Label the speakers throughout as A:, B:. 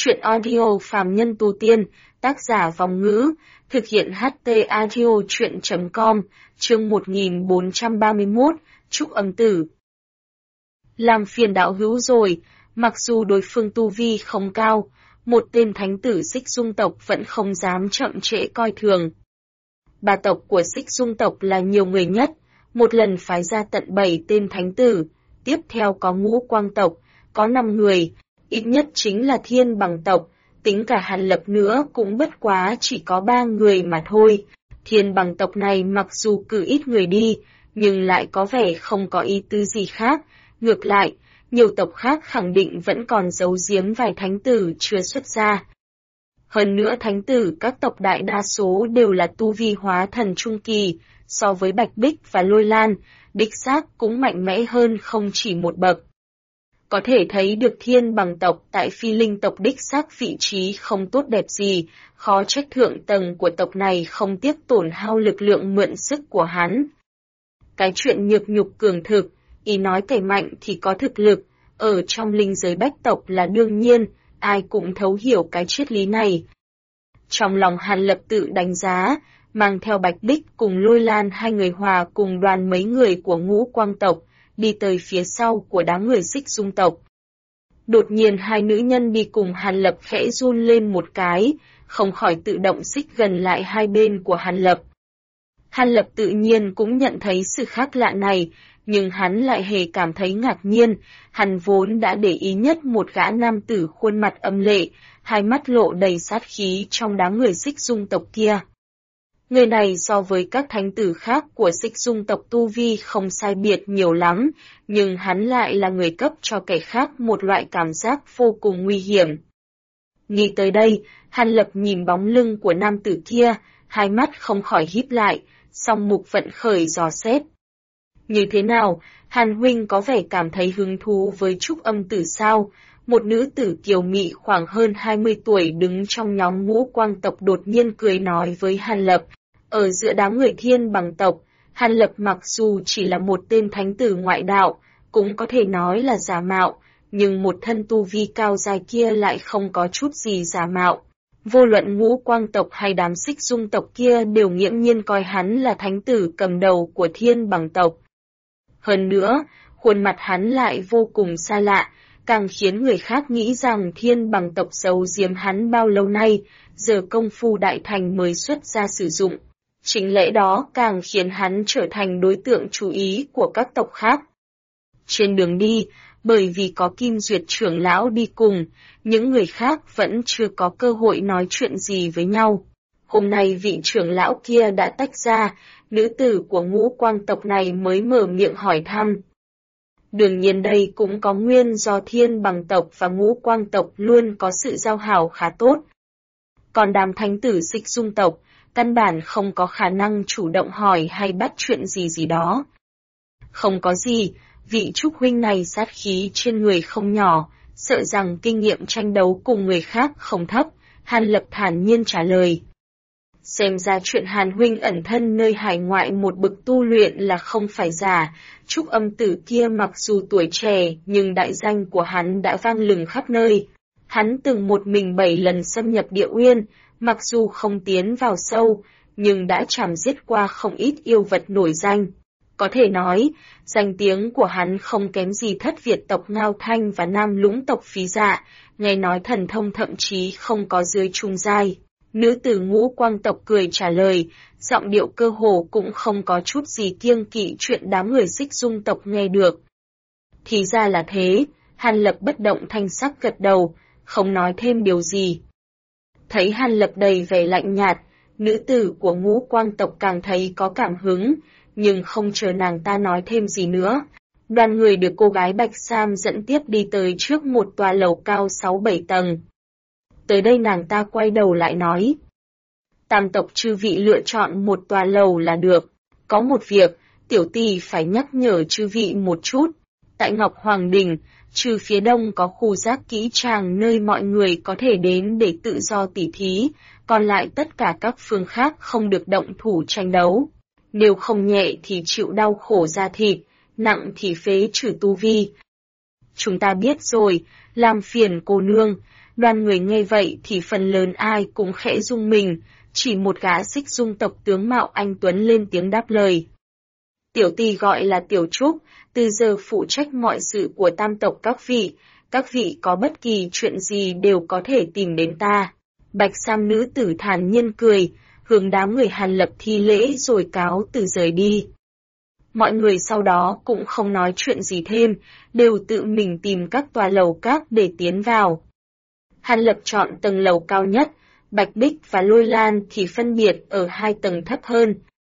A: Truyện audio phàm nhân tu tiên, tác giả Vòng Ngữ, thực hiện HT audio truyện.com, chương 1431, Trúc Âm Tử. Làm phiền đạo hữu rồi, mặc dù đối phương tu vi không cao, một tên thánh tử Xích Dung tộc vẫn không dám chậm trễ coi thường. Bà tộc của Xích Dung tộc là nhiều người nhất, một lần phái ra tận 7 tên thánh tử, tiếp theo có Ngũ Quang tộc, có 5 người, ít nhất chính là Thiên Bằng tộc, tính cả Hàn Lập nữa cũng bất quá chỉ có 3 người mà thôi. Thiên Bằng tộc này mặc dù cử ít người đi, nhưng lại có vẻ không có ý tứ gì khác, ngược lại, nhiều tộc khác khẳng định vẫn còn giấu giếm vài thánh tử chưa xuất ra. Hơn nữa thánh tử các tộc đại đa số đều là tu vi hóa thần trung kỳ, so với Bạch Bích và Lôi Lan, đích xác cũng mạnh mẽ hơn không chỉ một bậc. Có thể thấy được Thiên Bằng tộc tại Phi Linh tộc đích xác vị trí không tốt đẹp gì, khó trách thượng tầng của tộc này không tiếc tổn hao lực lượng mượn sức của hắn. Cái chuyện nhược nhục cường thực, ý nói kẻ mạnh thì có thực lực, ở trong linh giới bách tộc là đương nhiên, ai cũng thấu hiểu cái triết lý này. Trong lòng Hàn Lập tự đánh giá, mang theo Bạch Bích cùng Lôi Lan hai người hòa cùng đoàn mấy người của Ngũ Quang tộc, đi tới phía sau của đám người Xích Dung tộc. Đột nhiên hai nữ nhân đi cùng Hàn Lập khẽ run lên một cái, không khỏi tự động xích gần lại hai bên của Hàn Lập. Hàn Lập tự nhiên cũng nhận thấy sự khác lạ này, nhưng hắn lại hề cảm thấy ngạc nhiên, hắn vốn đã để ý nhất một gã nam tử khuôn mặt âm lệ, hai mắt lộ đầy sát khí trong đám người Xích Dung tộc kia. Người này so với các thánh tử khác của Xích Dung tộc tu vi không sai biệt nhiều lắm, nhưng hắn lại là người cấp cho kẻ khác một loại cảm giác vô cùng nguy hiểm. Nghĩ tới đây, Hàn Lập nhìn bóng lưng của nam tử kia, hai mắt không khỏi híp lại, song mục vận khởi dò xét. Như thế nào, Hàn huynh có vẻ cảm thấy hứng thú với Trúc Âm Tử sao? Một nữ tử kiều mị khoảng hơn 20 tuổi đứng trong nhóm Ngũ Quang tộc đột nhiên cười nói với Hàn Lập. Ở giữa đám người Thiên Bằng tộc, Hàn Lập mặc dù chỉ là một tên thánh tử ngoại đạo, cũng có thể nói là giả mạo, nhưng một thân tu vi cao dài kia lại không có chút gì giả mạo. Vô luận Ngũ Quang tộc hay đám Xích Dung tộc kia đều nghiễm nhiên coi hắn là thánh tử cầm đầu của Thiên Bằng tộc. Hơn nữa, khuôn mặt hắn lại vô cùng xa lạ, càng khiến người khác nghĩ rằng Thiên Bằng tộc giấu giếm hắn bao lâu nay, giờ công phu đại thành mới xuất ra sử dụng. Chính lẽ đó càng khiến hắn trở thành đối tượng chú ý của các tộc khác. Trên đường đi, bởi vì có Kim Duyệt trưởng lão đi cùng, những người khác vẫn chưa có cơ hội nói chuyện gì với nhau. Hôm nay vị trưởng lão kia đã tách ra, nữ tử của Ngũ Quang tộc này mới mở miệng hỏi thăm. Đương nhiên đây cũng có nguyên do Thiên Bằng tộc và Ngũ Quang tộc luôn có sự giao hảo khá tốt. Còn đám thánh tử Xích Dung tộc, căn bản không có khả năng chủ động hỏi hay bắt chuyện gì đó. Không có gì, vị Trúc huynh này sát khí trên người không nhỏ, sợ rằng kinh nghiệm tranh đấu cùng người khác không thấp, Hàn Lập thản nhiên trả lời. Xem ra chuyện Hàn huynh ẩn thân nơi hải ngoại một bực tu luyện là không phải giả, Trúc Âm Tử kia mặc dù tuổi trẻ nhưng đại danh của hắn đã vang lừng khắp nơi. Hắn từng một mình 7 lần xâm nhập Địa Uyên, mặc dù không tiến vào sâu, nhưng đã chảm giết qua không ít yêu vật nổi danh. Có thể nói, danh tiếng của hắn không kém gì Thất Việt tộc Ngao Thanh và Nam Lũng tộc Phí Dạ, nghe nói thần thông thậm chí không có dưới trung giai. Nữ tử Ngũ Quang tộc cười trả lời, giọng điệu cơ hồ cũng không có chút gì kiêng kỵ chuyện đám người Xích Dung tộc nghe được. Thì ra là thế, Hàn Lập bất động thanh sắc gật đầu, không nói thêm điều gì. Thấy Hàn Lập đầy vẻ lạnh nhạt, nữ tử của Ngũ Quang tộc càng thấy có cảm hứng, nhưng không chờ nàng ta nói thêm gì nữa. Đoàn người được cô gái Bạch Sam dẫn tiếp đi tới trước một tòa lầu cao 6-7 tầng. Tới đây nàng ta quay đầu lại nói. Tam tộc chư vị lựa chọn một tòa lầu là được. Có một việc, tiểu tỷ phải nhắc nhở chư vị một chút. Tại Ngọc Hoàng Đình, trừ phía đông có khu giác kỹ tràng nơi mọi người có thể đến để tự do tỉ thí, còn lại tất cả các phương khác không được động thủ tranh đấu. Nếu không nhẹ thì chịu đau khổ da thịt, nặng thì phế trừ tu vi. Chúng ta biết rồi, làm phiền cô nương. Đoàn người nghe vậy thì phần lớn ai cũng khẽ rung mình, chỉ một gã Xích Dung tộc tướng mạo anh tuấn lên tiếng đáp lời. Tiểu tỷ gọi là Tiểu Trúc, từ giờ phụ trách mọi sự của tam tộc các vị có bất kỳ chuyện gì đều có thể tìm đến ta. Bạch sam nữ tử thản nhiên cười, hướng đám người Hàn Lập thi lễ rồi cáo từ rời đi. Mọi người sau đó cũng không nói chuyện gì thêm, đều tự mình tìm các tòa lầu các để tiến vào. Hàn Lập chọn tầng lầu cao nhất, Bạch Bích và Lôi Lan thì phân biệt ở 2 tầng thấp hơn.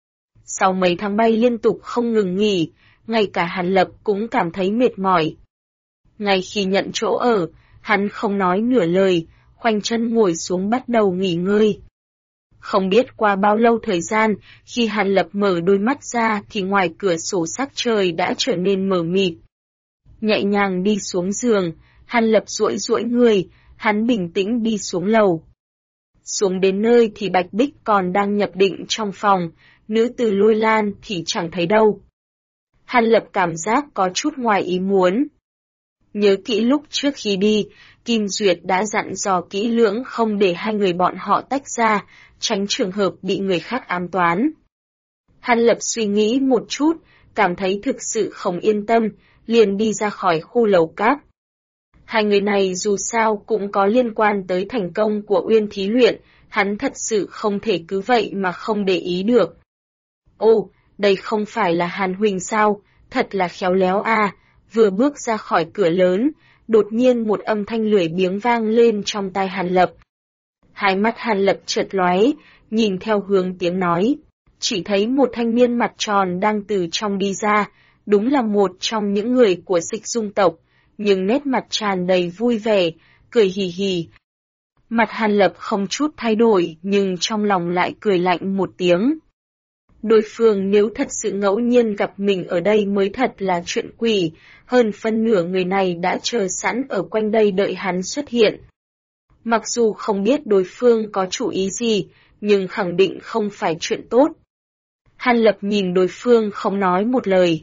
A: Sau mấy tháng bay liên tục không ngừng nghỉ, ngay cả Hàn Lập cũng cảm thấy mệt mỏi. Ngay khi nhận chỗ ở, hắn không nói nửa lời, khoanh chân ngồi xuống bắt đầu nghỉ ngơi. Không biết qua bao lâu thời gian, khi Hàn Lập mở đôi mắt ra thì ngoài cửa sổ sắc trời đã trở nên mờ mịt. Nhẹ nhàng đi xuống giường, Hàn Lập duỗi duỗi người, hắn bình tĩnh đi xuống lầu. Xuống đến nơi thì Bạch Bích còn đang nhập định trong phòng, nữ tử Lôi Lan thì chẳng thấy đâu. Hàn Lập cảm giác có chút ngoài ý muốn. Nhớ kỹ lúc trước khi đi, Kim Duyệt đã dặn dò kỹ lưỡng không để hai người bọn họ tách ra, tránh trường hợp bị người khác ám toán. Hàn Lập suy nghĩ một chút, cảm thấy thực sự không yên tâm, liền đi ra khỏi khu lầu các. Hai người này dù sao cũng có liên quan tới thành công của Uyên thí luyện, hắn thật sự không thể cứ vậy mà không để ý được. Ô, đây không phải là Hàn huynh sao, thật là khéo léo à, vừa bước ra khỏi cửa lớn, đột nhiên một âm thanh lười biếng vang lên trong tai Hàn Lập. Hai mắt Hàn Lập chợt lóe, nhìn theo hướng tiếng nói, chỉ thấy một thanh niên mặt tròn đang từ trong đi ra, đúng là một trong những người của Xích Dung tộc, nhưng nét mặt tràn đầy vui vẻ, cười hì hì. Mặt Hàn Lập không chút thay đổi nhưng trong lòng lại cười lạnh một tiếng. Đối phương nếu thật sự ngẫu nhiên gặp mình ở đây mới thật là chuyện quỷ, hơn phân nửa người này đã chờ sẵn ở quanh đây đợi hắn xuất hiện. Mặc dù không biết đối phương có chủ ý gì, nhưng khẳng định không phải chuyện tốt. Hàn Lập nhìn đối phương không nói một lời.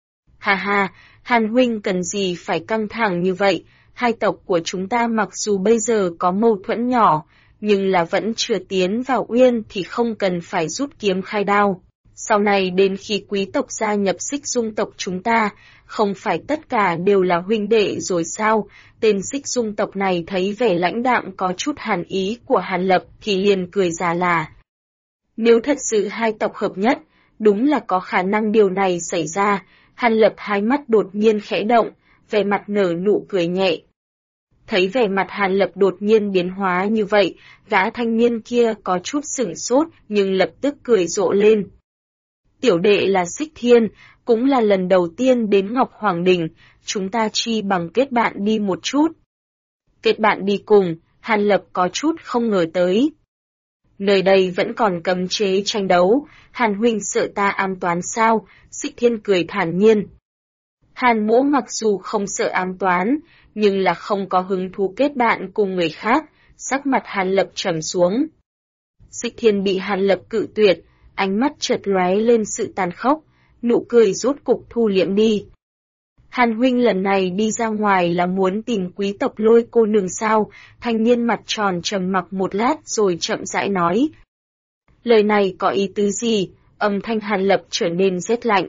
A: Ha ha, Hàn huynh cần gì phải căng thẳng như vậy, hai tộc của chúng ta mặc dù bây giờ có mâu thuẫn nhỏ, nhưng là vẫn chưa tiến vào Uyên thì không cần phải rút kiếm khai đao. Sau này đến khi quý tộc gia nhập Xích Dung tộc chúng ta, không phải tất cả đều là huynh đệ rồi sao? Tên Xích Dung tộc này thấy vẻ lãnh đạm có chút hàn ý của Hàn Lập thì liền cười già là. Nếu thật sự hai tộc hợp nhất, đúng là có khả năng điều này xảy ra. Hàn Lập hai mắt đột nhiên khẽ động, vẻ mặt nở nụ cười nhẹ. Thấy vẻ mặt Hàn Lập đột nhiên biến hóa như vậy, gã thanh niên kia có chút sửng sốt nhưng lập tức cười rộ lên. Tiểu đệ là Xích Thiên, cũng là lần đầu tiên đến Ngọc Hoàng Đình, chúng ta chi bằng kết bạn đi một chút. Kết bạn đi cùng, Hàn Lập có chút không ngờ tới. Nơi đây vẫn còn cấm chế tranh đấu, Hàn huynh sợ ta ám toán sao? Xích Thiên cười thản nhiên. Hàn Mỗ mặc dù không sợ ám toán, nhưng là không có hứng thú kết bạn cùng người khác, sắc mặt Hàn Lập trầm xuống. Xích Thiên bị Hàn Lập cự tuyệt, ánh mắt chợt lóe lên sự tàn khốc, nụ cười rốt cục thu liễm đi. Hàn huynh lần này đi ra ngoài là muốn tìm quý tộc Lôi cô nương sao? Thanh niên mặt tròn trầm mặc một lát rồi chậm rãi nói. Lời này có ý tứ gì? Âm thanh Hàn Lập trở nên rét lạnh.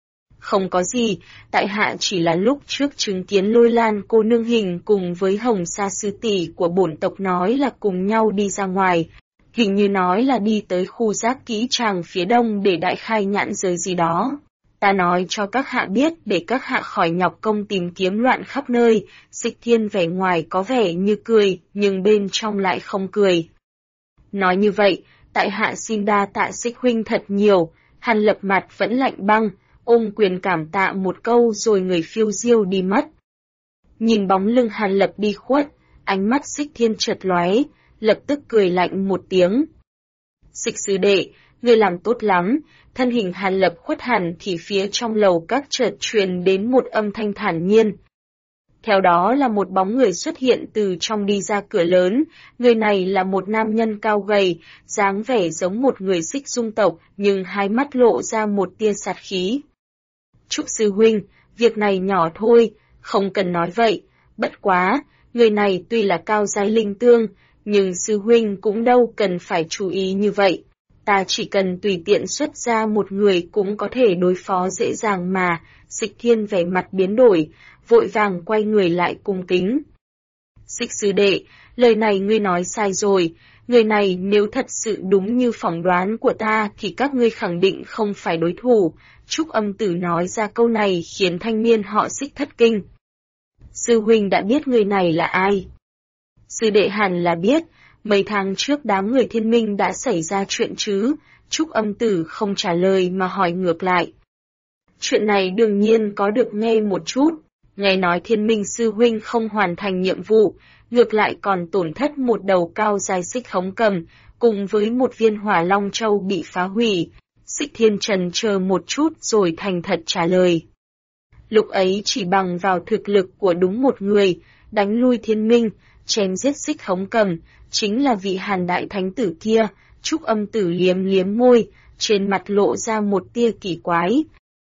A: Không có gì, tại hạ chỉ là lúc trước chứng kiến Lôi Lan cô nương hình cùng với Hồng Sa sư tỷ của bổn tộc nói là cùng nhau đi ra ngoài. Hình như nói là đi tới khu giác kỹ tràng phía đông để đại khai nhãn giới gì đó. Ta nói cho các hạ biết để các hạ khỏi nhọc công tìm kiếm loạn khắp nơi. Xích Thiên vẻ ngoài có vẻ như cười, nhưng bên trong lại không cười. Nói như vậy, tại hạ xin đa tạ Xích huynh thật nhiều. Hàn Lập mặt vẫn lạnh băng, ôm quyền cảm tạ một câu rồi người phiêu diêu đi mất. Nhìn bóng lưng Hàn Lập đi khuất, ánh mắt Xích Thiên chợt lóe, lập tức cười lạnh một tiếng. Xích sư đệ, ngươi làm tốt lắm. Thân hình Hàn Lập khuất hẳn thì phía trong lầu các chợt truyền đến một âm thanh thản nhiên. Theo đó là một bóng người xuất hiện từ trong đi ra cửa lớn, người này là một nam nhân cao gầy, dáng vẻ giống một người Xích Dung tộc, nhưng hai mắt lộ ra một tia sát khí. Trúc sư huynh, việc này nhỏ thôi, không cần nói vậy, bất quá, Người này tuy là cao giai linh tương, nhưng sư huynh cũng đâu cần phải chú ý như vậy. Ta chỉ cần tùy tiện xuất ra một người cũng có thể đối phó dễ dàng mà. Xích Thiên vẻ mặt biến đổi, vội vàng quay người lại cung kính. Xích sư đệ, lời này ngươi nói sai rồi, người này nếu thật sự đúng như phỏng đoán của ta thì các ngươi khẳng định không phải đối thủ. Trúc Âm Tử nói ra câu này khiến thanh niên họ Xích thất kinh. Sư huynh đã biết người này là ai? Sư đệ hẳn là biết, mấy tháng trước đám người Thiên Minh đã xảy ra chuyện chứ. Trúc Âm Tử không trả lời mà hỏi ngược lại. Chuyện này đương nhiên có được nghe một chút, nghe nói Thiên Minh sư huynh không hoàn thành nhiệm vụ, ngược lại còn tổn thất một đầu cao dài xích hống cầm, cùng với một viên hỏa long châu bị phá hủy. Xích Thiên trần chờ một chút rồi thành thật trả lời. Lúc ấy chỉ bằng vào thực lực của đúng một người, đánh lui Thiên Minh, chém giết xích hống cầm, chính là vị Hàn đại thánh tử kia. Trúc Âm Tử liếm liếm môi, trên mặt lộ ra một tia kỳ quái.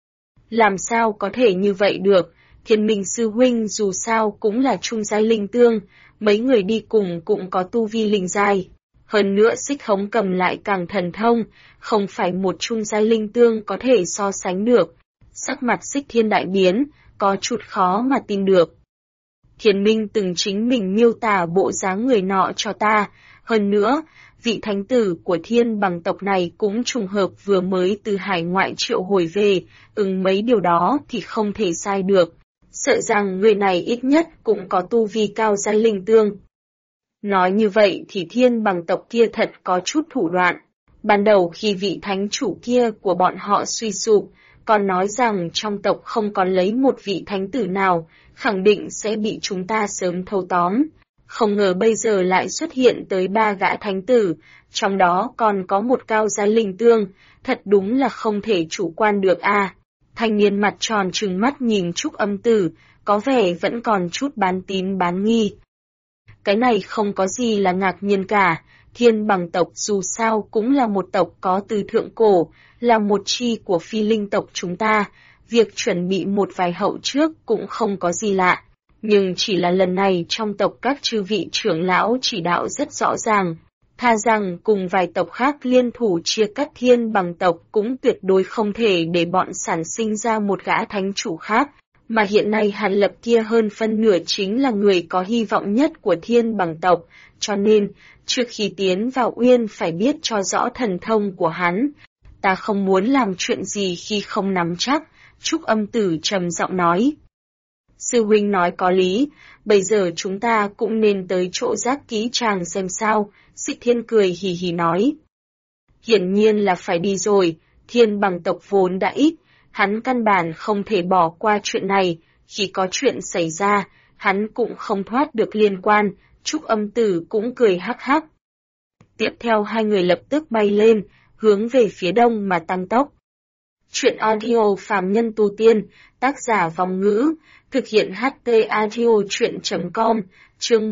A: Làm sao có thể như vậy được, Thiên Minh sư huynh dù sao cũng là trung giai linh tương, mấy người đi cùng cũng có tu vi linh giai. Hơn nữa xích hống cầm lại càng thần thông, không phải một trung giai linh tương có thể so sánh được. Sắc mặt Xích Thiên đại biến, có chút khó mà tin được. Thiên Minh từng chính mình miêu tả bộ dáng người nọ cho ta, hơn nữa, vị thánh tử của Thiên bằng tộc này cũng trùng hợp vừa mới từ hải ngoại triệu hồi về, mấy điều đó thì không thể sai được. Sợ rằng người này ít nhất cũng có tu vi cao giai linh tương. Nói như vậy thì Thiên bằng tộc kia thật có chút thủ đoạn. Ban đầu khi vị thánh chủ kia của bọn họ suy sụp, còn nói rằng trong tộc không còn lấy một vị thánh tử nào, khẳng định sẽ bị chúng ta sớm thâu tóm. Không ngờ bây giờ lại xuất hiện tới 3 gã thánh tử, trong đó còn có một cao giai linh tương, thật đúng là không thể chủ quan được a. Thanh niên mặt tròn trừng mắt nhìn Trúc Âm Tử, có vẻ vẫn còn chút bán tín bán nghi. Cái này không có gì là ngạc nhiên cả, Thiên bằng tộc dù sao cũng là một tộc có từ thượng cổ, là một chi của phi linh tộc chúng ta, việc chuẩn bị một vài hậu trước cũng không có gì lạ. Nhưng chỉ là lần này trong tộc các chư vị trưởng lão chỉ đạo rất rõ ràng, tha rằng cùng vài tộc khác liên thủ chia cắt Thiên bằng tộc cũng tuyệt đối không thể để bọn sản sinh ra một gã thánh chủ khác, mà hiện nay Hàn Lập kia hơn phân nửa chính là người có hy vọng nhất của Thiên bằng tộc, cho nên, trước khi tiến vào Uyên phải biết cho rõ thần thông của hắn. Ta không muốn làm chuyện gì khi không nắm chắc, Trúc Âm Tử trầm giọng nói. Sư huynh nói có lý, bây giờ chúng ta cũng nên tới chỗ giác ký tràng xem sao, Xích Thiên cười hì hì nói. Hiển nhiên là phải đi rồi, Thiên bằng tộc vốn đã ít, hắn căn bản không thể bỏ qua chuyện này, khi có chuyện xảy ra, hắn cũng không thoát được liên quan, Trúc Âm Tử cũng cười hắc hắc. Tiếp theo hai người lập tức bay lên, hướng về phía đông mà tăng tốc. Chuyện audio phàm nhân tu tiên, tác giả Vong Ngữ, thực hiện HT audio chuyện.com, chương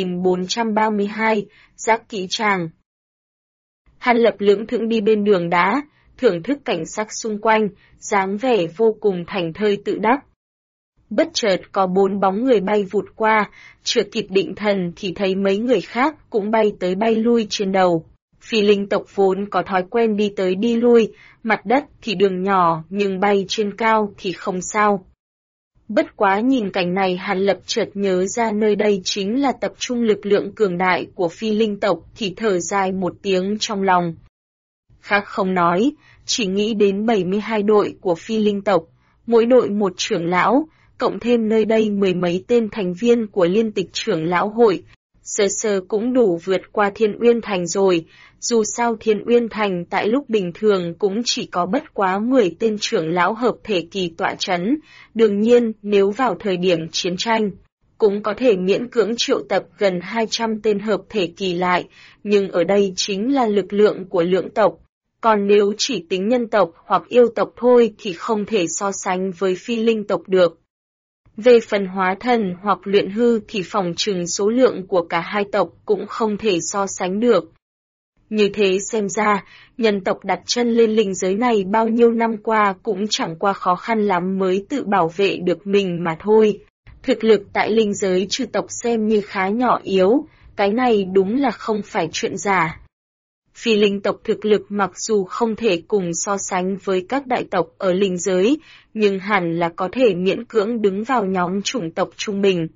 A: 1432, giác ký tràng. Hàn Lập lững thững đi bên đường đá, thưởng thức cảnh sắc xung quanh, dáng vẻ vô cùng thảnh thơi tự đắc. Bất chợt có 4 bóng người bay vụt qua, chưa kịp định thần thì thấy mấy người khác cũng bay tới bay lui trên đầu. Phi linh tộc vốn có thói quen đi tới đi lui, mặt đất thì đường nhỏ nhưng bay trên cao thì không sao. Bất quá nhìn cảnh này Hàn Lập chợt nhớ ra nơi đây chính là tập trung lực lượng cường đại của phi linh tộc thì thở dài một tiếng trong lòng. Khác không nói, chỉ nghĩ đến 72 đội của phi linh tộc, mỗi đội một trưởng lão, cộng thêm nơi đây 10 mấy tên thành viên của liên tịch trưởng lão hội, sơ sơ cũng đủ vượt qua Thiên Uyên Thành rồi, dù sao Thiên Uyên Thành tại lúc bình thường cũng chỉ có bất quá 10 tên trưởng lão hợp thể kỳ tọa chấn, đương nhiên nếu vào thời điểm chiến tranh, cũng có thể miễn cưỡng triệu tập gần 200 tên hợp thể kỳ lại, nhưng ở đây chính là lực lượng của lượng tộc. Còn nếu chỉ tính nhân tộc hoặc yêu tộc thôi thì không thể so sánh với phi linh tộc được. Về phần hóa thần hoặc luyện hư thì phòng trừng số lượng của cả hai tộc cũng không thể so sánh được. Như thế xem ra, nhân tộc đặt chân lên linh giới này bao nhiêu năm qua cũng chẳng qua khó khăn lắm mới tự bảo vệ được mình mà thôi. Thực lực tại linh giới trừ tộc xem như khá nhỏ yếu, cái này đúng là không phải chuyện giả. Phi linh tộc thực lực mặc dù không thể cùng so sánh với các đại tộc ở linh giới, nhưng hẳn là có thể miễn cưỡng đứng vào nhóm chủng tộc trung bình.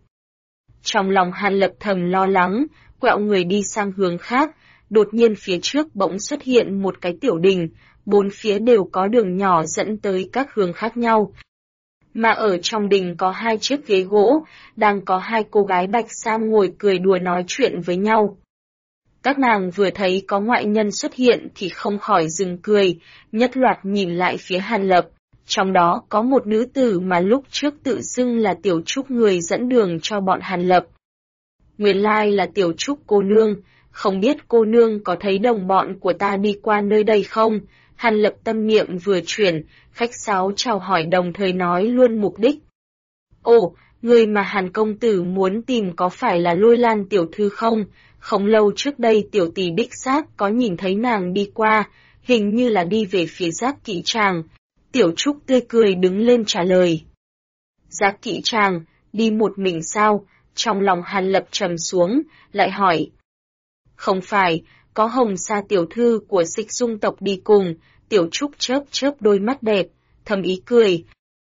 A: Trong lòng Hàn Lập thầm lo lắng, quẹo người đi sang hướng khác, đột nhiên phía trước bỗng xuất hiện một cái tiểu đình, bốn phía đều có đường nhỏ dẫn tới các hướng khác nhau. Mà ở trong đình có hai chiếc ghế gỗ, đang có hai cô gái bạch sam ngồi cười đùa nói chuyện với nhau. Các nàng vừa thấy có ngoại nhân xuất hiện thì không khỏi dừng cười, nhất loạt nhìn lại phía Hàn Lập. Trong đó có một nữ tử mà lúc trước tự xưng là Tiểu Trúc người dẫn đường cho bọn Hàn Lập. Nguyên lai là Tiểu Trúc cô nương, không biết cô nương có thấy đồng bọn của ta đi qua nơi đây không? Hàn Lập tâm niệm vừa chuyển, khách sáo chào hỏi đồng thời nói luôn mục đích. Ồ, người mà Hàn công tử muốn tìm có phải là Lôi Lan tiểu thư không? Không lâu trước đây tiểu tỷ đích xác có nhìn thấy nàng đi qua, hình như là đi về phía Giác Kỵ Tràng. Tiểu Trúc tươi cười đứng lên trả lời. Giác Kỵ Tràng, đi một mình sao? Trong lòng Hàn Lập trầm xuống, lại hỏi. Không phải, có Hồng Sa tiểu thư của Xích Dung tộc đi cùng. Tiểu Trúc chớp chớp đôi mắt đẹp, thầm ý cười.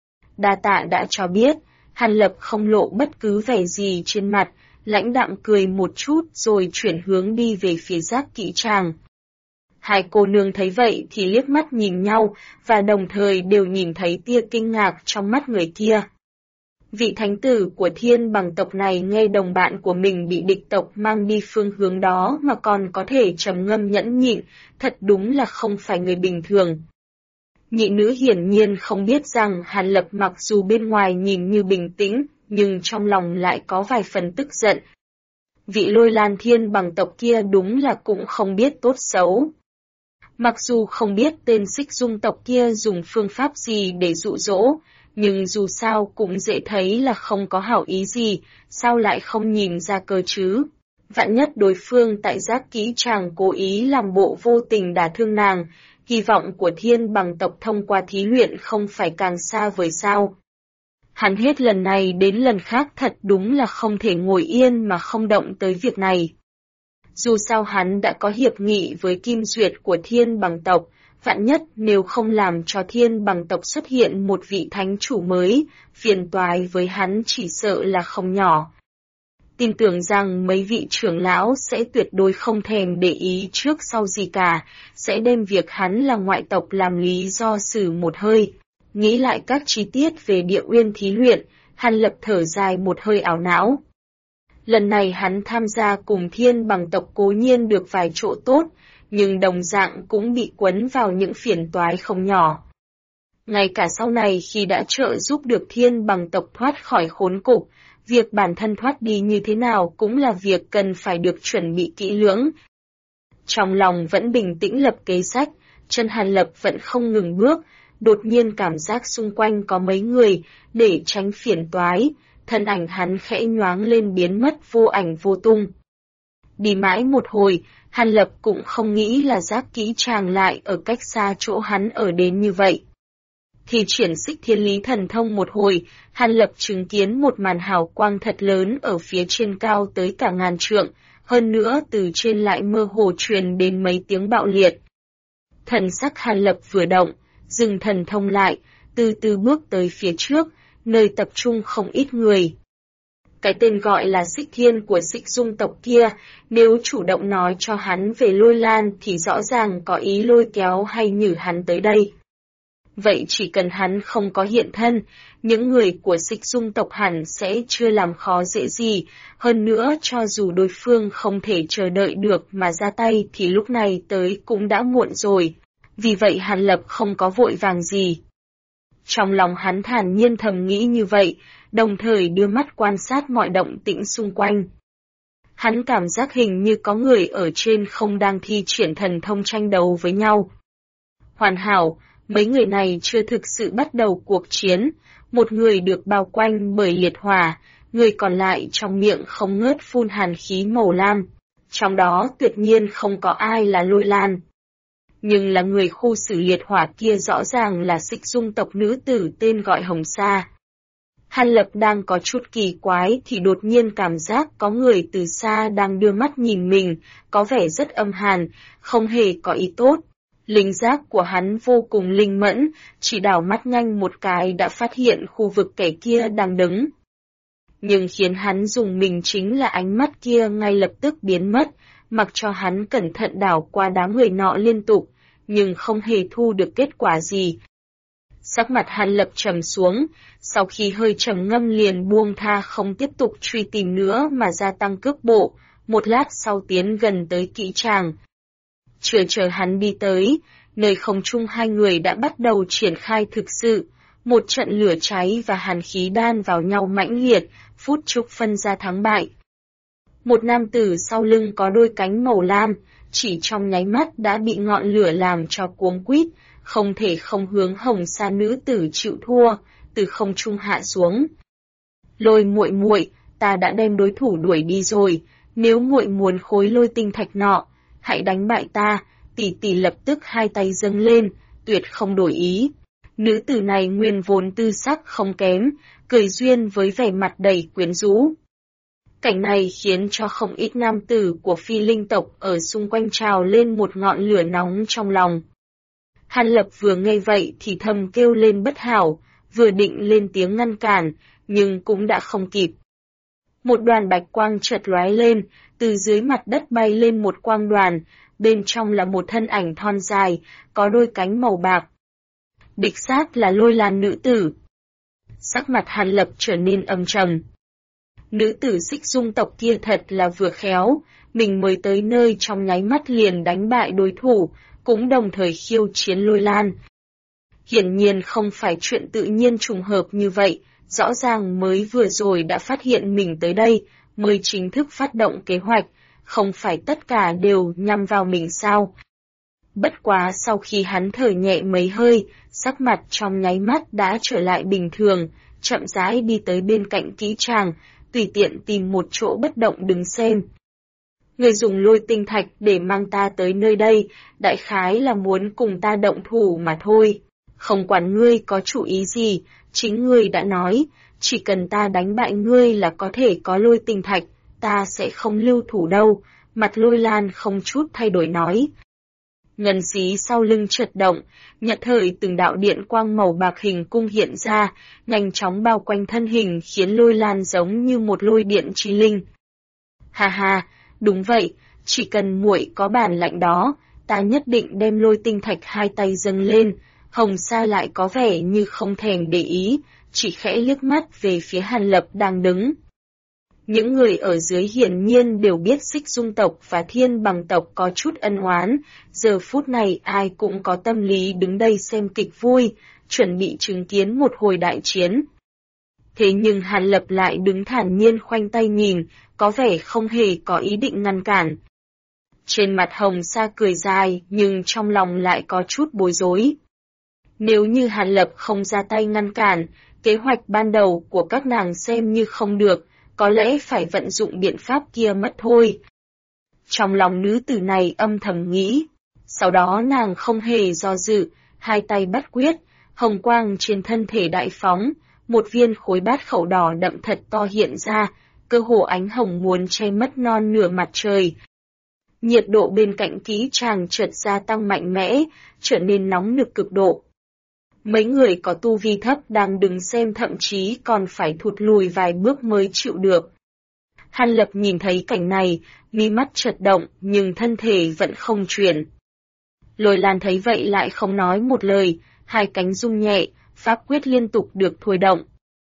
A: Đa tạ đã cho biết. Hàn Lập không lộ bất cứ vẻ gì trên mặt, lãnh đạm cười một chút rồi chuyển hướng đi về phía Giác Kỵ Tràng. Hai cô nương thấy vậy thì liếc mắt nhìn nhau, và đồng thời đều nhìn thấy tia kinh ngạc trong mắt người kia. Vị thánh tử của Thiên Bằng tộc này nghe đồng bạn của mình bị địch tộc mang đi phương hướng đó mà còn có thể trầm ngâm nhẫn nhịn, thật đúng là không phải người bình thường. Nhị nữ hiển nhiên không biết rằng Hàn Lập mặc dù bên ngoài nhìn như bình tĩnh, nhưng trong lòng lại có vài phần tức giận. Vị Lôi Lan Thiên Bằng tộc kia đúng là cũng không biết tốt xấu. Mặc dù không biết tên Xích Dung tộc kia dùng phương pháp gì để dụ dỗ, nhưng dù sao cũng dễ thấy là không có hảo ý gì, sao lại không nhìn ra cơ chứ? Vạn nhất đối phương tại Giác Kỵ Tràng cố ý làm bộ vô tình đả thương nàng, hy vọng của Thiên Bằng tộc thông qua thí luyện không phải càng xa vời sao. Hắn hết lần này đến lần khác thật đúng là không thể ngồi yên mà không động tới việc này. Dù sao hắn đã có hiệp nghị với Kim Duyệt của Thiên Bằng tộc, vạn nhất nếu không làm cho Thiên Bằng tộc xuất hiện một vị thánh chủ mới, phiền toái với hắn chỉ sợ là không nhỏ. Tin tưởng rằng mấy vị trưởng lão sẽ tuyệt đối không thèm để ý trước sau gì cả, sẽ đem việc hắn là ngoại tộc làm lý do xử một hơi. Nghĩ lại các chi tiết về Địa Uyên thí luyện, Hàn Lập thở dài một hơi ảo não. Lần này hắn tham gia cùng Thiên Bằng tộc cố nhiên được vài chỗ tốt, nhưng đồng dạng cũng bị quấn vào những phiền toái không nhỏ. Ngay cả sau này khi đã trợ giúp được Thiên Bằng tộc thoát khỏi khốn cục, việc bản thân thoát đi như thế nào cũng là việc cần phải được chuẩn bị kỹ lưỡng. Trong lòng vẫn bình tĩnh lập kế sách, chân Hàn Lập vẫn không ngừng bước, đột nhiên cảm giác xung quanh có mấy người, để tránh phiền toái, thân ảnh hắn khẽ nhoáng lên biến mất vô ảnh vô tung. Đi mãi một hồi, Hàn Lập cũng không nghĩ là Giác Kỵ Tràng lại ở cách xa chỗ hắn ở đến như vậy. Thì triển Xích Thiên Lý thần thông một hồi, Hàn Lập chứng kiến một màn hào quang thật lớn ở phía trên cao tới cả ngàn trượng, hơn nữa từ trên lại mơ hồ truyền đến mấy tiếng bạo liệt. Thần sắc Hàn Lập vừa động, dừng thần thông lại, từ từ bước tới phía trước, nơi tập trung không ít người. Cái tên gọi là Xích Thiên của Xích Dung tộc kia, nếu chủ động nói cho hắn về Lôi Lan thì rõ ràng có ý lôi kéo hay nhử hắn tới đây. Vậy chỉ cần hắn không có hiện thân, những người của Xích Dung tộc hẳn sẽ chưa làm khó dễ gì, hơn nữa cho dù đối phương không thể chờ đợi được mà ra tay thì lúc này tới cũng đã muộn rồi, vì vậy Hàn Lập không có vội vàng gì. Trong lòng hắn thản nhiên thầm nghĩ như vậy, đồng thời đưa mắt quan sát mọi động tĩnh xung quanh. Hắn cảm giác hình như có người ở trên không đang thi triển thần thông tranh đấu với nhau. Hoàn hảo, mấy người này chưa thực sự bắt đầu cuộc chiến, một người được bao quanh bởi liệt hỏa, người còn lại trong miệng không ngớt phun hàn khí màu lam, trong đó tuyệt nhiên không có ai là Lôi Lan. Nhưng là người khu xử liệt hỏa kia rõ ràng là Xích Dung tộc nữ tử tên gọi Hồng Sa. Hàn Lập đang có chút kỳ quái thì đột nhiên cảm giác có người từ xa đang đưa mắt nhìn mình, có vẻ rất âm hàn, không hề có ý tốt. Linh giác của hắn vô cùng linh mẫn, chỉ đảo mắt nhanh một cái đã phát hiện khu vực kẻ kia đang đứng. Nhưng khiến hắn dùng mình chính là ánh mắt kia ngay lập tức biến mất, mặc cho hắn cẩn thận đảo qua đám người nọ liên tục, nhưng không hề thu được kết quả gì. Sắc mặt Hàn Lập trầm xuống, sau khi hơi trầm ngâm liền buông tha không tiếp tục truy tìm nữa mà gia tăng cước bộ, một lát sau tiến gần tới kỹ tràng. Chưa chờ hắn đi tới, nơi không trung hai người đã bắt đầu triển khai thực sự, một trận lửa cháy và hàn khí đan vào nhau mãnh liệt, phút chốc phân ra thắng bại. Một nam tử sau lưng có đôi cánh màu lam, chỉ trong nháy mắt đã bị ngọn lửa làm cho cuống quýt, không thể không hướng Hồng Sa nữ tử chịu thua, từ không trung hạ xuống. Lôi muội muội, ta đã đem đối thủ đuổi đi rồi, nếu muội muốn khối lôi tinh thạch nọ, hãy đánh bại ta. Tỷ tỷ lập tức hai tay dâng lên, tuyệt không đổi ý. Nữ tử này nguyên vốn tư sắc không kém, cười duyên với vẻ mặt đầy quyến rũ. Cảnh này khiến cho không ít nam tử của phi linh tộc ở xung quanh trào lên một ngọn lửa nóng trong lòng. Hàn Lập vừa nghe vậy thì thầm kêu lên bất hảo, vừa định lên tiếng ngăn cản, nhưng cũng đã không kịp. Một đoàn bạch quang chợt lóe lên, từ dưới mặt đất bay lên một quang đoàn, bên trong là một thân ảnh thon dài, có đôi cánh màu bạc. Địch xác là Lôi Lan nữ tử. Sắc mặt Hàn Lập trở nên âm trầm. Nữ tử Xích Dung tộc kia thật là vừa khéo, mình mới tới nơi trong nháy mắt liền đánh bại đối thủ, cũng đồng thời khiêu chiến Lôi Lan. Hiển nhiên không phải chuyện tự nhiên trùng hợp như vậy, rõ ràng mới vừa rồi đã phát hiện mình tới đây, mới chính thức phát động kế hoạch, không phải tất cả đều nhằm vào mình sao. Bất quá sau khi hắn thở nhẹ mấy hơi, sắc mặt trong nháy mắt đã trở lại bình thường, chậm rãi đi tới bên cạnh kỹ tràng, tùy tiện tìm một chỗ bất động đứng xem. Người dùng lôi tinh thạch để mang ta tới nơi đây, đại khái là muốn cùng ta động thủ mà thôi. Không quản ngươi có chủ ý gì, chính ngươi đã nói, chỉ cần ta đánh bại ngươi là có thể có lôi tinh thạch, ta sẽ không lưu thủ đâu, mặt Lôi Lan không chút thay đổi nói. Ngân xí sau lưng chợt động, nhật thời từng đạo điện quang màu bạc hình cung hiện ra, nhanh chóng bao quanh thân hình khiến Lôi Lan giống như một lôi điện chi linh. Ha ha, đúng vậy, chỉ cần muội có bản lãnh đó, ta nhất định đem lôi tinh thạch hai tay dâng lên. Hồng Sa lại có vẻ như không thèm để ý, chỉ khẽ liếc mắt về phía Hàn Lập đang đứng. Những người ở dưới hiển nhiên đều biết Xích Dung tộc và Thiên Bằng tộc có chút ân oán, giờ phút này ai cũng có tâm lý đứng đây xem kịch vui, chuẩn bị chứng kiến một hồi đại chiến. Thế nhưng Hàn Lập lại đứng thản nhiên khoanh tay nhìn, có vẻ không hề có ý định ngăn cản. Trên mặt Hồng Sa cười dài nhưng trong lòng lại có chút bối rối. Nếu như Hàn Lập không ra tay ngăn cản, kế hoạch ban đầu của các nàng xem như không được, có lẽ phải vận dụng biện pháp kia mất thôi. Trong lòng nữ tử này âm thầm nghĩ, sau đó nàng không hề do dự, hai tay bắt quyết, hồng quang trên thân thể đại phóng, một viên khối bát khẩu đỏ đậm thật to hiện ra, cơ hồ ánh hồng muốn che mất non nửa mặt trời. Nhiệt độ bên cạnh kỹ tràng chợt gia tăng mạnh mẽ, trở nên nóng nực cực độ. Mấy người có tu vi thấp đang đứng xem thậm chí còn phải thụt lùi vài bước mới chịu được. Hàn Lập nhìn thấy cảnh này, mí mắt chợt động nhưng thân thể vẫn không chuyển. Lôi Lan thấy vậy lại không nói một lời, hai cánh rung nhẹ, pháp quyết liên tục được thôi động.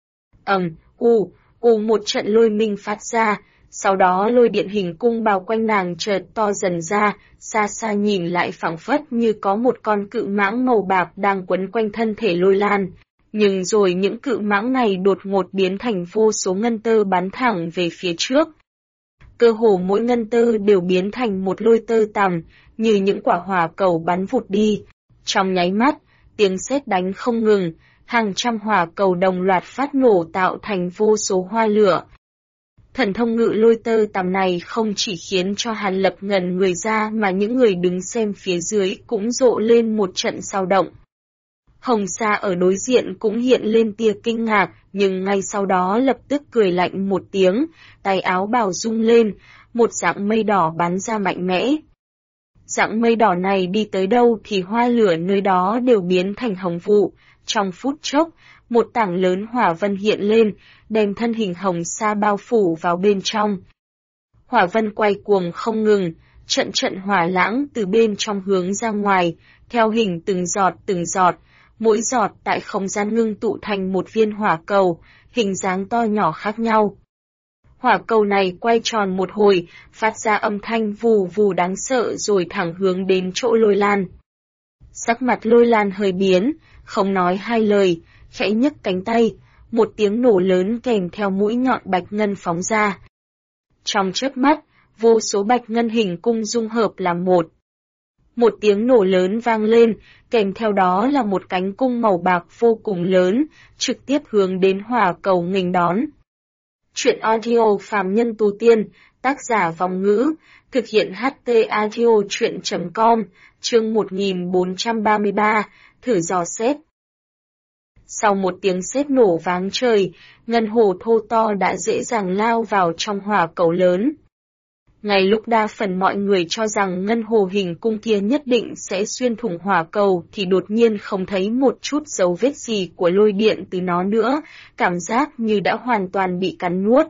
A: Một trận lôi minh phát ra, sau đó lôi điện hình cung bao quanh nàng chợt to dần ra, xa xa nhìn lại phảng phất như có một con cự mãng màu bạc đang quấn quanh thân thể Lôi Lan. Nhưng rồi những cự mãng này đột ngột biến thành vô số ngân tơ bắn thẳng về phía trước. Cơ hồ mỗi ngân tơ đều biến thành một lôi tơ tằm, như những quả hỏa cầu bắn vụt đi. Trong nháy mắt, tiếng sét đánh không ngừng, hàng trăm hỏa cầu đồng loạt phát nổ tạo thành vô số hoa lửa. Thần thông ngự lôi tơ tằm này không chỉ khiến cho Hàn Lập ngẩn người ra mà những người đứng xem phía dưới cũng rộ lên một trận sao động. Hồng Sa ở đối diện cũng hiện lên tia kinh ngạc, nhưng ngay sau đó lập tức cười lạnh một tiếng, tay áo bào rung lên, một dạng mây đỏ bắn ra mạnh mẽ. Dạng mây đỏ này đi tới đâu thì hoa lửa nơi đó đều biến thành hồng vụ, trong phút chốc, một tảng lớn hỏa vân hiện lên, đem thân hình Hồng Sa bao phủ vào bên trong. Hỏa vân quay cuồng không ngừng, trận trận hỏa lãng từ bên trong hướng ra ngoài, theo hình từng giọt, mỗi giọt tại không gian ngưng tụ thành một viên hỏa cầu, hình dáng to nhỏ khác nhau. Hỏa cầu này quay tròn một hồi, phát ra âm thanh vù vù đáng sợ rồi thẳng hướng đến chỗ Lôi Lan. Sắc mặt Lôi Lan hơi biến, không nói hai lời, khẽ nhấc cánh tay, một tiếng nổ lớn kèm theo mũi nhọn bạch ngân phóng ra. Trong chớp mắt, vô số bạch ngân hình cung dung hợp làm một. Một tiếng nổ lớn vang lên, kèm theo đó là một cánh cung màu bạc vô cùng lớn, trực tiếp hướng đến hỏa cầu nghênh đón. Truyện audio Phàm Nhân Tu Tiên, tác giả Vong Ngữ, thực hiện HT audio truyện.com, chương 1433, thử dò xét. Sau một tiếng sét nổ váng trời, ngân hồ thô to đã dễ dàng lao vào trong hỏa cầu lớn. Ngay lúc đa phần mọi người cho rằng ngân hồ hình cung kia nhất định sẽ xuyên thủng hỏa cầu thì đột nhiên không thấy một chút dấu vết gì của lôi điện từ nó nữa, cảm giác như đã hoàn toàn bị cắn nuốt.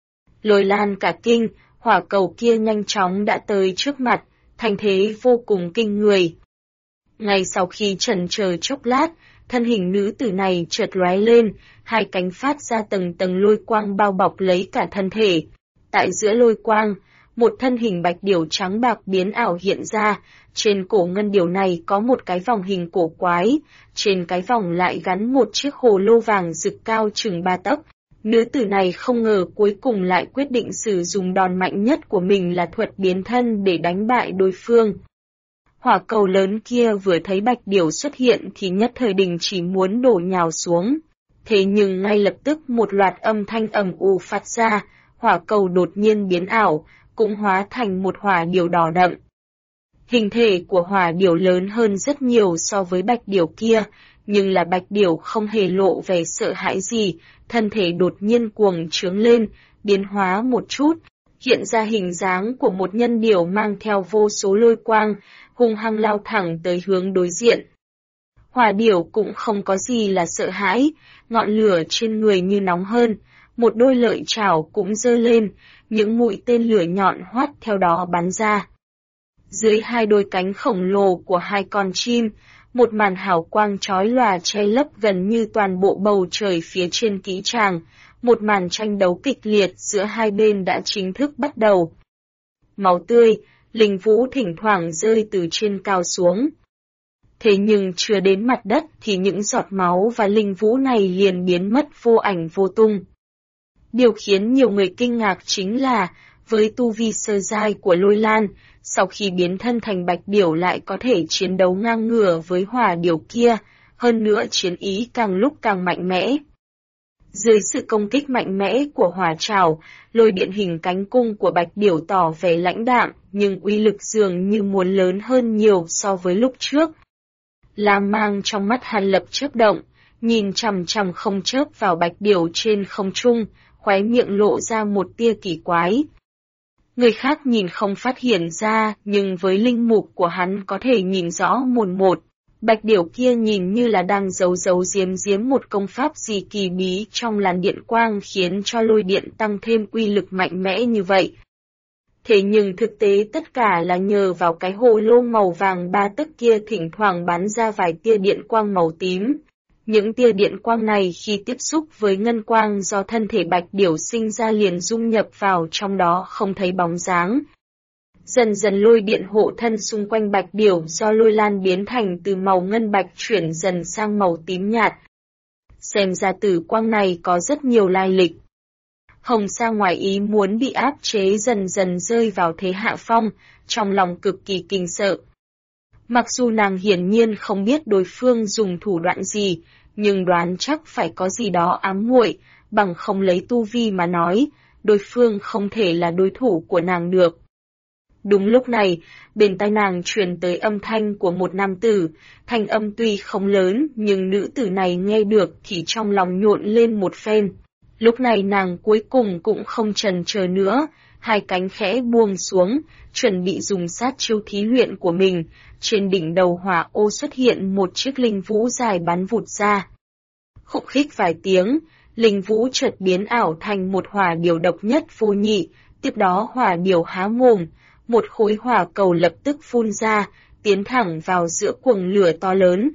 A: Lôi Lan cả kinh, hỏa cầu kia nhanh chóng đã tới trước mặt, thành thế vô cùng kinh người. Ngay sau khi chần chờ chốc lát, thân hình nữ tử này chợt lóe lên, hai cánh phát ra tầng tầng lôi quang bao bọc lấy cả thân thể. Tại giữa lôi quang, một thân hình bạch điểu trắng bạc biến ảo hiện ra, trên cổ ngân điểu này có một cái vòng hình cổ quái, trên cái vòng lại gắn một chiếc hồ lô vàng rực cao chừng 3 tấc. Nữ tử này không ngờ cuối cùng lại quyết định sử dụng đòn mạnh nhất của mình là thuật biến thân để đánh bại đối phương. Hỏa cầu lớn kia vừa thấy bạch điểu xuất hiện thì nhất thời đình chỉ muốn đổ nhào xuống. Thế nhưng ngay lập tức một loạt âm thanh ầm ù phát ra, hỏa cầu đột nhiên biến ảo, cũng hóa thành một hỏa điểu đỏ đậm. Hình thể của hỏa điểu lớn hơn rất nhiều so với bạch điểu kia, nhưng là bạch điểu không hề lộ vẻ sợ hãi gì, thân thể đột nhiên cuồng trướng lên, biến hóa một chút, hiện ra hình dáng của một nhân điểu mang theo vô số lôi quang, hung hăng lao thẳng tới hướng đối diện. Hỏa điểu cũng không có gì là sợ hãi, ngọn lửa trên người như nóng hơn, một đôi lợi chảo cũng giơ lên, những mũi tên lửa nhọn hoắt theo đó bắn ra. Dưới hai đôi cánh khổng lồ của hai con chim, một màn hào quang chói lòa che lấp gần như toàn bộ bầu trời phía trên kỹ tràng, một màn tranh đấu kịch liệt giữa hai bên đã chính thức bắt đầu. Máu tươi, linh vũ thỉnh thoảng rơi từ trên cao xuống. Thế nhưng chưa đến mặt đất thì những giọt máu và linh vũ này liền biến mất vô ảnh vô tung. Điều khiến nhiều người kinh ngạc chính là, với tu vi sơ giai của Lôi Lan, sau khi biến thân thành bạch điểu lại có thể chiến đấu ngang ngửa với hỏa điểu kia, hơn nữa chiến ý càng lúc càng mạnh mẽ. Dưới sự công kích mạnh mẽ của hỏa trảo, lôi điện hình cánh cung của bạch điểu tỏ vẻ lãnh đạm, nhưng uy lực dường như muốn lớn hơn nhiều so với lúc trước. Lam mang trong mắt Hàn Lập chớp động, nhìn chằm chằm không chớp vào bạch điểu trên không trung, khóe miệng lộ ra một tia kỳ quái. Người khác nhìn không phát hiện ra, nhưng với linh mục của hắn có thể nhìn rõ mồn một. Bạch điểu kia nhìn như là đang giấu giếm một công pháp gì kỳ bí trong làn điện quang khiến cho lôi điện tăng thêm uy lực mạnh mẽ như vậy. Thế nhưng thực tế tất cả là nhờ vào cái hồ lô màu vàng 3 tấc kia thỉnh thoảng bắn ra vài tia điện quang màu tím. Những tia điện quang này khi tiếp xúc với ngân quang do thân thể bạch điểu sinh ra liền dung nhập vào trong đó không thấy bóng dáng. Dần dần lôi điện hộ thân xung quanh bạch điểu do Lôi Lan biến thành từ màu ngân bạch chuyển dần sang màu tím nhạt. Xem ra tử quang này có rất nhiều lai lịch. Hồng Sa ngoài ý muốn bị áp chế dần dần rơi vào thế hạ phong, trong lòng cực kỳ kinh sợ. Mặc dù nàng hiển nhiên không biết đối phương dùng thủ đoạn gì, nhưng đoán chắc phải có gì đó ám muội, bằng không lấy tu vi mà nói, đối phương không thể là đối thủ của nàng được. Đúng lúc này, bên tai nàng truyền tới âm thanh của một nam tử, thanh âm tuy không lớn nhưng nữ tử này nghe được thì trong lòng nhộn lên một phen. Lúc này nàng cuối cùng cũng không chần chờ nữa, hai cánh khẽ buông xuống, chuẩn bị dùng sát chiêu thí luyện của mình. Trên đỉnh đầu hỏa ô xuất hiện một chiếc linh vũ dài bắn vụt ra. Khúc khích vài tiếng, linh vũ chợt biến ảo thành một hỏa điểu độc nhất vô nhị, tiếp đó hỏa điểu há mồm, một khối hỏa cầu lập tức phun ra, tiến thẳng vào giữa cuồng lửa to lớn.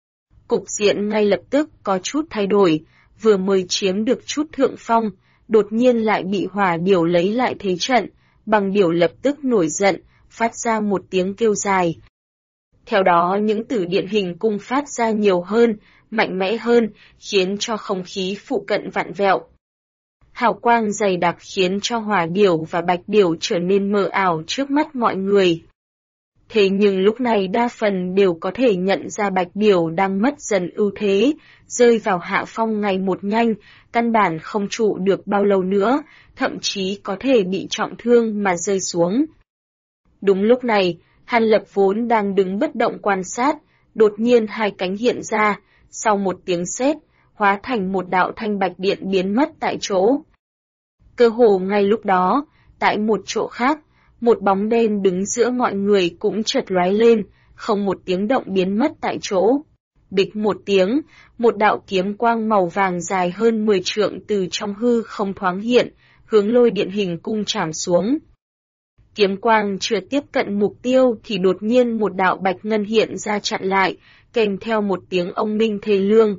A: Cục diện ngay lập tức có chút thay đổi, vừa mới chiếm được chút thượng phong, đột nhiên lại bị hỏa điểu lấy lại thế trận, bằng điểu lập tức nổi giận, phát ra một tiếng kêu dài. Theo đó những tử điện hình cung phát ra nhiều hơn, mạnh mẽ hơn, khiến cho không khí phụ cận vặn vẹo. Hào quang dày đặc khiến cho hỏa điểu và bạch điểu trở nên mờ ảo trước mắt mọi người. Thế nhưng lúc này đa phần đều có thể nhận ra bạch điểu đang mất dần ưu thế, rơi vào hạ phong ngày một nhanh, căn bản không trụ được bao lâu nữa, thậm chí có thể bị trọng thương mà rơi xuống. Đúng lúc này, Hàn Lập vốn đang đứng bất động quan sát, đột nhiên hai cánh hiện ra, sau một tiếng sét, hóa thành một đạo thanh bạch điện biến mất tại chỗ. Cơ hồ ngay lúc đó, tại một chỗ khác, một bóng đen đứng giữa mọi người cũng chợt lóe lên, không một tiếng động biến mất tại chỗ. Bịch một tiếng, một đạo kiếm quang màu vàng dài hơn 10 trượng từ trong hư không thoáng hiện, hướng Lôi Điện hình cung chạm xuống. Kiếm quang chưa tiếp cận mục tiêu thì đột nhiên một đạo bạch ngân hiện ra chặn lại, kèm theo một tiếng ông minh thê lương.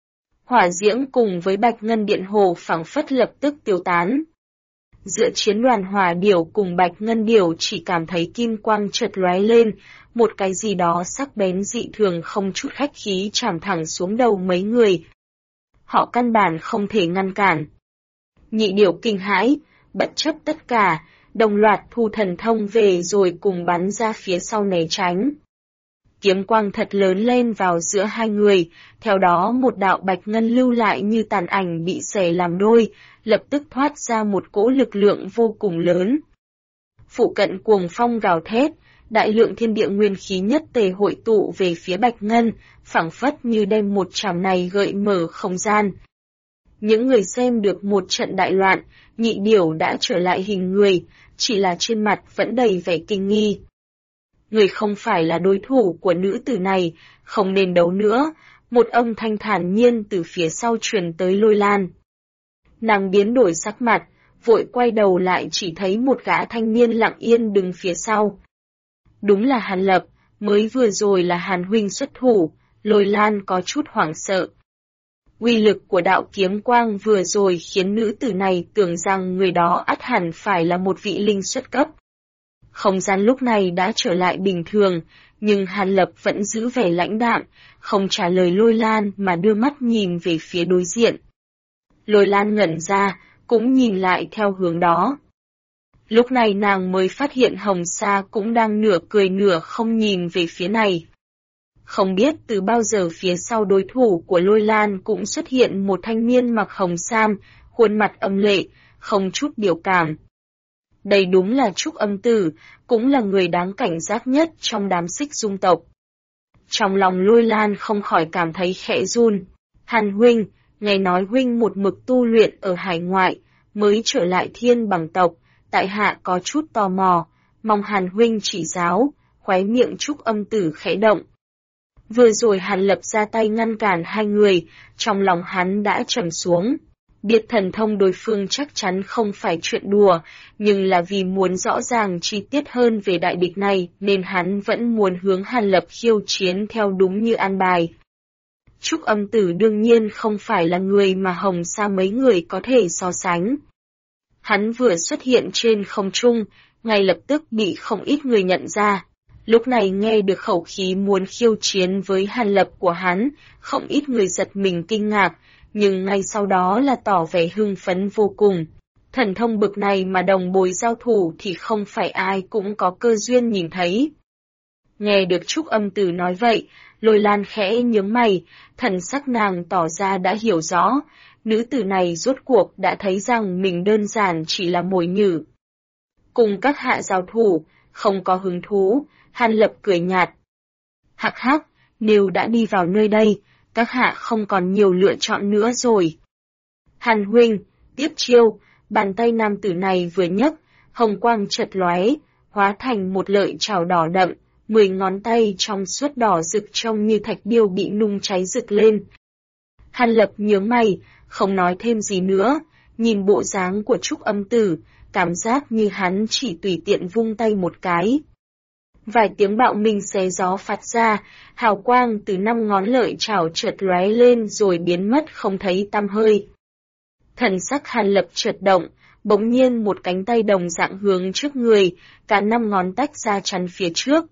A: Hỏa diễm cùng với bạch ngân điện hồ phảng phất lập tức tiêu tán. Giữa chiến đoàn hỏa điểu cùng bạch ngân điểu chỉ cảm thấy kim quang chợt lóe lên, một cái gì đó sắc bén dị thường không chút khách khí chạm thẳng xuống đầu mấy người. Họ căn bản không thể ngăn cản. Nhị điểu kinh hãi, bất chấp tất cả, đồng loạt thu thần thông về rồi cùng bắn ra phía sau né tránh. Kiếm quang thật lớn lên vào giữa hai người, theo đó một đạo bạch ngân lưu lại như tàn ảnh bị xẻ làm đôi, lập tức thoát ra một cỗ lực lượng vô cùng lớn. Phụ cận cuồng phong gào thét, đại lượng thiên địa nguyên khí nhất tề hội tụ về phía bạch ngân, phảng phất như đem một chảm này gợi mở không gian. Những người xem được một trận đại loạn, nhị điểu đã trở lại hình người, chỉ là trên mặt vẫn đầy vẻ kinh nghi. Người không phải là đối thủ của nữ tử này, không nên đấu nữa, một âm thanh thản nhiên từ phía sau truyền tới Lôi Lan. Nàng biến đổi sắc mặt, vội quay đầu lại chỉ thấy một gã thanh niên lặng yên đứng phía sau. Đúng là Hàn Lập, mới vừa rồi là Hàn huynh xuất thủ, Lôi Lan có chút hoảng sợ. Uy lực của đạo kiếm quang vừa rồi khiến nữ tử này tưởng rằng người đó ắt hẳn phải là một vị linh xuất cấp. Không gian lúc này đã trở lại bình thường, nhưng Hàn Lập vẫn giữ vẻ lãnh đạm, không trả lời Lôi Lan mà đưa mắt nhìn về phía đối diện. Lôi Lan ngẩn ra, cũng nhìn lại theo hướng đó. Lúc này nàng mới phát hiện Hồng Sa cũng đang nửa cười nửa không nhìn về phía này. Không biết từ bao giờ phía sau đối thủ của Lôi Lan cũng xuất hiện một thanh niên mặc hồng sam, khuôn mặt âm lệ, không chút biểu cảm. Đây đúng là Trúc Âm Tử, cũng là người đáng cảnh giác nhất trong đám Xích Dung tộc. Trong lòng Lôi Lan không khỏi cảm thấy khẽ run. Hàn huynh, nghe nói huynh một mực tu luyện ở hải ngoại, mới trở lại Thiên Bằng tộc, tại hạ có chút tò mò, mong Hàn huynh chỉ giáo, khóe miệng Trúc Âm Tử khẽ động. Vừa rồi Hàn Lập ra tay ngăn cản hai người, trong lòng hắn đã trầm xuống. Biết thần thông đối phương chắc chắn không phải chuyện đùa, nhưng là vì muốn rõ ràng chi tiết hơn về đại địch này nên hắn vẫn muốn hướng Hàn Lập khiêu chiến theo đúng như an bài. Trúc Âm Tử đương nhiên không phải là người mà Hồng Sa mấy người có thể so sánh. Hắn vừa xuất hiện trên không trung, ngay lập tức bị không ít người nhận ra. Lúc này nghe được khẩu khí muốn khiêu chiến với Hàn Lập của hắn, không ít người giật mình kinh ngạc, nhưng ngay sau đó là tỏ vẻ hưng phấn vô cùng. Thần thông bực này mà đồng bối giao thủ thì không phải ai cũng có cơ duyên nhìn thấy. Nghe được Trúc Âm Tử nói vậy, Lôi Lan khẽ nhướng mày, thần sắc nàng tỏ ra đã hiểu rõ, nữ tử này rốt cuộc đã thấy rằng mình đơn giản chỉ là mồi nhử. Cùng các hạ giao thủ, không có hứng thú. Hàn Lập cười nhạt. Hắc hắc, nếu đã đi vào nơi đây, các hạ không còn nhiều lựa chọn nữa rồi. Hàn huynh, tiếp chiêu, bàn tay nam tử này vừa nhấc, hồng quang chợt lóe, hóa thành một lợi chảo đỏ đậm, 10 ngón tay trong suốt đỏ rực trông như thạch điêu bị nung cháy rực lên. Hàn Lập nhướng mày, không nói thêm gì nữa, nhìn bộ dáng của Trúc Âm Tử, cảm giác như hắn chỉ tùy tiện vung tay một cái. Vài tiếng bạo minh xé gió phát ra, hào quang từ 5 ngón lợi chảo chợt lóe lên rồi biến mất không thấy tăm hơi. Thần sắc Hàn Lập chợt động, bỗng nhiên một cánh tay đồng dạng hướng trước người, cả 5 ngón tách ra chắn phía trước.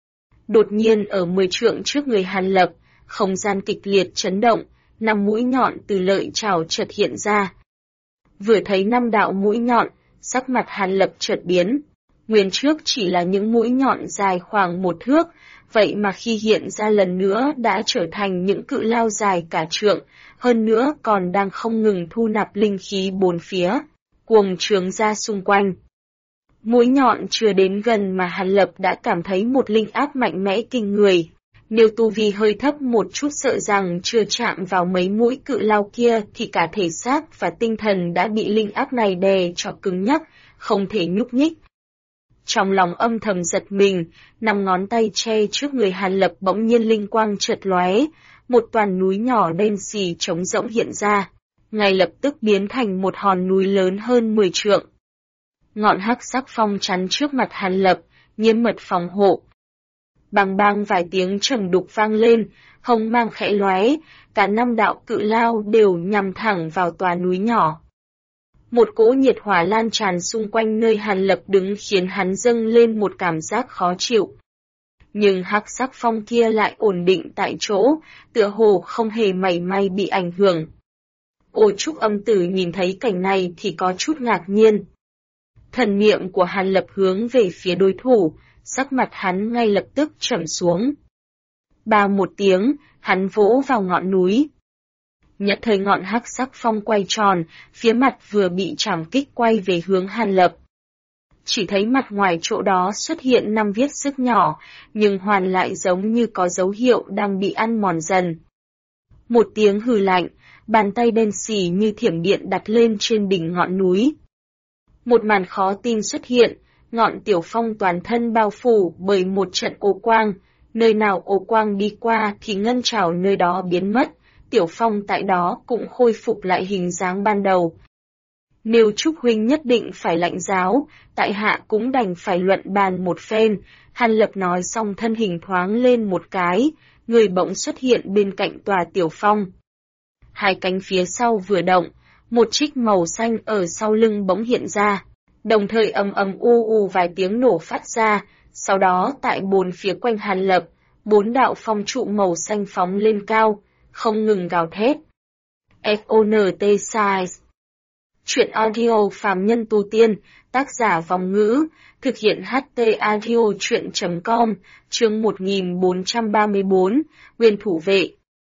A: Đột nhiên ở 10 trượng trước người Hàn Lập, không gian kịch liệt chấn động, 5 mũi nhọn từ lợi chảo chợt hiện ra. Vừa thấy 5 đạo mũi nhọn, sắc mặt Hàn Lập chợt biến. Nguyên trước chỉ là những mũi nhọn dài khoảng 1 thước, vậy mà khi hiện ra lần nữa đã trở thành những cự lao dài cả trượng, hơn nữa còn đang không ngừng thu nạp linh khí bốn phía, cuồng trướng ra xung quanh. Mũi nhọn chưa đến gần mà Hàn Lập đã cảm thấy một linh áp mạnh mẽ kinh người. Nếu tu vi hơi thấp một chút sợ rằng chưa chạm vào mấy mũi cự lao kia thì cả thể xác và tinh thần đã bị linh áp này đè cho cứng nhắc, không thể nhúc nhích. Trong lòng âm thầm giật mình, 5 ngón tay che trước người Hàn Lập bỗng nhiên linh quang chợt lóe, một toàn núi nhỏ đen xì trống rỗng hiện ra, ngay lập tức biến thành một hòn núi lớn hơn 10 trượng. Ngọn hắc sắc phong chắn trước mặt Hàn Lập, nghiêm mật phòng hộ. Bang bang vài tiếng trầm đục vang lên, hồng mang khẽ lóe, cả 5 đạo cự lao đều nhằm thẳng vào tòa núi nhỏ. Một cỗ nhiệt hỏa lan tràn xung quanh nơi Hàn Lập đứng khiến hắn dâng lên một cảm giác khó chịu. Nhưng hắc sắc phong kia lại ổn định tại chỗ, tựa hồ không hề mảy may bị ảnh hưởng. Ô Trúc Âm Tử nhìn thấy cảnh này thì có chút ngạc nhiên. Thần niệm của Hàn Lập hướng về phía đối thủ, sắc mặt hắn ngay lập tức trầm xuống. Ba một tiếng, hắn vỗ vào ngọn núi. Nhận thời ngọn hắc sắc phong quay tròn, phía mặt vừa bị chảm kích quay về hướng Hàn Lập. Chỉ thấy mặt ngoài chỗ đó xuất hiện 5 vết xước nhỏ, nhưng hoàn lại giống như có dấu hiệu đang bị ăn mòn dần. Một tiếng hừ lạnh, bàn tay đen xì như thiểm điện đặt lên trên đỉnh ngọn núi. Một màn khó tin xuất hiện, ngọn tiểu phong toàn thân bao phủ bởi một trận ô quang, nơi nào ô quang đi qua thì ngân trảo nơi đó biến mất, tiểu phong tại đó cũng khôi phục lại hình dáng ban đầu. Nếu Trúc huynh nhất định phải lãnh giáo, tại hạ cũng đành phải luận bàn một phen. Hàn Lập nói xong thân hình thoáng lên một cái, người bỗng xuất hiện bên cạnh tòa tiểu phong. Hai cánh phía sau vừa động, một trích màu xanh ở sau lưng bỗng hiện ra, đồng thời ầm ầm u u vài tiếng nổ phát ra, sau đó tại 4 phía quanh Hàn Lập, 4 đạo phong trụ màu xanh phóng lên cao, không ngừng gào thét. FONT Size. Chuyện audio phàm nhân tu tiên, tác giả Vòng Ngữ, thực hiện HT audio chuyện.com, chương 1434, Nguyên thủ vệ.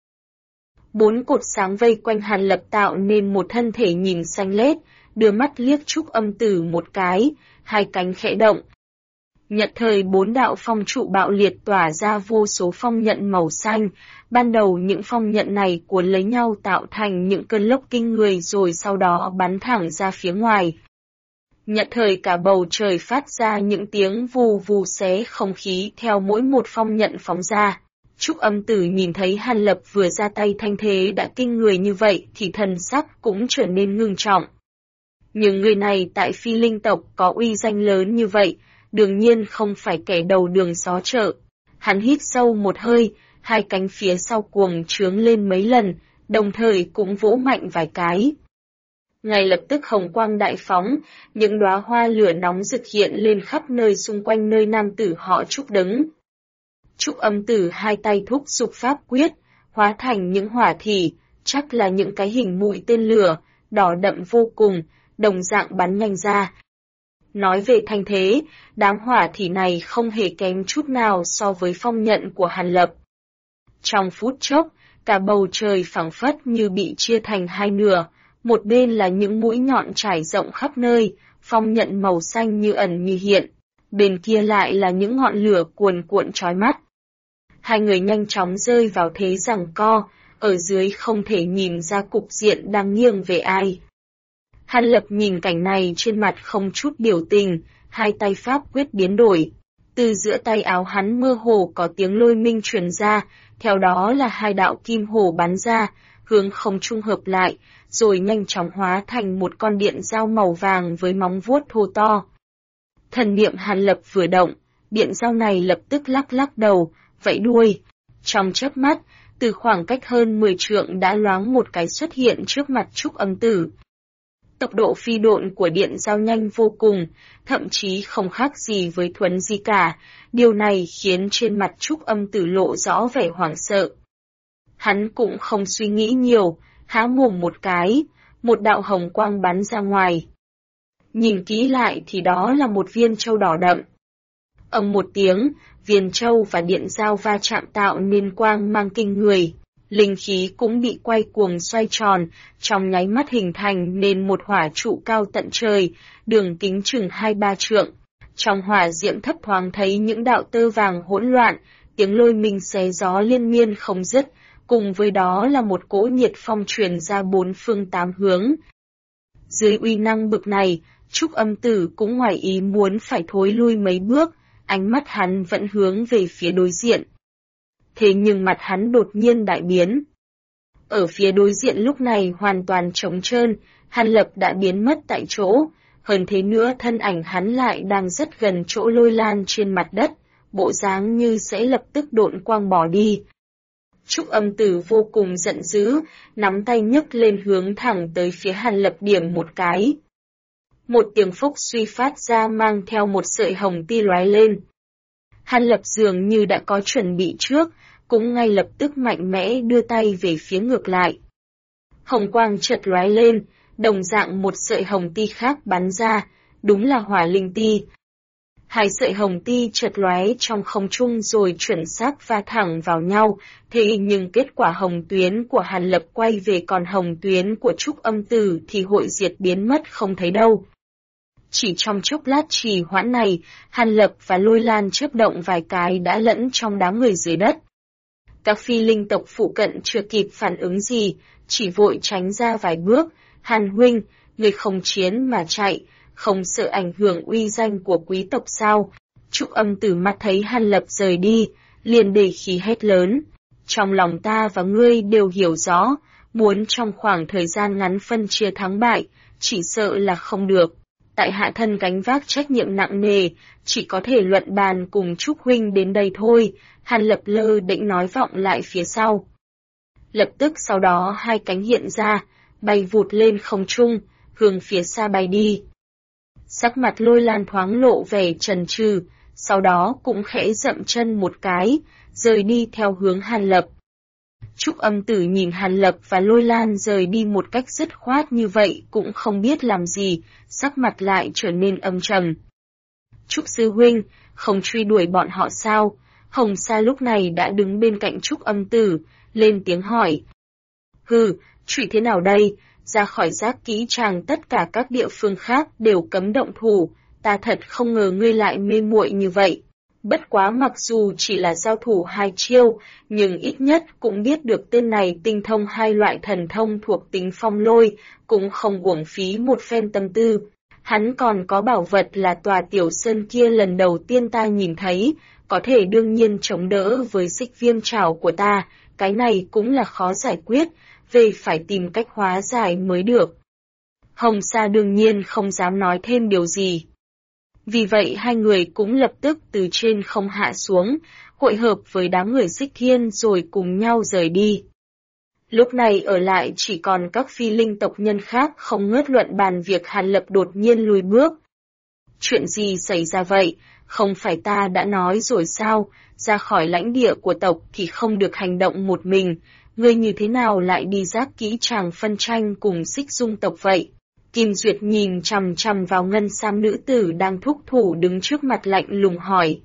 A: 4 cột sáng vây quanh Hàn Lập tạo nên một thân thể nhìn xanh lét, đưa mắt liếc Trúc Âm Tử một cái, hai cánh khẽ động. Nhật thời 4 đạo phong trụ bạo liệt tỏa ra vô số phong nhận màu xanh, ban đầu những phong nhận này cuốn lấy nhau tạo thành những cơn lốc kinh người rồi sau đó bắn thẳng ra phía ngoài. Nhật thời cả bầu trời phát ra những tiếng vù vù xé không khí theo mỗi một phong nhận phóng ra. Trúc Âm Tử nhìn thấy Hàn Lập vừa ra tay thanh thế đã kinh người như vậy thì thần sắc cũng trở nên ngưng trọng. Nhưng người này tại Phi Linh tộc có uy danh lớn như vậy, đương nhiên không phải kẻ đầu đường xó chợ. Hắn hít sâu một hơi, hai cánh phía sau cuồng trướng lên mấy lần, đồng thời cũng vỗ mạnh vài cái. Ngay lập tức hồng quang đại phóng, những đóa hoa lửa nóng rực hiện lên khắp nơi xung quanh nơi nam tử họ Trúc đứng. Trúc Âm Tử hai tay thúc giục pháp quyết, hóa thành những hỏa thỉ, chắc là những cái hình mũi tên lửa, đỏ đậm vô cùng, đồng dạng bắn nhanh ra. Nói về thanh thế, đám hỏa thỉ này không hề kém chút nào so với phong nhận của Hàn Lập. Trong phút chốc, cả bầu trời phảng phất như bị chia thành hai nửa, một bên là những mũi nhọn trải rộng khắp nơi, phong nhận màu xanh như ẩn như hiện. bên kia lại là những ngọn lửa cuồn cuộn chói mắt. Hai người nhanh chóng rơi vào thế giằng co, ở dưới không thể nhìn ra cục diện đang nghiêng về ai. Hàn Lập nhìn cảnh này trên mặt không chút biểu tình, hai tay pháp quyết biến đổi. Từ giữa tay áo hắn mơ hồ có tiếng lôi minh truyền ra, theo đó là hai đạo kim hồ bắn ra, hướng không trung hợp lại, rồi nhanh chóng hóa thành một con điện dao màu vàng với móng vuốt thô to. Thần niệm Hàn Lập vừa động, điện dao này lập tức lắc lắc đầu, vẫy đuôi. Trong chớp mắt, từ khoảng cách hơn 10 trượng đã loáng một cái xuất hiện trước mặt Trúc Âm Tử. Tốc độ phi độn của điện dao nhanh vô cùng, thậm chí không khác gì với thuấn di cả, điều này khiến trên mặt Trúc Âm Tử lộ rõ vẻ hoảng sợ. Hắn cũng không suy nghĩ nhiều, há mồm một cái, một đạo hồng quang bắn ra ngoài. Nhìn kỹ lại thì đó là một viên châu đỏ đậm. Ầm một tiếng, viên châu và điện dao va chạm tạo nên quang mang kinh người. Linh khí cũng bị quay cuồng xoay tròn, trong nháy mắt hình thành nên một hỏa trụ cao tận trời, đường kính chừng 2-3 trượng. Trong hỏa diễm thấp thoáng thấy những đạo tơ vàng hỗn loạn, tiếng lôi minh xé gió liên miên không dứt, cùng với đó là một cỗ nhiệt phong truyền ra bốn phương tám hướng. Dưới uy năng bực này, Trúc Âm Tử cũng ngoài ý muốn phải thối lui mấy bước, ánh mắt hắn vẫn hướng về phía đối diện. Thế nhưng mặt hắn đột nhiên đại biến. Ở phía đối diện lúc này hoàn toàn trống trơn, Hàn Lập đã biến mất tại chỗ, hơn thế nữa thân ảnh hắn lại đang rất gần chỗ Lôi Lan trên mặt đất, bộ dáng như sẽ lập tức độn quang bỏ đi. Trúc Âm Tử vô cùng giận dữ, nắm tay nhấc lên hướng thẳng tới phía Hàn Lập điểm một cái. Một tiếng phốc suy phát ra mang theo một sợi hồng ti lóe lên. Hàn Lập dường như đã có chuẩn bị trước, cũng ngay lập tức mạnh mẽ đưa tay về phía ngược lại. Hồng quang chợt lóe lên, đồng dạng một sợi hồng ti khác bắn ra, đúng là hỏa linh ti. Hai sợi hồng ti chợt lóe trong không trung rồi chuẩn xác va thẳng vào nhau, thế nhưng kết quả hồng tuyến của Hàn Lập quay về còn hồng tuyến của Trúc Âm Tử thì hội diệt biến mất không thấy đâu. Chỉ trong chốc lát trì hoãn này, Hàn Lập và Lôi Lan chớp động vài cái đã lẫn trong đám người dưới đất. Các phi linh tộc phụ cận chưa kịp phản ứng gì, chỉ vội tránh ra vài bước. Hàn huynh, người không chiến mà chạy, không sợ ảnh hưởng uy danh của quý tộc sao? Trúc Âm Tử mắt thấy Hàn Lập rời đi, liền để khí hét lớn. Trong lòng ta và ngươi đều hiểu rõ, muốn trong khoảng thời gian ngắn phân chia thắng bại, chỉ sợ là không được. Tại hạ thân gánh vác trách nhiệm nặng nề, chỉ có thể luận bàn cùng Trúc huynh đến đây thôi. Hàn Lập lơ định nói vọng lại phía sau. Lập tức sau đó hai cánh hiện ra, bay vụt lên không trung, hướng phía xa bay đi. Sắc mặt Lôi Lan thoáng lộ vẻ chần chừ, sau đó cũng khẽ dậm chân một cái, rời đi theo hướng Hàn Lập. Trúc Âm Tử nhìn Hàn Lập và Lôi Lan rời đi một cách dứt khoát như vậy cũng không biết làm gì, sắc mặt lại trở nên âm trầm. Trúc sư huynh, không truy đuổi bọn họ sao? Hồng Sa lúc này đã đứng bên cạnh Trúc Âm Tử, lên tiếng hỏi. Hừ, truy thế nào đây? Ra khỏi Giác Kỹ Tràng tất cả các địa phương khác đều cấm động thủ, ta thật không ngờ ngươi lại mê muội như vậy. Bất quá mặc dù chỉ là giao thủ 2 chiêu, nhưng ít nhất cũng biết được tên này tinh thông 2 loại thần thông thuộc tính phong lôi, cũng không uổng phí một phen tâm tư. Hắn còn có bảo vật là tòa tiểu sơn kia lần đầu tiên ta nhìn thấy, có thể đương nhiên chống đỡ với xích viêm trảo của ta, cái này cũng là khó giải quyết, về phải tìm cách hóa giải mới được. Hồng Sa đương nhiên không dám nói thêm điều gì. Vì vậy hai người cũng lập tức từ trên không hạ xuống, hội hợp với đám người Xích Thiên rồi cùng nhau rời đi. Lúc này ở lại chỉ còn các phi linh tộc nhân khác không ngớt luận bàn việc Hàn Lập đột nhiên lùi bước. Chuyện gì xảy ra vậy? Không phải ta đã nói rồi sao? Ra khỏi lãnh địa của tộc thì không được hành động một mình. Ngươi như thế nào lại đi Giác Kỹ Tràng phân tranh cùng Xích Dung tộc vậy? Kim Duyệt nhìn chằm chằm vào ngân sam nữ tử đang thúc thủ đứng trước mặt lạnh lùng hỏi.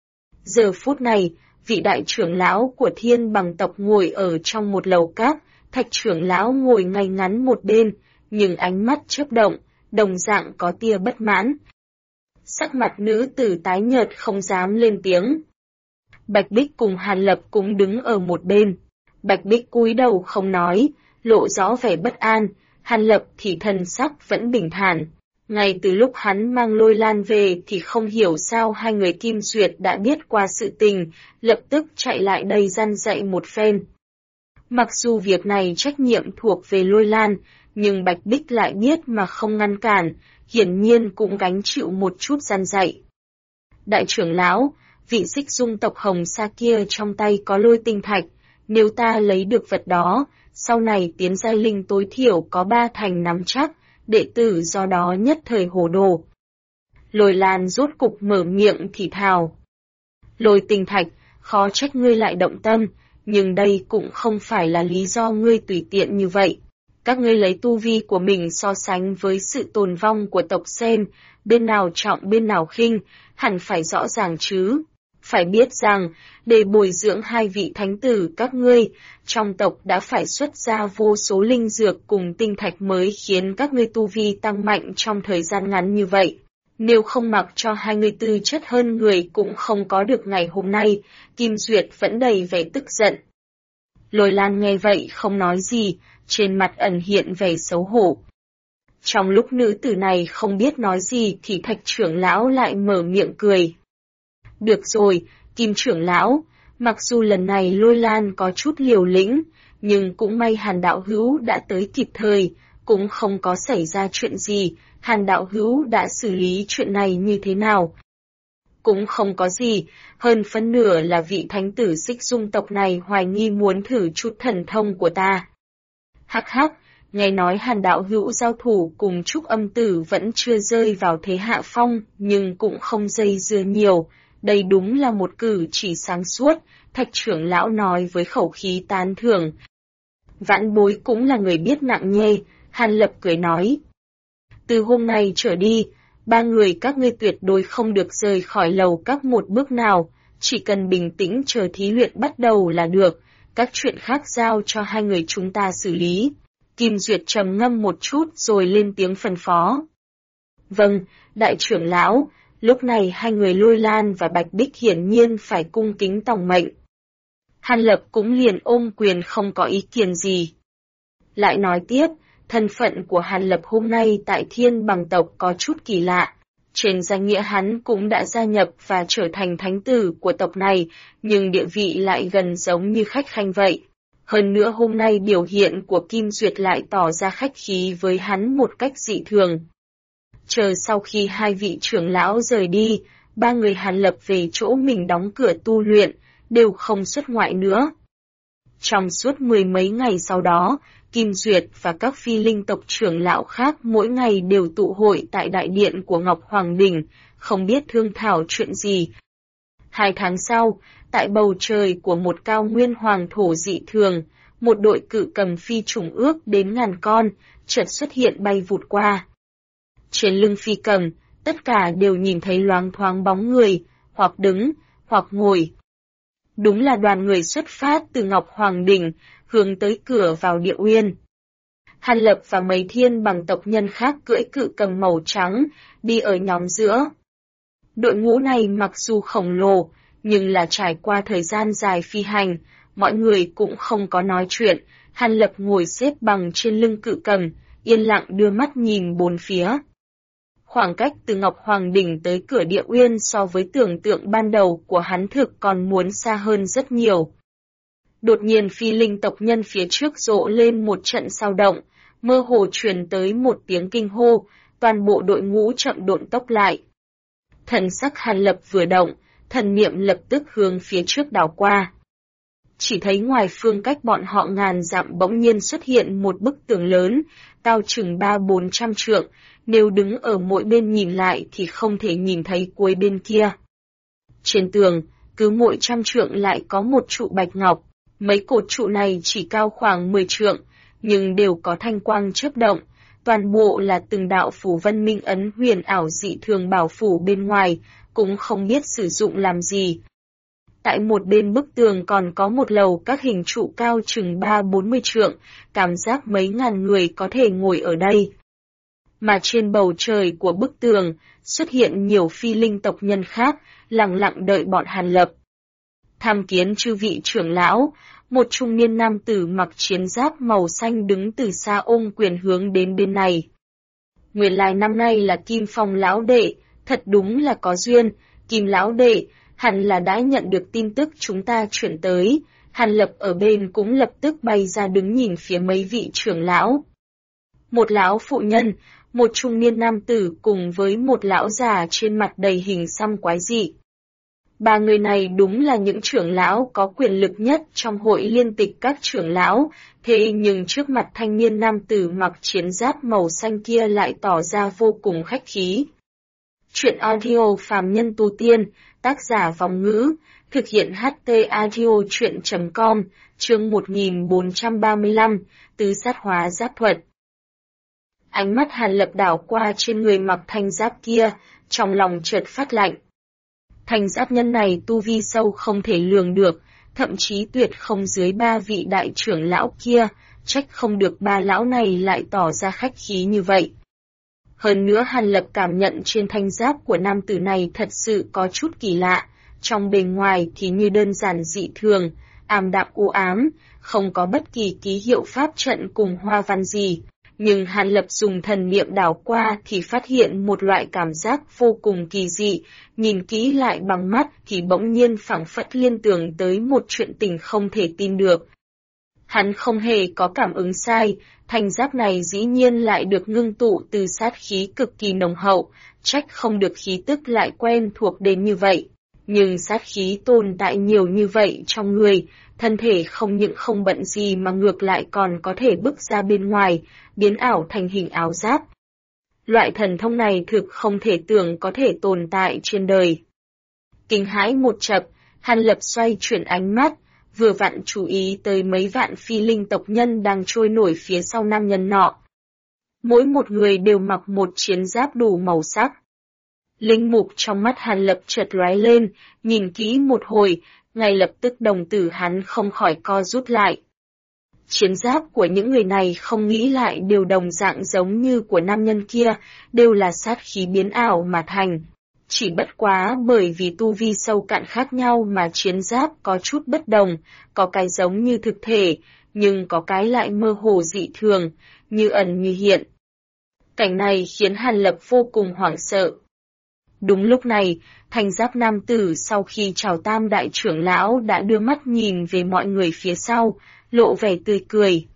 A: Giờ phút này, vị đại trưởng lão của Thiên Bằng tộc ngồi ở trong một lầu cát, Thạch trưởng lão ngồi ngay ngắn một bên, nhưng ánh mắt chớp động, đồng dạng có tia bất mãn. Sắc mặt nữ tử tái nhợt không dám lên tiếng. Bạch Bích cùng Hàn Lập cũng đứng ở một bên. Bạch Bích cúi đầu không nói, lộ rõ vẻ bất an, Hàn Lập thì thần sắc vẫn bình thản. Ngay từ lúc hắn mang Lôi Lan về thì không hiểu sao hai người Kim Duyệt đã biết qua sự tình, lập tức chạy lại đây răn dạy một phen. Mặc dù việc này trách nhiệm thuộc về Lôi Lan, nhưng Bạch Bích lại biết mà không ngăn cản, hiển nhiên cũng gánh chịu một chút răn dạy. Đại trưởng lão, vị Xích Dung tộc Hồng Sa kia trong tay có lôi tinh thạch, nếu ta lấy được vật đó, sau này tiến giai linh tối thiểu có 3 thành nắm chắc, đệ tử do đó nhất thời hồ đồ. Lôi Lan rốt cục mở miệng thì thào. Lôi tinh thạch, khó trách ngươi lại động tâm, nhưng đây cũng không phải là lý do ngươi tùy tiện như vậy. Các ngươi lấy tu vi của mình so sánh với sự tồn vong của tộc Sen, bên nào trọng bên nào khinh, hẳn phải rõ ràng chứ. Phải biết rằng, để bồi dưỡng hai vị thánh tử các ngươi, trong tộc đã phải xuất ra vô số linh dược cùng tinh thạch mới khiến các ngươi tu vi tăng mạnh trong thời gian ngắn như vậy. Nếu không mặc cho hai người tư chất hơn người cũng không có được ngày hôm nay, Kim Duyệt vẫn đầy vẻ tức giận. Lôi Lan nghe vậy không nói gì, trên mặt ẩn hiện vẻ xấu hổ. Trong lúc nữ tử này không biết nói gì thì Thạch trưởng lão lại mở miệng cười. Được rồi, Kim trưởng lão, mặc dù lần này Lôi Lan có chút liều lĩnh, nhưng cũng may Hàn đạo hữu đã tới kịp thời, cũng không có xảy ra chuyện gì, Hàn đạo hữu đã xử lý chuyện này như thế nào? Cũng không có gì, hơn phân nửa là vị thánh tử Xích Dung tộc này hoài nghi muốn thử chút thần thông của ta. Hắc hắc, nghe nói Hàn đạo hữu giao thủ cùng Trúc Âm tử vẫn chưa rơi vào thế hạ phong, nhưng cũng không dây dưa nhiều. Đây đúng là một cử chỉ sáng suốt, Thạch trưởng lão nói với khẩu khí tán thưởng. Vãn bối cũng là người biết nặng nhẹ, Hàn Lập cười nói. Từ hôm nay trở đi, 3 người các ngươi tuyệt đối không được rời khỏi lầu các một bước nào, chỉ cần bình tĩnh chờ thí luyện bắt đầu là được, các chuyện khác giao cho hai người chúng ta xử lý. Kim Duyệt trầm ngâm một chút rồi lên tiếng phân phó. Vâng, đại trưởng lão. Lúc này hai người Lôi Lan và Bạch Bích hiển nhiên phải cung kính tòng mệnh. Hàn Lập cũng liền ôm quyền không có ý kiến gì. Lại nói tiếp, thân phận của Hàn Lập hôm nay tại Thiên Bằng tộc có chút kỳ lạ. Trên danh nghĩa hắn cũng đã gia nhập và trở thành thánh tử của tộc này, nhưng địa vị lại gần giống như khách khanh vậy. Hơn nữa hôm nay biểu hiện của Kim Duyệt lại tỏ ra khách khí với hắn một cách dị thường. Chờ sau khi hai vị trưởng lão rời đi, 3 người Hàn Lập về chỗ mình đóng cửa tu luyện, đều không xuất ngoại nữa. Trong suốt 10 mấy ngày sau đó, Kim Duyệt và các phi linh tộc trưởng lão khác mỗi ngày đều tụ hội tại đại điện của Ngọc Hoàng Đình, không biết thương thảo chuyện gì. 2 tháng sau, tại bầu trời của một cao nguyên hoàng thổ dị thường, một đội cự cầm phi trùng ước đến ngàn con, chợt xuất hiện bay vụt qua. Trên lưng phi cầm, tất cả đều nhìn thấy loáng thoáng bóng người, hoặc đứng, hoặc ngồi. Đúng là đoàn người xuất phát từ Ngọc Hoàng Đình, hướng tới cửa vào Địa Uyên. Hàn Lập và mấy Thiên Bằng tộc nhân khác cưỡi cự cầm màu trắng, đi ở nhóm giữa. Đội ngũ này mặc dù khổng lồ, nhưng là trải qua thời gian dài phi hành, mọi người cũng không có nói chuyện. Hàn Lập ngồi xếp bằng trên lưng cự cầm, yên lặng đưa mắt nhìn bốn phía. Khoảng cách từ Ngọc Hoàng Đỉnh tới cửa Địa Uyên so với tưởng tượng ban đầu của hắn thực còn muốn xa hơn rất nhiều. Đột nhiên phi linh tộc nhân phía trước rộ lên một trận sao động, mơ hồ truyền tới một tiếng kinh hô, toàn bộ đội ngũ chậm độn tốc lại. Thần sắc Hàn Lập vừa động, thần niệm lập tức hướng phía trước đảo qua. Chỉ thấy ngoài phương cách bọn họ ngàn dặm bỗng nhiên xuất hiện một bức tường lớn, cao chừng 300-400 trượng, nếu đứng ở mỗi bên nhìn lại thì không thể nhìn thấy cuối bên kia. Trên tường, cứ mỗi 100 trượng lại có một trụ bạch ngọc, mấy cột trụ này chỉ cao khoảng 10 trượng, nhưng đều có thanh quang chớp động, toàn bộ là từng đạo phủ vân minh ấn huyền ảo dị thường bảo phủ bên ngoài, cũng không biết sử dụng làm gì. Tại một bên bức tường còn có một lầu các hình trụ cao chừng 3-40 trượng, cảm giác mấy ngàn người có thể ngồi ở đây. mà trên bầu trời của bức tường xuất hiện nhiều phi linh tộc nhân khác, lặng lặng đợi bọn Hàn Lập. Tham kiến chư vị trưởng lão, một trung niên nam tử mặc chiến giáp màu xanh đứng từ xa ôm quyền hướng đến bên này. Nguyên lai năm nay là Kim Phong lão đệ, thật đúng là có duyên, Kim lão đệ, hẳn là đã nhận được tin tức chúng ta chuyển tới. Hàn Lập ở bên cũng lập tức bay ra đứng nhìn phía mấy vị trưởng lão. Một lão phụ nhân, một trung niên nam tử cùng với một lão già trên mặt đầy hình xăm quái dị. Ba người này đúng là những trưởng lão có quyền lực nhất trong hội liên tịch các trưởng lão, thế nhưng trước mặt thanh niên nam tử mặc chiến giáp màu xanh kia lại tỏ ra vô cùng khách khí. Chuyện audio phàm nhân tu tiên, tác giả Vòng Ngữ, thực hiện HT audio chuyện.com, chương 1435, tứ sát hóa giáp thuật. Ánh mắt Hàn Lập đảo qua trên người mặc thanh giáp kia, trong lòng chợt phát lạnh. Thanh giáp nhân này tu vi sâu không thể lường được, thậm chí tuyệt không dưới ba vị đại trưởng lão kia, trách không được ba lão này lại tỏ ra khách khí như vậy. Hơn nữa Hàn Lập cảm nhận trên thanh giáp của nam tử này thật sự có chút kỳ lạ, trong bề ngoài thì như đơn giản dị thường, ảm đạm u ám, không có bất kỳ ký hiệu pháp trận cùng hoa văn gì. Nhưng Hàn Lập dùng thần niệm đảo qua thì phát hiện một loại cảm giác vô cùng kỳ dị, nhìn kỹ lại bằng mắt thì bỗng nhiên phảng phất liên tưởng tới một chuyện tình không thể tin được. Hắn không hề có cảm ứng sai, thanh giáp này dĩ nhiên lại được ngưng tụ từ sát khí cực kỳ nồng hậu, trách không được khí tức lại quen thuộc đến như vậy. Nhưng sát khí tồn tại nhiều như vậy trong người, thân thể không những không bận gì mà ngược lại còn có thể bước ra bên ngoài, biến ảo thành hình áo giáp. Loại thần thông này thực không thể tưởng có thể tồn tại trên đời. Kinh hãi một chập, Hàn Lập xoay chuyển ánh mắt, vừa vặn chú ý tới mấy vạn phi linh tộc nhân đang trôi nổi phía sau nam nhân nọ. Mỗi một người đều mặc một chiến giáp đủ màu sắc. Linh mục trong mắt Hàn Lập chợt lóe lên, nhìn kỹ một hồi, ngay lập tức đồng tử hắn không khỏi co rút lại. Chiến giáp của những người này không nghĩ lại đều đồng dạng giống như của nam nhân kia, đều là sát khí biến ảo mà thành. Chỉ bất quá bởi vì tu vi sâu cạn khác nhau mà chiến giáp có chút bất đồng, có cái giống như thực thể, nhưng có cái lại mơ hồ dị thường, như ẩn như hiện. Cảnh này khiến Hàn Lập vô cùng hoảng sợ. Đúng lúc này, thanh giáp nam tử sau khi chào tam đại trưởng lão đã đưa mắt nhìn về mọi người phía sau, lộ vẻ tươi cười.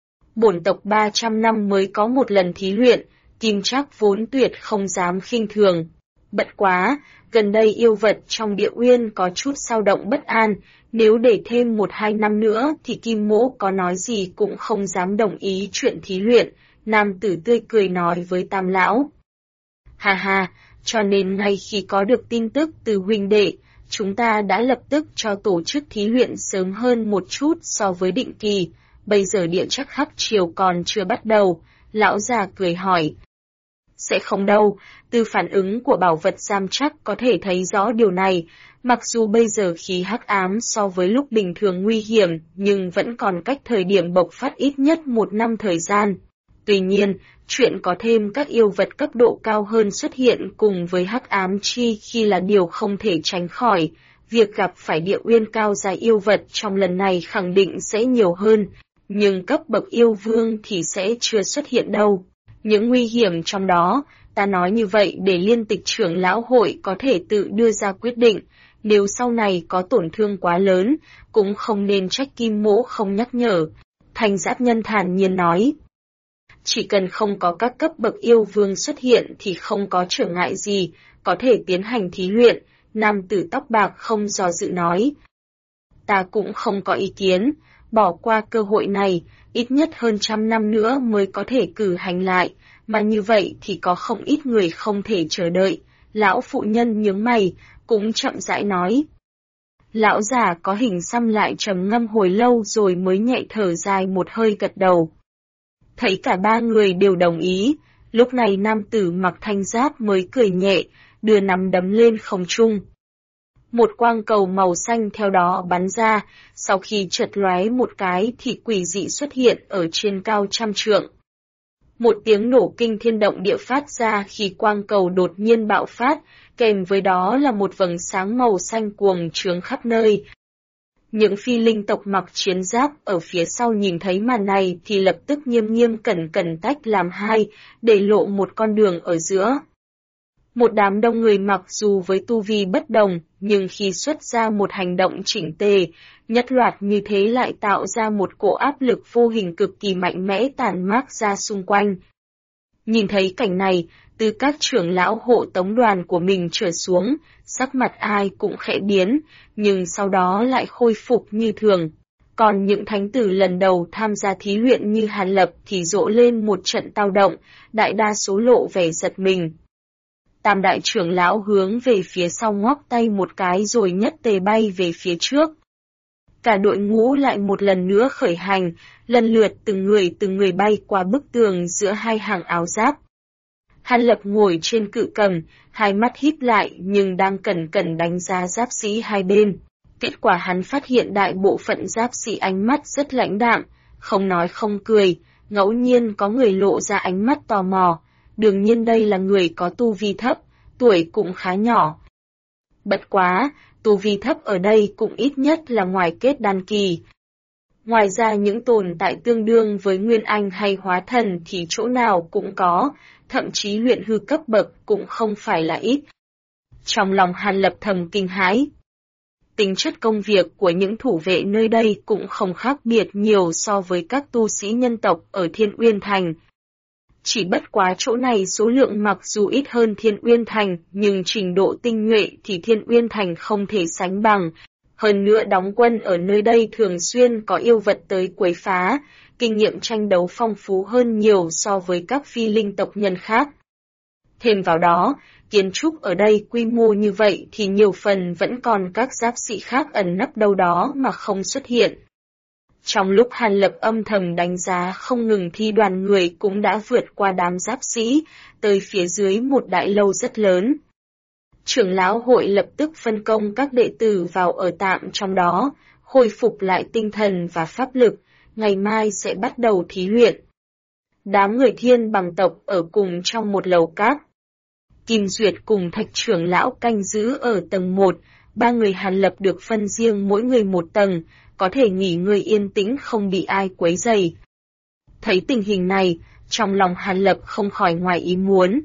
A: Bổn tộc 300 năm mới có một lần thí luyện, Kim Trác vốn tuyệt không dám khinh thường. Bất quá, gần đây yêu vật trong địa uyên có chút dao động bất an, nếu để thêm 1-2 năm nữa thì Kim Mỗ có nói gì cũng không dám đồng ý chuyện thí luyện, nam tử tươi cười nói với tam lão. Ha ha, cho nên ngay khi có được tin tức từ huynh đệ, chúng ta đã lập tức cho tổ chức thí luyện sớm hơn một chút so với định kỳ, bây giờ địa chắc hắc triều còn chưa bắt đầu, lão già cười hỏi. Sẽ không đâu, từ phản ứng của bảo vật giam chắc có thể thấy rõ điều này, mặc dù bây giờ khí hắc ám so với lúc bình thường nguy hiểm, nhưng vẫn còn cách thời điểm bộc phát ít nhất 1 năm thời gian. Tuy nhiên, chuyện có thêm các yêu vật cấp độ cao hơn xuất hiện cùng với hắc ám chi khi là điều không thể tránh khỏi, việc gặp phải địa uyên cao dài yêu vật trong lần này khẳng định sẽ nhiều hơn, nhưng cấp bậc yêu vương thì sẽ chưa xuất hiện đâu. Những nguy hiểm trong đó, ta nói như vậy để liên tịch trưởng lão hội có thể tự đưa ra quyết định, nếu sau này có tổn thương quá lớn, cũng không nên trách Kim Mỗ không nhắc nhở. Thanh giáp nhân thản nhiên nói. Chỉ cần không có các cấp bậc yêu vương xuất hiện thì không có trở ngại gì, có thể tiến hành thí luyện, nam tử tóc bạc không do dự nói. Ta cũng không có ý kiến, bỏ qua cơ hội này, ít nhất hơn 100 năm nữa mới có thể cử hành lại, mà như vậy thì có không ít người không thể chờ đợi, lão phụ nhân nhướng mày, cũng chậm rãi nói. Lão già có hình xăm lại trầm ngâm hồi lâu rồi mới nhẹ thở dài một hơi gật đầu. Thấy cả ba người đều đồng ý, lúc này nam tử mặc thanh giáp mới cười nhẹ, đưa nắm đấm lên không trung. Một quang cầu màu xanh theo đó bắn ra, sau khi chợt lóe một cái thì quỷ dị xuất hiện ở trên cao 100 trượng. Một tiếng nổ kinh thiên động địa phát ra khi quang cầu đột nhiên bạo phát, kèm với đó là một vầng sáng màu xanh cuồng trướng khắp nơi. Những phi linh tộc mặc chiến giáp ở phía sau nhìn thấy màn này thì lập tức nghiêm nghiêm cẩn cẩn tách làm hai, để lộ một con đường ở giữa. Một đám đông người mặc dù với tu vi bất đồng, nhưng khi xuất ra một hành động chỉnh tề, nhất loạt như thế lại tạo ra một cỗ áp lực vô hình cực kỳ mạnh mẽ tản mát ra xung quanh. Nhìn thấy cảnh này, từ các trưởng lão hộ tống đoàn của mình trở xuống, sắc mặt ai cũng khẽ biến, nhưng sau đó lại khôi phục như thường. Còn những thánh tử lần đầu tham gia thí luyện như Hàn Lập thì rộ lên một trận tao động, đại đa số lộ vẻ giật mình. Tam đại trưởng lão hướng về phía sau ngoắc tay một cái rồi nhất tề bay về phía trước. Cả đội ngũ lại một lần nữa khởi hành, lần lượt từng người bay qua bức tường giữa hai hàng áo giáp. Hàn Lập ngồi trên cự cầm, hai mắt híp lại nhưng đang cẩn cẩn đánh giá giáp sĩ hai bên. Kết quả hắn phát hiện đại bộ phận giáp sĩ ánh mắt rất lãnh đạm, không nói không cười, ngẫu nhiên có người lộ ra ánh mắt tò mò. Đương nhiên đây là người có tu vi thấp, tuổi cũng khá nhỏ. Bất quá, tu vi thấp ở đây cũng ít nhất là ngoài kết đan kỳ. Ngoài ra những tồn tại tương đương với Nguyên Anh hay Hóa Thần thì chỗ nào cũng có, thậm chí luyện hư cấp bậc cũng không phải là ít. Trong lòng Hàn Lập thầm kinh hãi. Tính chất công việc của những thủ vệ nơi đây cũng không khác biệt nhiều so với các tu sĩ nhân tộc ở Thiên Uyên Thành. Chỉ bất quá chỗ này số lượng mặc dù ít hơn Thiên Uyên Thành, nhưng trình độ tinh nhuệ thì Thiên Uyên Thành không thể sánh bằng. Hơn nữa đóng quân ở nơi đây thường xuyên có yêu vật tới quấy phá, kinh nghiệm tranh đấu phong phú hơn nhiều so với các phi linh tộc nhân khác. Thêm vào đó, kiến trúc ở đây quy mô như vậy thì nhiều phần vẫn còn các giáp sĩ khác ẩn nấp đâu đó mà không xuất hiện. Trong lúc Hàn Lập âm thầm đánh giá không ngừng thì đoàn người cũng đã vượt qua đám giáp sĩ, tới phía dưới một đại lâu rất lớn. Trưởng lão hội lập tức phân công các đệ tử vào ở tạm trong đó, khôi phục lại tinh thần và pháp lực, ngày mai sẽ bắt đầu thí luyện. Đám người Thiên Bằng tộc ở cùng trong một lầu các. Kim Duyệt cùng Thạch trưởng lão canh giữ ở tầng 1, ba người Hàn Lập được phân riêng mỗi người một tầng, có thể nghỉ ngơi yên tĩnh không bị ai quấy rầy. Thấy tình hình này, trong lòng Hàn Lập không khỏi ngoài ý muốn.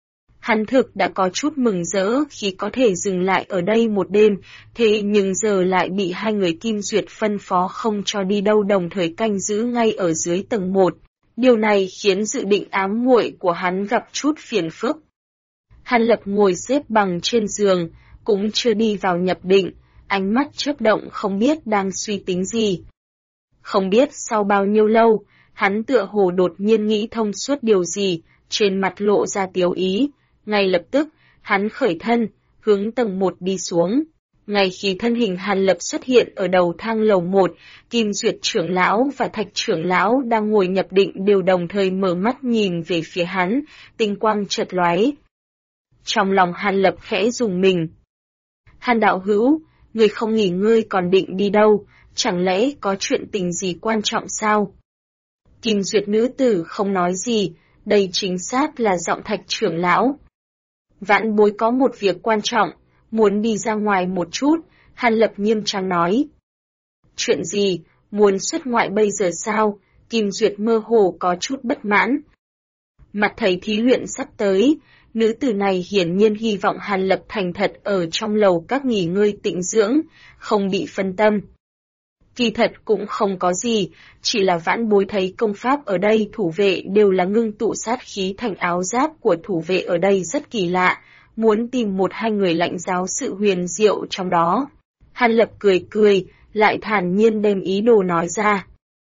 A: Hắn thực đã có chút mừng rỡ khi có thể dừng lại ở đây một đêm, thế nhưng giờ lại bị hai người Kim Duyệt phân phó không cho đi đâu đồng thời canh giữ ngay ở dưới tầng 1. Điều này khiến dự định ám muội của hắn gặp chút phiền phức. Hàn Lập ngồi xếp bằng trên giường, cũng chưa đi vào nhập định, ánh mắt chớp động không biết đang suy tính gì. Không biết sau bao nhiêu lâu, hắn tựa hồ đột nhiên nghĩ thông suốt điều gì, trên mặt lộ ra tiếu ý. Ngay lập tức, hắn khởi thân, hướng tầng 1 đi xuống. Ngay khi thân hình Hàn Lập xuất hiện ở đầu thang lầu 1, Kim Duyệt trưởng lão và Thạch trưởng lão đang ngồi nhập định đều đồng thời mở mắt nhìn về phía hắn, tinh quang chợt lóe. Trong lòng Hàn Lập khẽ rùng mình. Hàn đạo hữu, người không nghỉ ngơi còn định đi đâu, chẳng lẽ có chuyện tình gì quan trọng sao? Kim Duyệt nữ tử không nói gì, đây chính xác là giọng Thạch trưởng lão. Vãn bối có một việc quan trọng, muốn đi ra ngoài một chút, Hàn Lập nghiêm trang nói. Chuyện gì, muốn xuất ngoại bây giờ sao? Kim Duyệt mơ hồ có chút bất mãn. Mặt thấy thí luyện sắp tới, nữ tử này hiển nhiên hy vọng Hàn Lập thành thật ở trong lầu các nghỉ ngơi tĩnh dưỡng, không bị phân tâm. Kỳ thật cũng không có gì, chỉ là vãn bối thấy công pháp ở đây thủ vệ đều là ngưng tụ sát khí thành áo giáp của thủ vệ ở đây rất kỳ lạ, muốn tìm một hai người lãnh giáo sự huyền diệu trong đó. Hàn Lập cười cười, lại thản nhiên đem ý đồ nói ra.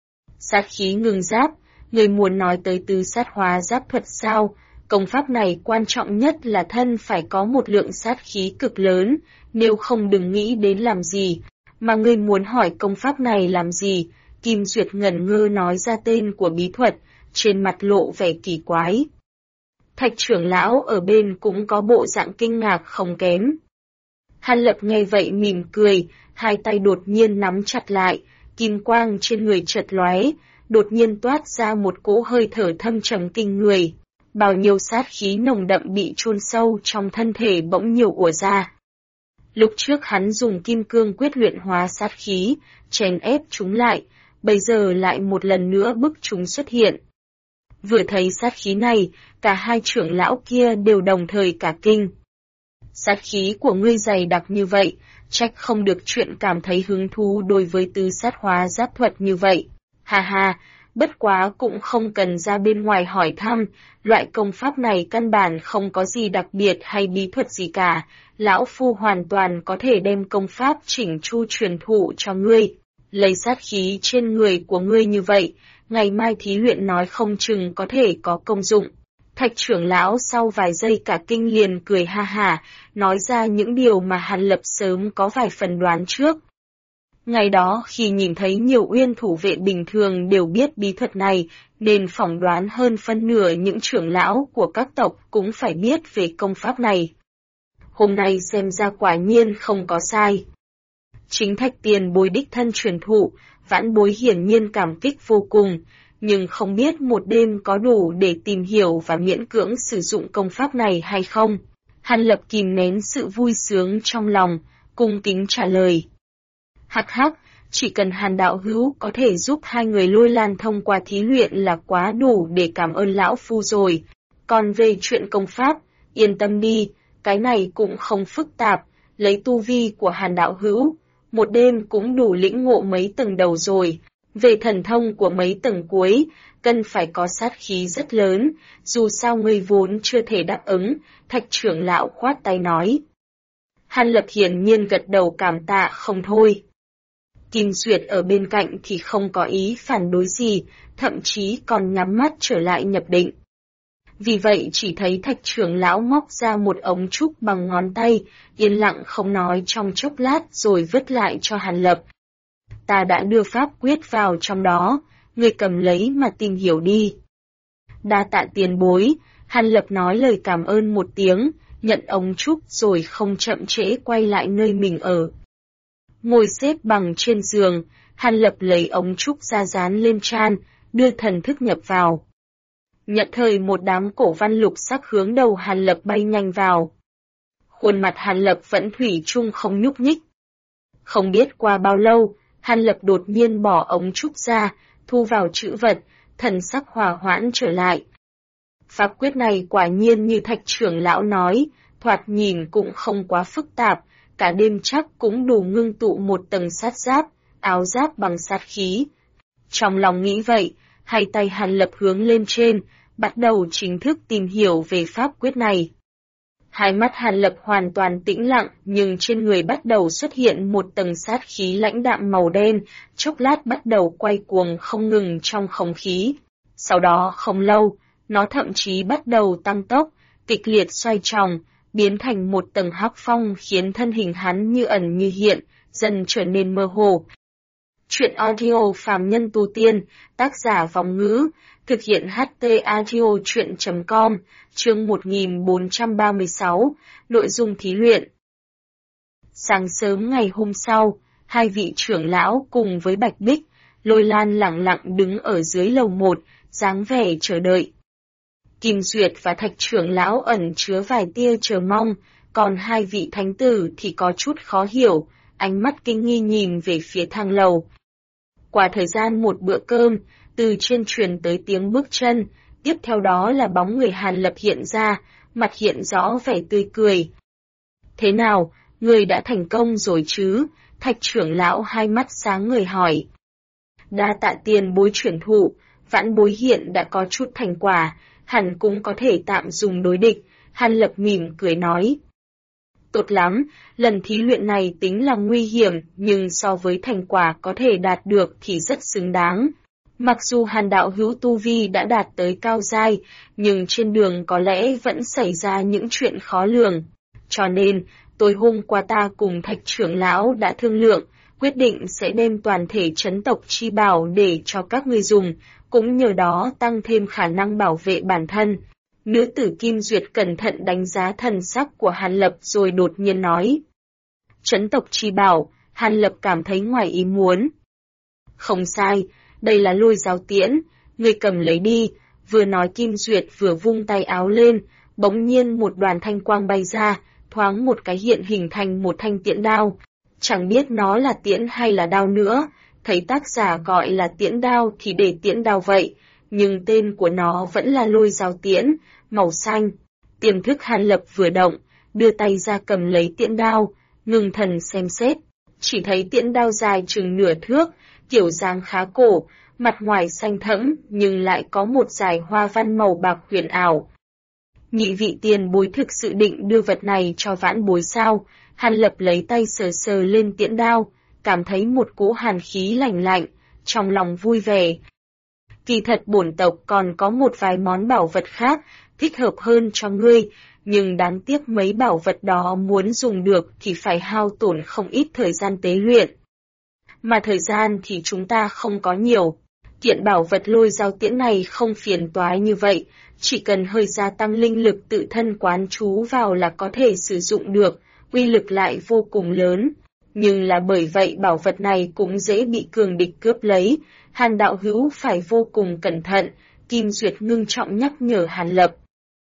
A: Sát khí ngưng giáp, người muốn nói tới tứ sát hóa giáp thuật sao? Công pháp này quan trọng nhất là thân phải có một lượng sát khí cực lớn, nếu không đừng nghĩ đến làm gì. Mà ngươi muốn hỏi công pháp này làm gì? Kim Duyệt ngẩn ngơ nói ra tên của bí thuật, trên mặt lộ vẻ kỳ quái. Thạch trưởng lão ở bên cũng có bộ dạng kinh ngạc không kém. Hàn Lập nghe vậy mỉm cười, hai tay đột nhiên nắm chặt lại, kim quang trên người chợt lóe, đột nhiên toát ra một cỗ hơi thở thâm trầm kinh người. Bao nhiêu sát khí nồng đậm bị chôn sâu trong thân thể bỗng nhiều ùa ra. Lúc trước hắn dùng kim cương quyết luyện hóa sát khí, chèn ép chúng lại, bây giờ lại một lần nữa bức chúng xuất hiện. Vừa thấy sát khí này, cả hai trưởng lão kia đều đồng thời cả kinh. Sát khí của ngươi dày đặc như vậy, trách không được chuyện cảm thấy hứng thú đối với tứ sát hóa giáp thuật như vậy. Ha ha, bất quá cũng không cần ra bên ngoài hỏi thăm, loại công pháp này căn bản không có gì đặc biệt hay bí thuật gì cả, lão phu hoàn toàn có thể đem công pháp chỉnh chu truyền thụ cho ngươi. Lấy sát khí trên người của ngươi như vậy, ngày mai thí luyện nói không chừng có thể có công dụng. Thạch trưởng lão sau vài giây cả kinh liền cười ha hả, nói ra những điều mà Hàn Lập sớm có vài phần đoán trước. Ngày đó khi nhìn thấy nhiều uyên thủ vệ bình thường đều biết bí thuật này, nên phỏng đoán hơn phân nửa những trưởng lão của các tộc cũng phải biết về công pháp này. Hôm nay xem ra quả nhiên không có sai. Chính Thạch tiền bối đích thân truyền thụ, vãn bối hiển nhiên cảm kích vô cùng, nhưng không biết một đêm có đủ để tìm hiểu và miễn cưỡng sử dụng công pháp này hay không. Hàn Lập kìm nén sự vui sướng trong lòng, cung kính trả lời. Hắc hắc, chỉ cần Hàn đạo hữu có thể giúp hai người Lôi Lan thông qua thí luyện là quá đủ để cảm ơn lão phu rồi. Còn về chuyện công pháp, yên tâm đi, cái này cũng không phức tạp, lấy tu vi của Hàn đạo hữu, một đêm cũng đủ lĩnh ngộ mấy tầng đầu rồi. Về thần thông của mấy tầng cuối, cần phải có sát khí rất lớn, dù sao ngươi vốn chưa thể đáp ứng, Thạch trưởng lão khoát tay nói. Hàn Lập hiển nhiên gật đầu cảm tạ không thôi. Kim Duyệt ở bên cạnh thì không có ý phản đối gì, thậm chí còn nhắm mắt trở lại nhập định. Vì vậy chỉ thấy Thạch trưởng lão móc ra một ống trúc bằng ngón tay, yên lặng không nói trong chốc lát rồi vứt lại cho Hàn Lập. Ta đã đưa pháp quyết vào trong đó, ngươi cầm lấy mà tìm hiểu đi. Đa tạ tiền bối, Hàn Lập nói lời cảm ơn một tiếng, nhận ống trúc rồi không chậm trễ quay lại nơi mình ở. Ngồi xếp bằng trên giường, Hàn Lập lấy ống trúc ra dán lên trán, đưa thần thức nhập vào. Nhận thời một đám cổ văn lục sắc hướng đầu Hàn Lập bay nhanh vào. Khuôn mặt Hàn Lập vẫn thủy chung không nhúc nhích. Không biết qua bao lâu, Hàn Lập đột nhiên bỏ ống trúc ra, thu vào trữ vật, thần sắc hòa hoãn trở lại. Pháp quyết này quả nhiên như Thạch trưởng lão nói, thoạt nhìn cũng không quá phức tạp, cả đêm chắc cũng đủ ngưng tụ một tầng sát giáp, áo giáp bằng sát khí. Trong lòng nghĩ vậy, hai tay Hàn Lập hướng lên trên, bắt đầu chính thức tìm hiểu về pháp quyết này. Hai mắt Hàn Lập hoàn toàn tĩnh lặng, nhưng trên người bắt đầu xuất hiện một tầng sát khí lãnh đạm màu đen, chốc lát bắt đầu quay cuồng không ngừng trong không khí. Sau đó không lâu, nó thậm chí bắt đầu tăng tốc, kịch liệt xoay tròn, biến thành một tầng hắc phong khiến thân hình hắn như ẩn như hiện, dần trở nên mơ hồ. Chuyện audio phàm nhân tu tiên, tác giả Vòng Ngữ, thực hiện HT audio chuyện.com, chương 1436, nội dung thí luyện. Sáng sớm ngày hôm sau, hai vị trưởng lão cùng với Bạch Bích, Lôi Lan lặng lặng đứng ở dưới lầu 1, dáng vẻ chờ đợi. Kim Duyệt và Thạch trưởng lão ẩn chứa vài tia chờ mong, còn hai vị thánh tử thì có chút khó hiểu, ánh mắt kinh nghi nhìn về phía thang lầu. Qua thời gian một bữa cơm, từ trên truyền tới tiếng bước chân, tiếp theo đó là bóng người Hàn Lập hiện ra, mặt hiện rõ vẻ tươi cười. Thế nào, người đã thành công rồi chứ? Thạch trưởng lão hai mắt sáng người hỏi. Đa tạ tiền bối chuyển thụ, vãn bối hiện đã có chút thành quả, hẳn cũng có thể tạm dùng đối địch, Hàn Lập mỉm cười nói. Tốt lắm, lần thí luyện này tính là nguy hiểm, nhưng so với thành quả có thể đạt được thì rất xứng đáng. Mặc dù Hàn đạo hữu tu vi đã đạt tới cao giai, nhưng trên đường có lẽ vẫn xảy ra những chuyện khó lường. Cho nên, tối hôm qua ta cùng Thạch trưởng lão đã thương lượng, quyết định sẽ đem toàn thể trấn tộc chi bảo để cho các ngươi dùng, cũng nhờ đó tăng thêm khả năng bảo vệ bản thân. Nữ tử Kim Duyệt cẩn thận đánh giá thần sắc của Hàn Lập rồi đột nhiên nói. Trấn tộc chi bảo, Hàn Lập cảm thấy ngoài ý muốn. Không sai, Đây là lôi giáo tiễn, ngươi cầm lấy đi. Vừa nói Kim Duyệt vừa vung tay áo lên, bỗng nhiên một đoàn thanh quang bay ra, thoáng một cái hiện hình thành một thanh tiễn đao. Chẳng biết nó là tiễn hay là đao nữa, thấy tác giả gọi là tiễn đao thì để tiễn đao vậy, nhưng tên của nó vẫn là lôi giáo tiễn, màu xanh. Tiềm thức Hàn Lập vừa động, đưa tay ra cầm lấy tiễn đao, ngưng thần xem xét, chỉ thấy tiễn đao dài chừng nửa thước, kiểu dáng khá cổ, mặt ngoài xanh thẫm nhưng lại có một dải hoa văn màu bạc huyền ảo. Nhị vị tiền bối thực sự định đưa vật này cho vãn bối sao? Hàn Lập lấy tay sờ sờ lên tiễn đao, cảm thấy một cỗ hàn khí lạnh lạnh, trong lòng vui vẻ. Kỳ thật bổn tộc còn có một vài món bảo vật khác, thích hợp hơn cho ngươi, nhưng đáng tiếc mấy bảo vật đó muốn dùng được thì phải hao tổn không ít thời gian tế luyện. Mà thời gian thì chúng ta không có nhiều. Kiện bảo vật lôi giáo tiễn này không phiền toái như vậy, chỉ cần hơi gia tăng linh lực tự thân quán chú vào là có thể sử dụng được, uy lực lại vô cùng lớn. Nhưng là bởi vậy bảo vật này cũng dễ bị cường địch cướp lấy, Hàn đạo hữu phải vô cùng cẩn thận, Kim Duyệt ngưng trọng nhắc nhở Hàn Lập.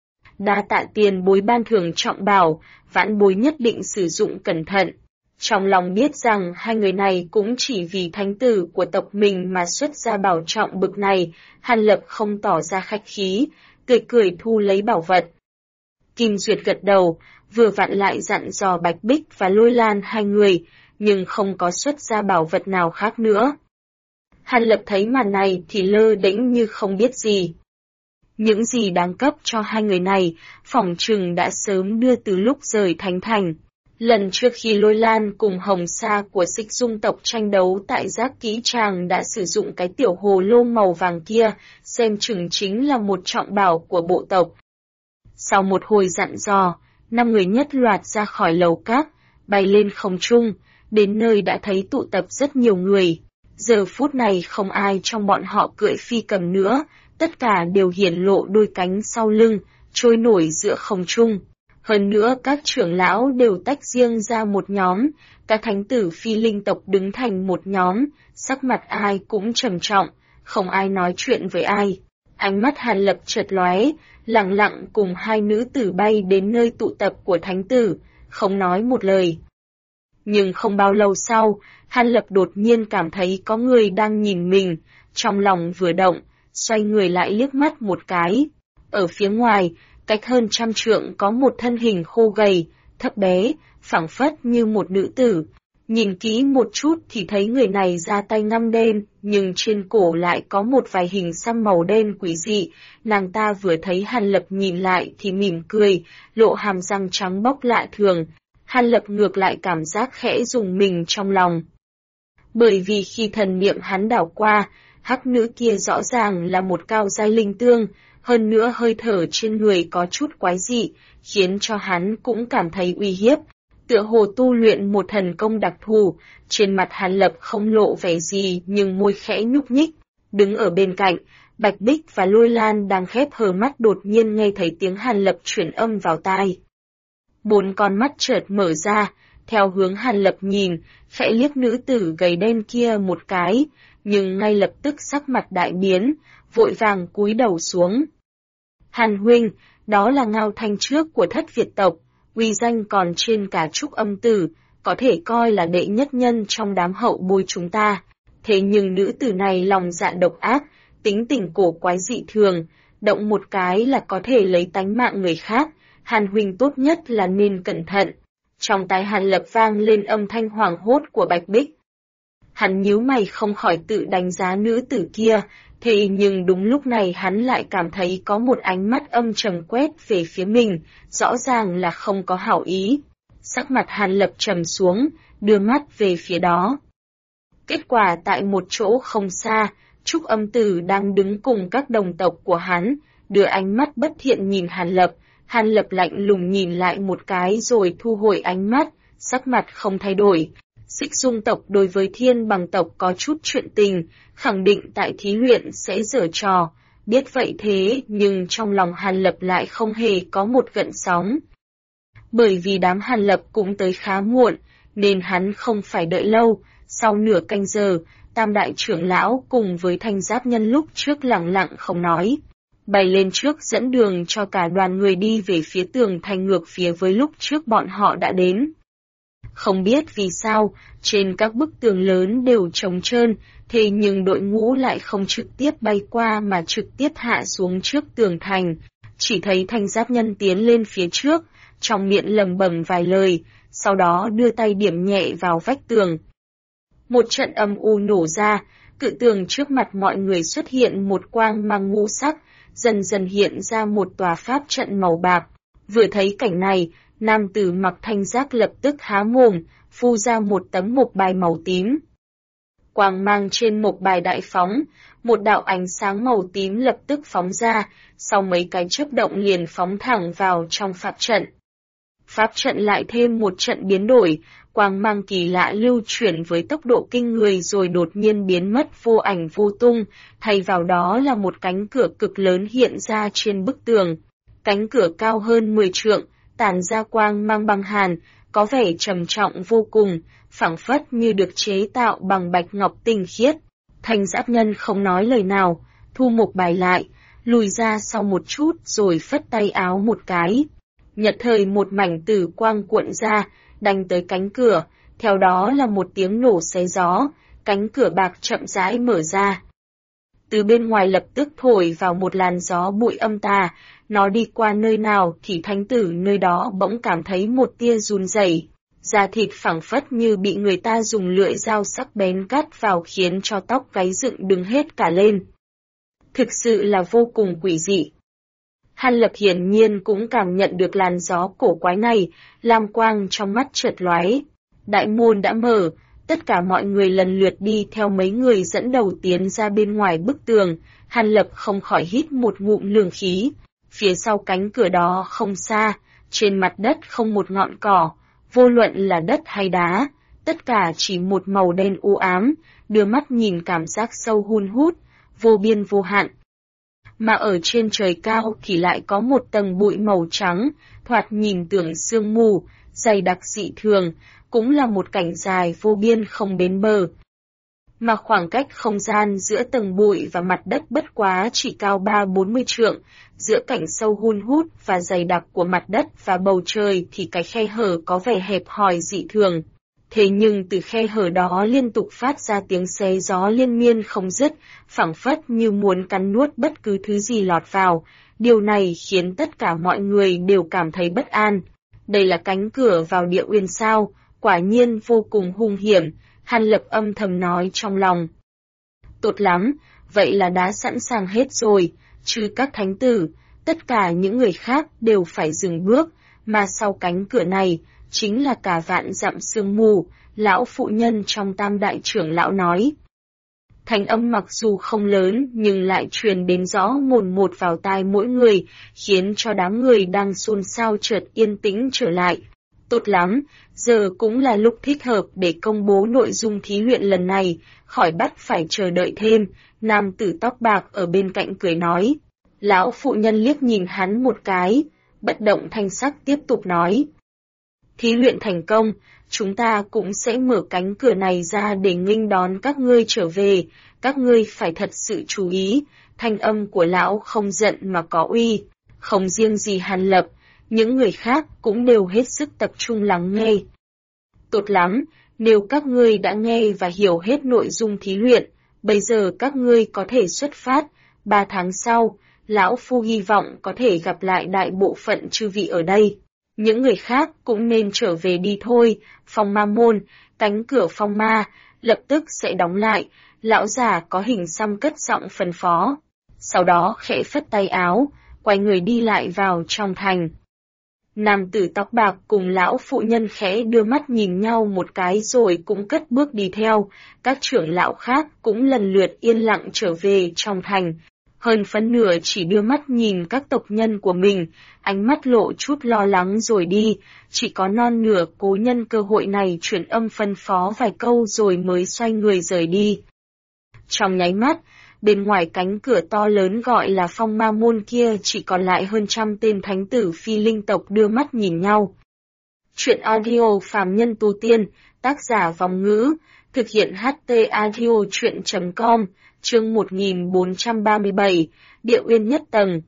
A: Đa tạ tiền bối ban thưởng trọng bảo, vãn bối nhất định sử dụng cẩn thận. Trong lòng biết rằng hai người này cũng chỉ vì thánh tử của tộc mình mà xuất ra bảo trọng bực này, Hàn Lập không tỏ ra khách khí, cười cười thu lấy bảo vật. Kim Duyệt gật đầu, vừa vặn lại dặn dò Bạch Bích và Lôi Lan hai người, nhưng không có xuất ra bảo vật nào khác nữa. Hàn Lập thấy màn này thì lơ đễnh như không biết gì. Những gì đáng cấp cho hai người này, phỏng chừng đã sớm đưa từ lúc rời Thánh Thành. Lần trước khi Lôi Lan cùng Hồng Sa của Xích Dung tộc tranh đấu tại Giác Kỹ Tràng đã sử dụng cái tiểu hồ lô màu vàng kia, xem chừng chính là một trọng bảo của bộ tộc. Sau một hồi dặn dò, 5 người nhất loạt ra khỏi lầu các, bay lên không trung, đến nơi đã thấy tụ tập rất nhiều người. Giờ phút này không ai trong bọn họ cưỡi phi cầm nữa, tất cả đều hiển lộ đôi cánh sau lưng, trôi nổi giữa không trung. Hơn nữa các trưởng lão đều tách riêng ra một nhóm, các thánh tử phi linh tộc đứng thành một nhóm, sắc mặt ai cũng trầm trọng, không ai nói chuyện với ai. Ánh mắt Hàn Lập chợt lóe, lặng lặng cùng hai nữ tử bay đến nơi tụ tập của thánh tử, không nói một lời. Nhưng không bao lâu sau, Hàn Lập đột nhiên cảm thấy có người đang nhìn mình, trong lòng vừa động, xoay người lại liếc mắt một cái. Ở phía ngoài, cách hơn 100 trượng có một thân hình khô gầy, thấp bé, phảng phất như một nữ tử. Nhìn kỹ một chút thì thấy người này da tay ngăm đen, nhưng trên cổ lại có một vài hình xăm màu đen quỷ dị. Nàng ta vừa thấy Hàn Lập nhìn lại thì mỉm cười, lộ hàm răng trắng bóc lạ thường. Hàn Lập ngược lại cảm giác khẽ rùng mình trong lòng. Bởi vì khi thần niệm hắn đảo qua, hắc nữ kia rõ ràng là một cao giai linh tương, hơn nữa hơi thở trên người có chút quái dị, khiến cho hắn cũng cảm thấy uy hiếp. Tựa hồ tu luyện một thần công đặc thù, trên mặt Hàn Lập không lộ vẻ gì nhưng môi khẽ nhúc nhích. Đứng ở bên cạnh, Bạch Bích và Lôi Lan đang khép hờ mắt đột nhiên nghe thấy tiếng Hàn Lập chuyển âm vào tai. 4 con mắt chợt mở ra, theo hướng Hàn Lập nhìn, khẽ liếc nữ tử gầy đen kia một cái, nhưng ngay lập tức sắc mặt đại biến, vội vàng cúi đầu xuống. Hàn huynh, đó là Ngao Thanh trước của Thất Việt tộc, uy danh còn trên cả Trúc Âm Tử, có thể coi là đệ nhất nhân trong đám hậu bối chúng ta. Thế nhưng nữ tử này lòng dạ độc ác, tính tình cổ quái dị thường, động một cái là có thể lấy tánh mạng người khác, Hàn huynh tốt nhất là nên cẩn thận. Trong tai Hàn Lập vang lên âm thanh hoảng hốt của Bạch Bích. Hắn nhíu mày không khỏi tự đánh giá nữ tử kia, thế nhưng đúng lúc này hắn lại cảm thấy có một ánh mắt âm trầm quét về phía mình, rõ ràng là không có hảo ý. Sắc mặt Hàn Lập trầm xuống, đưa mắt về phía đó. Kết quả tại một chỗ không xa, Trúc Âm Tử đang đứng cùng các đồng tộc của hắn, đưa ánh mắt bất thiện nhìn Hàn Lập. Hàn Lập lạnh lùng nhìn lại một cái rồi thu hồi ánh mắt, sắc mặt không thay đổi. Xích Dung tộc đối với Thiên Bằng tộc có chút chuyện tình, khẳng định tại thí luyện sẽ giở trò. Biết vậy thế nhưng trong lòng Hàn Lập lại không hề có một gợn sóng. Bởi vì đám Hàn Lập cũng tới khá muộn, nên hắn không phải đợi lâu. Sau nửa canh giờ, Tam đại trưởng lão cùng với Thanh Giáp Nhân lúc trước lặng lặng không nói. Bay lên trước dẫn đường cho cả đoàn người đi về phía tường thành ngược phía với lúc trước bọn họ đã đến. Không biết vì sao, trên các bức tường lớn đều trống trơn, thế nhưng đội ngũ lại không trực tiếp bay qua mà trực tiếp hạ xuống trước tường thành. Chỉ thấy Thanh Giáp Nhân tiến lên phía trước, trong miệng lẩm bẩm vài lời, sau đó đưa tay điểm nhẹ vào vách tường. Một trận âm u nổ ra, cự tường trước mặt mọi người xuất hiện một quang mang ngũ sắc, dần dần hiện ra một tòa pháp trận màu bạc. Vừa thấy cảnh này, nam tử mặc thanh giáp lập tức há mồm, phu ra một tấm mộc bài màu tím. Quang mang trên mộc bài đại phóng, một đạo ánh sáng màu tím lập tức phóng ra, sau mấy cái chớp động liền phóng thẳng vào trong pháp trận. Pháp trận lại thêm một trận biến đổi, quang mang kỳ lạ lưu chuyển với tốc độ kinh người rồi đột nhiên biến mất vô ảnh vô tung, thay vào đó là một cánh cửa cực lớn hiện ra trên bức tường. Cánh cửa cao hơn 10 trượng, tản ra quang mang băng hàn, có vẻ trầm trọng vô cùng, phảng phất như được chế tạo bằng bạch ngọc tinh khiết. Thanh Giáp Nhân không nói lời nào, thu mộc bài lại, lùi ra sau một chút rồi phất tay áo một cái. Nhật thời một mảnh tử quang cuộn ra, đánh tới cánh cửa, theo đó là một tiếng nổ xé gió, cánh cửa bạc chậm rãi mở ra. Từ bên ngoài lập tức thổi vào một làn gió bụi âm tà, nó đi qua nơi nào thì thánh tử nơi đó bỗng cảm thấy một tia run rẩy, da thịt phảng phất như bị người ta dùng lưỡi dao sắc bén cắt vào khiến cho tóc gáy dựng đứng hết cả lên. Thực sự là vô cùng quỷ dị. Hàn Lập hiển nhiên cũng cảm nhận được làn gió cổ quái này, lam quang trong mắt chợt lóe. Đại môn đã mở, tất cả mọi người lần lượt đi theo mấy người dẫn đầu tiến ra bên ngoài bức tường, Hàn Lập không khỏi hít một ngụm lương khí. Phía sau cánh cửa đó không xa, trên mặt đất không một ngọn cỏ, vô luận là đất hay đá, tất cả chỉ một màu đen u ám, đưa mắt nhìn cảm giác sâu hun hút, vô biên vô hạn. Mà ở trên trời cao thì lại có một tầng bụi màu trắng, thoạt nhìn tưởng sương mù, dày đặc dị thường, cũng là một cảnh dài vô biên không bến bờ. Mà khoảng cách không gian giữa tầng bụi và mặt đất bất quá chỉ cao 30-40 trượng, giữa cảnh sâu hun hút và dày đặc của mặt đất và bầu trời thì cái khe hở có vẻ hẹp hòi dị thường. Thế nhưng từ khe hở đó liên tục phát ra tiếng xé gió liên miên không dứt, phảng phất như muốn cắn nuốt bất cứ thứ gì lọt vào. Điều này khiến tất cả mọi người đều cảm thấy bất an. Đây là cánh cửa vào địa uyên sao, quả nhiên vô cùng hung hiểm, Hàn Lập âm thầm nói trong lòng. Tốt lắm, vậy là đã sẵn sàng hết rồi, trừ các thánh tử, tất cả những người khác đều phải dừng bước, mà sau cánh cửa này, chính là cả vạn dặm sương mù, lão phụ nhân trong tam đại trưởng lão nói. Thanh âm mặc dù không lớn nhưng lại truyền đến rõ mồn một vào tai mỗi người, khiến cho đám người đang xôn xao chợt yên tĩnh trở lại. Tốt lắm, giờ cũng là lúc thích hợp để công bố nội dung thí luyện lần này, khỏi bắt phải chờ đợi thêm, nam tử tóc bạc ở bên cạnh cười nói. Lão phụ nhân liếc nhìn hắn một cái, bất động thanh sắc tiếp tục nói. Thí luyện thành công, chúng ta cũng sẽ mở cánh cửa này ra để nghênh đón các ngươi trở về, các ngươi phải thật sự chú ý, thanh âm của lão không giận mà có uy, không riêng gì Hàn Lập, những người khác cũng đều hết sức tập trung lắng nghe. Tốt lắm, nếu các ngươi đã nghe và hiểu hết nội dung thí luyện, bây giờ các ngươi có thể xuất phát, 3 tháng sau, lão phu hy vọng có thể gặp lại đại bộ phận chư vị ở đây. Những người khác cũng nên trở về đi thôi, phong ma môn, cánh cửa phong ma, lập tức sẽ đóng lại, lão già có hình xăm cất giọng phân phó. Sau đó khẽ phất tay áo, quay người đi lại vào trong thành. Nam tử tóc bạc cùng lão phụ nhân khẽ đưa mắt nhìn nhau một cái rồi cũng cất bước đi theo, các trưởng lão khác cũng lần lượt yên lặng trở về trong thành. Hơn phân nửa chỉ đưa mắt nhìn các tộc nhân của mình, ánh mắt lộ chút lo lắng rồi đi, chỉ có non nửa cố nhân cơ hội này chuyển âm phân phó vài câu rồi mới xoay người rời đi. Trong nháy mắt, bên ngoài cánh cửa to lớn gọi là phong ma môn kia chỉ còn lại hơn 100 tên thánh tử phi linh tộc đưa mắt nhìn nhau. Chuyện audio phàm nhân tu tiên, tác giả Vòng Ngữ, Thực hiện HT Audio chuyện.com, chương 1437, Địa Uyên nhất tầng.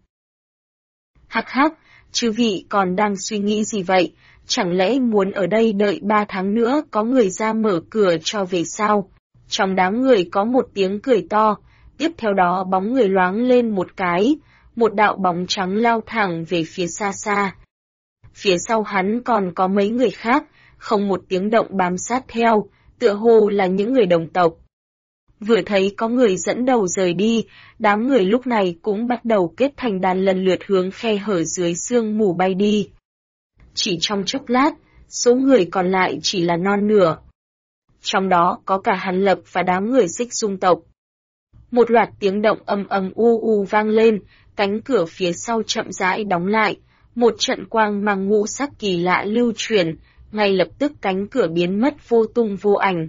A: Hắc hắc, chư vị còn đang suy nghĩ gì vậy? Chẳng lẽ muốn ở đây đợi 3 tháng nữa có người ra mở cửa cho về sao? Trong đám người có một tiếng cười to, tiếp theo đó bóng người loáng lên một cái, một đạo bóng trắng lao thẳng về phía xa xa. Phía sau hắn còn có mấy người khác, không một tiếng động bám sát theo, tựa hồ là những người đồng tộc. Vừa thấy có người dẫn đầu rời đi, đám người lúc này cũng bắt đầu kết thành đàn lần lượt hướng khe hở dưới sương mù bay đi. Chỉ trong chốc lát, số người còn lại chỉ là non nửa. Trong đó có cả Hàn Lập và đám người Xích Dung tộc. Một loạt tiếng động ầm ầm u u vang lên, cánh cửa phía sau chậm rãi đóng lại, một trận quang mang ngũ sắc kỳ lạ lưu truyền, ngay lập tức cánh cửa biến mất vô tung vô ảnh.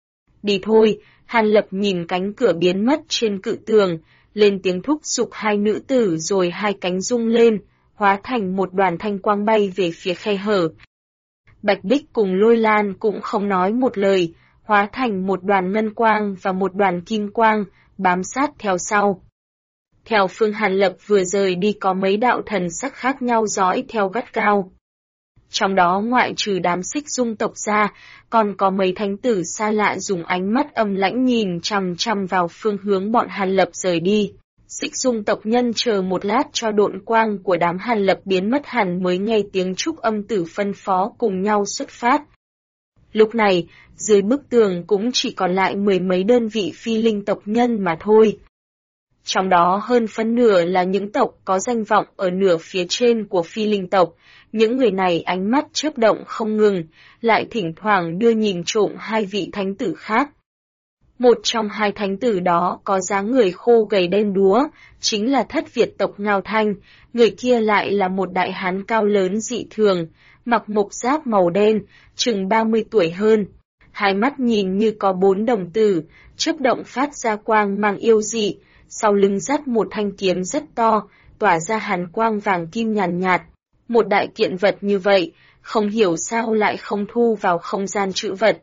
A: Đi thôi, Hàn Lập nhìn cánh cửa biến mất trên cự tường, lên tiếng thúc giục hai nữ tử rồi hai cánh rung lên, hóa thành một đoàn thanh quang bay về phía khe hở. Bạch Bích cùng Lôi Lan cũng không nói một lời, hóa thành một đoàn ngân quang và một đoàn kim quang, bám sát theo sau. Theo phương Hàn Lập vừa rời đi có mấy đạo thần sắc khác nhau dõi theo gắt gao. Trong đó ngoại trừ đám Xích Dung tộc ra, còn có mấy thánh tử xa lạ dùng ánh mắt âm lãnh nhìn chằm chằm vào phương hướng bọn Hàn Lập rời đi. Xích Dung tộc nhân chờ một lát cho độn quang của đám Hàn Lập biến mất hẳn mới nghe tiếng trúc âm tử phân phó cùng nhau xuất phát. Lúc này, dưới bức tường cũng chỉ còn lại mười mấy đơn vị phi linh tộc nhân mà thôi. Trong đó hơn phân nửa là những tộc có danh vọng ở nửa phía trên của phi linh tộc, những người này ánh mắt chớp động không ngừng, lại thỉnh thoảng đưa nhìn trộm hai vị thánh tử khác. Một trong hai thánh tử đó có dáng người khô gầy đen đúa, chính là thất Việt tộc Ngao Thanh, người kia lại là một đại hán cao lớn dị thường, mặc mộc giáp màu đen, chừng 30 tuổi hơn. Hai mắt nhìn như có 4 đồng tử, chớp động phát ra quang mang yêu dị, sau lưng dắt một thanh kiếm rất to, tỏa ra hàn quang vàng kim nhàn nhạt. Một đại kiện vật như vậy, không hiểu sao lại không thu vào không gian trữ vật.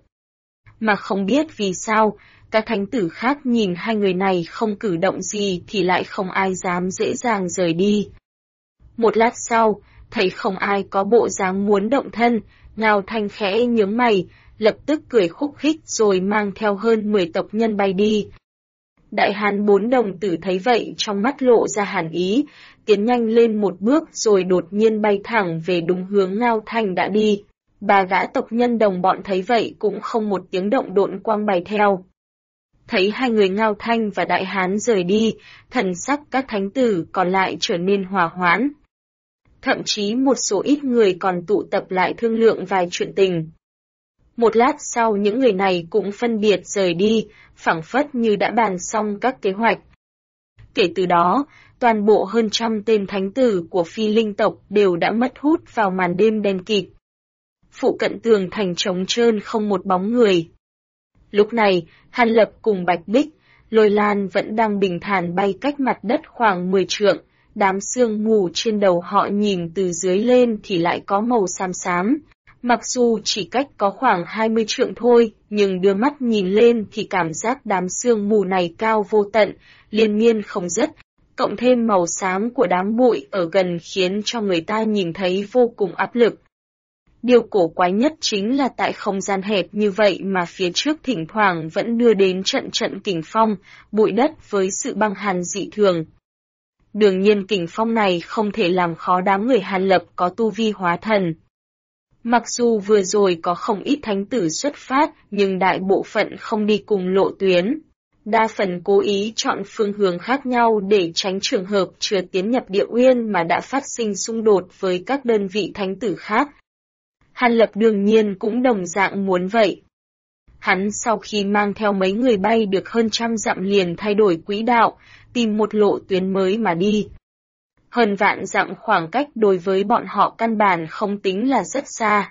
A: Mà không biết vì sao, các thánh tử khác nhìn hai người này không cử động gì thì lại không ai dám dễ dàng rời đi. Một lát sau, thấy không ai có bộ dáng muốn động thân, Ngao Thanh khẽ nhướng mày, lập tức cười khúc khích rồi mang theo hơn 10 tộc nhân bay đi. Đại hán 4 đồng tử thấy vậy trong mắt lộ ra hàn ý, tiến nhanh lên một bước rồi đột nhiên bay thẳng về đúng hướng Ngao Thanh đã đi. Ba gã tộc nhân đồng bọn thấy vậy cũng không một tiếng động độn quang bay theo. Thấy hai người Ngao Thanh và đại hán rời đi, thần sắc các thánh tử còn lại trở nên hòa hoãn. Thậm chí một số ít người còn tụ tập lại thương lượng vài chuyện tình. Một lát sau những người này cũng phân biệt rời đi, phảng phất như đã bàn xong các kế hoạch. Kể từ đó, toàn bộ hơn 100 tên thánh tử của phi linh tộc đều đã mất hút vào màn đêm đen kịt. Phụ cận tường thành trống trơn không một bóng người. Lúc này, Hàn Lập cùng Bạch Bích, Lôi Lan vẫn đang bình thản bay cách mặt đất khoảng 10 trượng, đám sương mù trên đầu họ nhìn từ dưới lên thì lại có màu xám xám. Mặc dù chỉ cách có khoảng 20 trượng thôi, nhưng đưa mắt nhìn lên thì cảm giác đám sương mù này cao vô tận, liên miên không dứt, cộng thêm màu xám của đám bụi ở gần khiến cho người ta nhìn thấy vô cùng áp lực. Điều cổ quái nhất chính là tại không gian hẹp như vậy mà phía trước thỉnh thoảng vẫn đưa đến trận trận kình phong, bụi đất với sự băng hàn dị thường. Đương nhiên kình phong này không thể làm khó đám người Hàn Lập có tu vi hóa thần. Mặc dù vừa rồi có không ít thánh tử xuất phát, nhưng đại bộ phận không đi cùng lộ tuyến. Đa phần cố ý chọn phương hướng khác nhau để tránh trường hợp chưa tiến nhập Địa Uyên mà đã phát sinh xung đột với các đơn vị thánh tử khác. Hàn Lập đương nhiên cũng đồng dạng muốn vậy. Hắn sau khi mang theo mấy người bay được hơn 100 dặm liền thay đổi quỹ đạo, tìm một lộ tuyến mới mà đi. Hơn vạn dặm khoảng cách đối với bọn họ căn bản không tính là rất xa.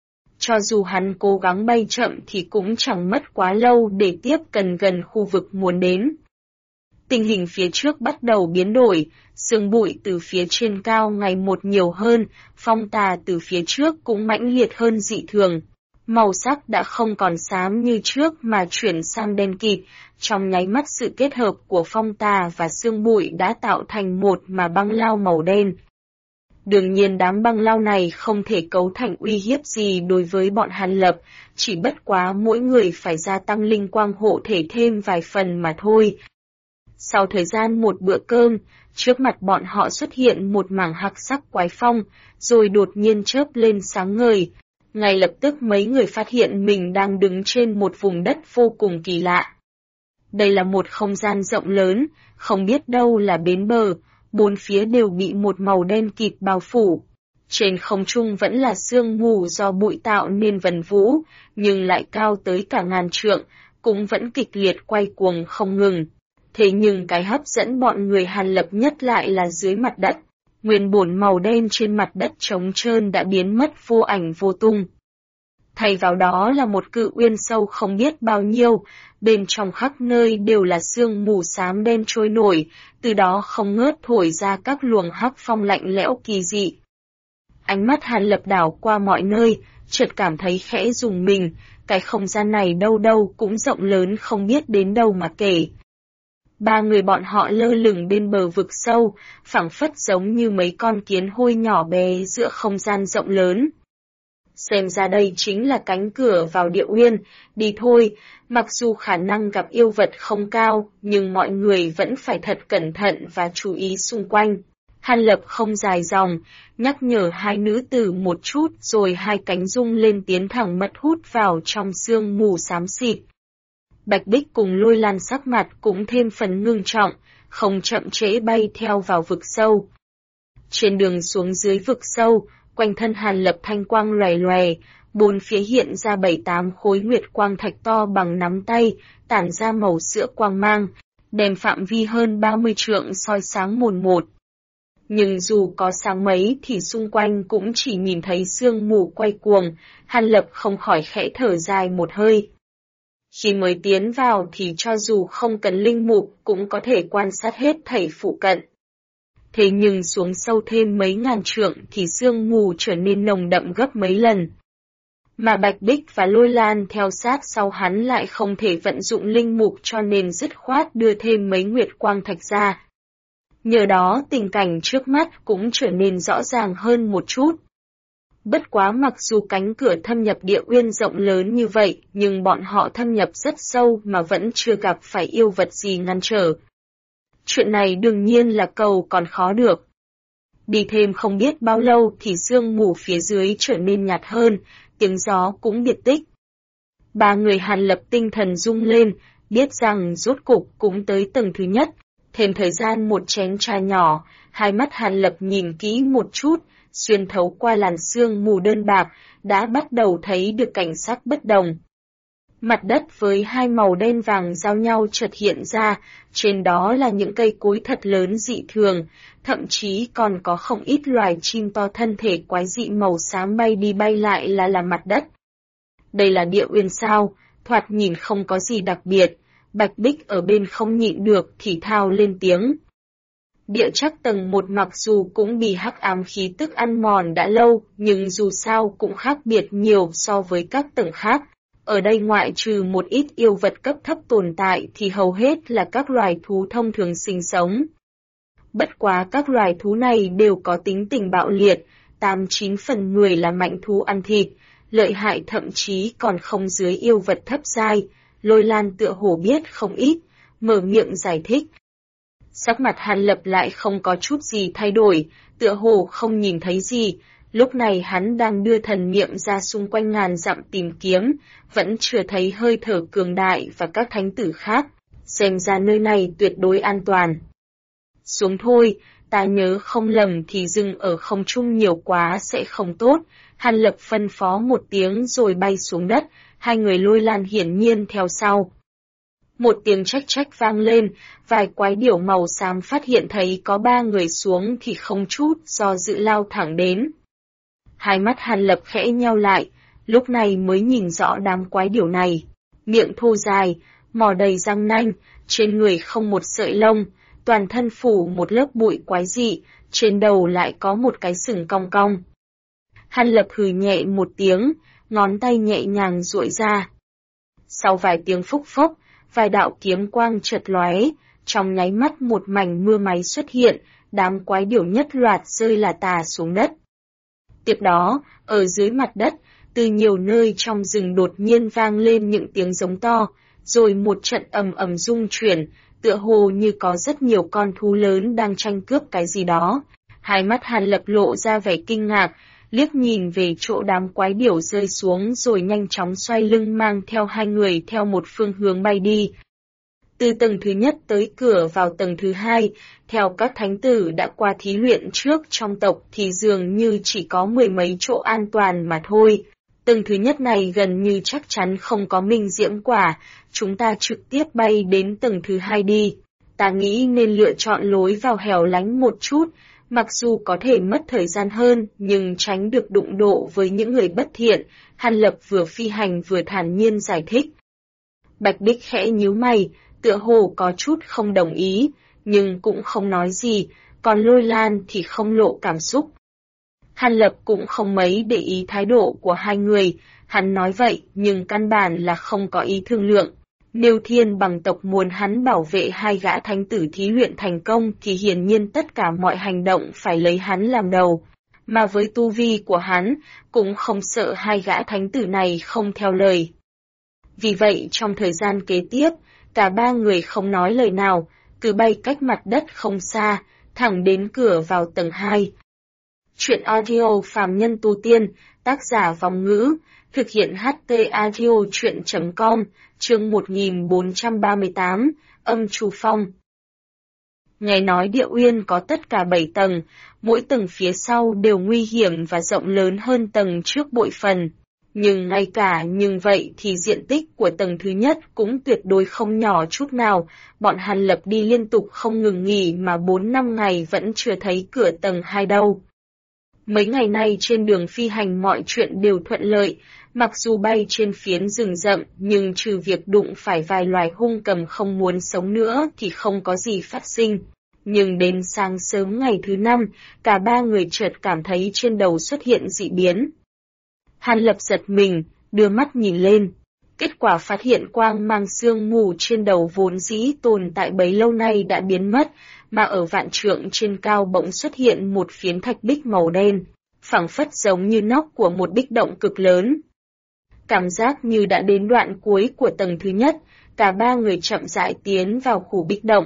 A: Cho dù hắn cố gắng bay chậm thì cũng chẳng mất quá lâu để tiếp cận gần khu vực muốn đến. Tình hình phía trước bắt đầu biến đổi, sương bụi từ phía trên cao ngày một nhiều hơn, phong tà từ phía trước cũng mãnh liệt hơn dị thường. Màu sắc đã không còn xám như trước mà chuyển sang đen kịt, trong nháy mắt sự kết hợp của phong tà và sương bụi đã tạo thành một mà băng lao màu đen. Đương nhiên đám băng lao này không thể cấu thành uy hiếp gì đối với bọn Hàn Lập, chỉ bất quá mỗi người phải gia tăng linh quang hộ thể thêm vài phần mà thôi. Sau thời gian một bữa cơm, trước mặt bọn họ xuất hiện một mảng hắc sắc quái phong, rồi đột nhiên chớp lên sáng ngời. Ngay lập tức mấy người phát hiện mình đang đứng trên một vùng đất vô cùng kỳ lạ. Đây là một không gian rộng lớn, không biết đâu là bến bờ, bốn phía đều bị một màu đen kịt bao phủ. Trên không trung vẫn là sương mù do bụi tạo nên vần vũ, nhưng lại cao tới cả ngàn trượng, cũng vẫn kịch liệt quay cuồng không ngừng. Thế nhưng cái hấp dẫn bọn người Hàn Lập nhất lại là dưới mặt đất. Nguyên bổn màu đen trên mặt đất trống trơn đã biến mất vô ảnh vô tung. Thay vào đó là một cự uyên sâu không biết bao nhiêu, bên trong khắp nơi đều là sương mù xám đen trôi nổi, từ đó không ngớt thổi ra các luồng hắc phong lạnh lẽo kỳ dị. Ánh mắt Hàn Lập đảo qua mọi nơi, chợt cảm thấy khẽ rùng mình, cái không gian này đâu đâu cũng rộng lớn không biết đến đâu mà kể. Ba người bọn họ lơ lửng bên bờ vực sâu, phảng phất giống như mấy con kiến hôi nhỏ bé giữa không gian rộng lớn. Xem ra đây chính là cánh cửa vào địa uyên, đi thôi, mặc dù khả năng gặp yêu vật không cao, nhưng mọi người vẫn phải thật cẩn thận và chú ý xung quanh. Hàn Lập không dài dòng, nhắc nhở hai nữ tử một chút rồi hai cánh rung lên tiến thẳng mất hút vào trong sương mù xám xịt. Bạch Bích cùng Lôi Lan sắc mặt cũng thêm phần ngưng trọng, không chậm trễ bay theo vào vực sâu. Trên đường xuống dưới vực sâu, quanh thân Hàn Lập thanh quang loè loè, bốn phía hiện ra 7-8 khối nguyệt quang thạch to bằng nắm tay, tản ra màu sữa quang mang, đem phạm vi hơn 30 trượng soi sáng mồn một. Nhưng dù có sáng mấy thì xung quanh cũng chỉ nhìn thấy sương mù quay cuồng, Hàn Lập không khỏi khẽ thở dài một hơi. Khi mới tiến vào thì cho dù không cần linh mục cũng có thể quan sát hết thảy phụ cận. Thế nhưng xuống sâu thêm mấy ngàn trượng thì sương mù trở nên nồng đậm gấp mấy lần. Mà Bạch Bích và Lôi Lan theo sát sau hắn lại không thể vận dụng linh mục cho nên dứt khoát đưa thêm mấy nguyệt quang thạch ra. Nhờ đó tình cảnh trước mắt cũng trở nên rõ ràng hơn một chút. Bất quá mặc dù cánh cửa thâm nhập địa uyên rộng lớn như vậy, nhưng bọn họ thâm nhập rất sâu mà vẫn chưa gặp phải yêu vật gì ngăn trở. Chuyện này đương nhiên là cầu còn khó được. Đi thêm không biết bao lâu thì sương mù phía dưới trở nên nhạt hơn, tiếng gió cũng biệt tích. Ba người Hàn Lập tinh thần rung lên, biết rằng rốt cục cũng tới tầng thứ nhất. Thêm thời gian một chén trà nhỏ, hai mắt Hàn Lập nhìn kỹ một chút, xuyên thấu qua làn sương mù đơn bạc, đã bắt đầu thấy được cảnh sắc bất đồng. Mặt đất với hai màu đen vàng giao nhau chợt hiện ra, trên đó là những cây cối thật lớn dị thường, thậm chí còn có không ít loài chim to thân thể quái dị màu xám bay đi bay lại là mặt đất. Đây là địa uyên sao, thoạt nhìn không có gì đặc biệt, Bạch Bích ở bên không nhịn được thì thào lên tiếng. Địa chắc tầng 1 mặc dù cũng bị hắc ám khí tức ăn mòn đã lâu, nhưng dù sao cũng khác biệt nhiều so với các tầng khác. Ở đây ngoại trừ một ít yêu vật cấp thấp tồn tại thì hầu hết là các loài thú thông thường sinh sống. Bất quá các loài thú này đều có tính tình bạo liệt, 8-9 phần người là mạnh thú ăn thịt, lợi hại thậm chí còn không dưới yêu vật thấp giai. Lôi Lan tựa hồ biết không ít, mở miệng giải thích. Sắc mặt Hàn Lập lại không có chút gì thay đổi, tựa hồ không nhìn thấy gì. Lúc này hắn đang đưa thần niệm ra xung quanh ngàn dặm tìm kiếm, vẫn chưa thấy hơi thở cường đại và các thánh tử khác. Xem ra nơi này tuyệt đối an toàn. Xuống thôi, ta nhớ không lầm thì dừng ở không trung nhiều quá sẽ không tốt. Hàn Lập phân phó một tiếng rồi bay xuống đất, hai người Lôi Lan hiển nhiên theo sau. Một tiếng trách trách vang lên, vài quái điểu màu xám phát hiện thấy có 3 người xuống thì không chút do dự lao thẳng đến. Hai mắt Hàn Lập khẽ nheo lại, lúc này mới nhìn rõ đám quái điểu này. Miệng thô dài, mỏ đầy răng nanh, trên người không một sợi lông, toàn thân phủ một lớp bụi quái dị, trên đầu lại có một cái sừng cong cong. Hàn Lập hừ nhẹ một tiếng, ngón tay nhẹ nhàng duỗi ra. Sau vài tiếng phúc phốc, vài đạo kiếm quang chợt lóe, trong nháy mắt một mảnh mưa máy xuất hiện, đám quái điểu nhất loạt rơi là tà xuống đất. Tiếp đó, ở dưới mặt đất, từ nhiều nơi trong rừng đột nhiên vang lên những tiếng giống to, rồi một trận ầm ầm rung chuyển, tựa hồ như có rất nhiều con thú lớn đang tranh cướp cái gì đó. Hai mắt Hàn Lập lộ ra vẻ kinh ngạc, liếc nhìn về chỗ đám quái điểu rơi xuống rồi nhanh chóng xoay lưng mang theo hai người theo một phương hướng bay đi. Từ tầng thứ nhất tới cửa vào tầng thứ hai, theo các thánh tử đã qua thí luyện trước trong tộc thì dường như chỉ có 10 mấy chỗ an toàn mà thôi. Tầng thứ nhất này gần như chắc chắn không có minh diễm quả, chúng ta trực tiếp bay đến tầng thứ hai đi. Ta nghĩ nên lựa chọn lối vào hẻo lánh một chút, mặc dù có thể mất thời gian hơn nhưng tránh được đụng độ với những người bất thiện, Hàn Lập vừa phi hành vừa thản nhiên giải thích. Bạch Bích khẽ nhíu mày, tựa hồ có chút không đồng ý, nhưng cũng không nói gì, còn Lôi Lan thì không lộ cảm xúc. Hàn Lập cũng không mấy để ý thái độ của hai người, hắn nói vậy nhưng căn bản là không có ý thương lượng. Nếu Thiên Bằng tộc muốn hắn bảo vệ hai gã thánh tử thí luyện thành công thì hiển nhiên tất cả mọi hành động phải lấy hắn làm đầu. Mà với tu vi của hắn, cũng không sợ hai gã thánh tử này không theo lời. Vì vậy trong thời gian kế tiếp, cả ba người không nói lời nào, cứ bay cách mặt đất không xa, thẳng đến cửa vào tầng 2. Chuyện audio phàm nhân tu tiên, tác giả Vòng Ngữ, thực hiện HT audio chuyện.com, chương 1438, âm Trù Phong. Nghe nói Địa Uyên có tất cả 7 tầng, mỗi tầng phía sau đều nguy hiểm và rộng lớn hơn tầng trước bội phần. Nhưng ngay cả nhưng vậy thì diện tích của tầng thứ nhất cũng tuyệt đối không nhỏ chút nào, bọn Hàn Lập đi liên tục không ngừng nghỉ mà 4-5 ngày vẫn chưa thấy cửa tầng 2 đâu. Mấy ngày nay trên đường phi hành mọi chuyện đều thuận lợi, mặc dù bay trên phiến rừng rậm nhưng trừ việc đụng phải vài loài hung cầm không muốn sống nữa thì không có gì phát sinh. Nhưng đến sáng sớm ngày thứ 5, cả ba người chợt cảm thấy trên đầu xuất hiện dị biến. Hàn Lập giật mình, đưa mắt nhìn lên. Kết quả phát hiện quang mang sương mù trên đầu vốn dĩ tồn tại bấy lâu nay đã biến mất, mà ở vạn trượng trên cao bỗng xuất hiện một phiến thạch bích màu đen, phảng phất giống như nóc của một bích động cực lớn. Cảm giác như đã đến đoạn cuối của tầng thứ nhất, cả ba người chậm rãi tiến vào khu bích động.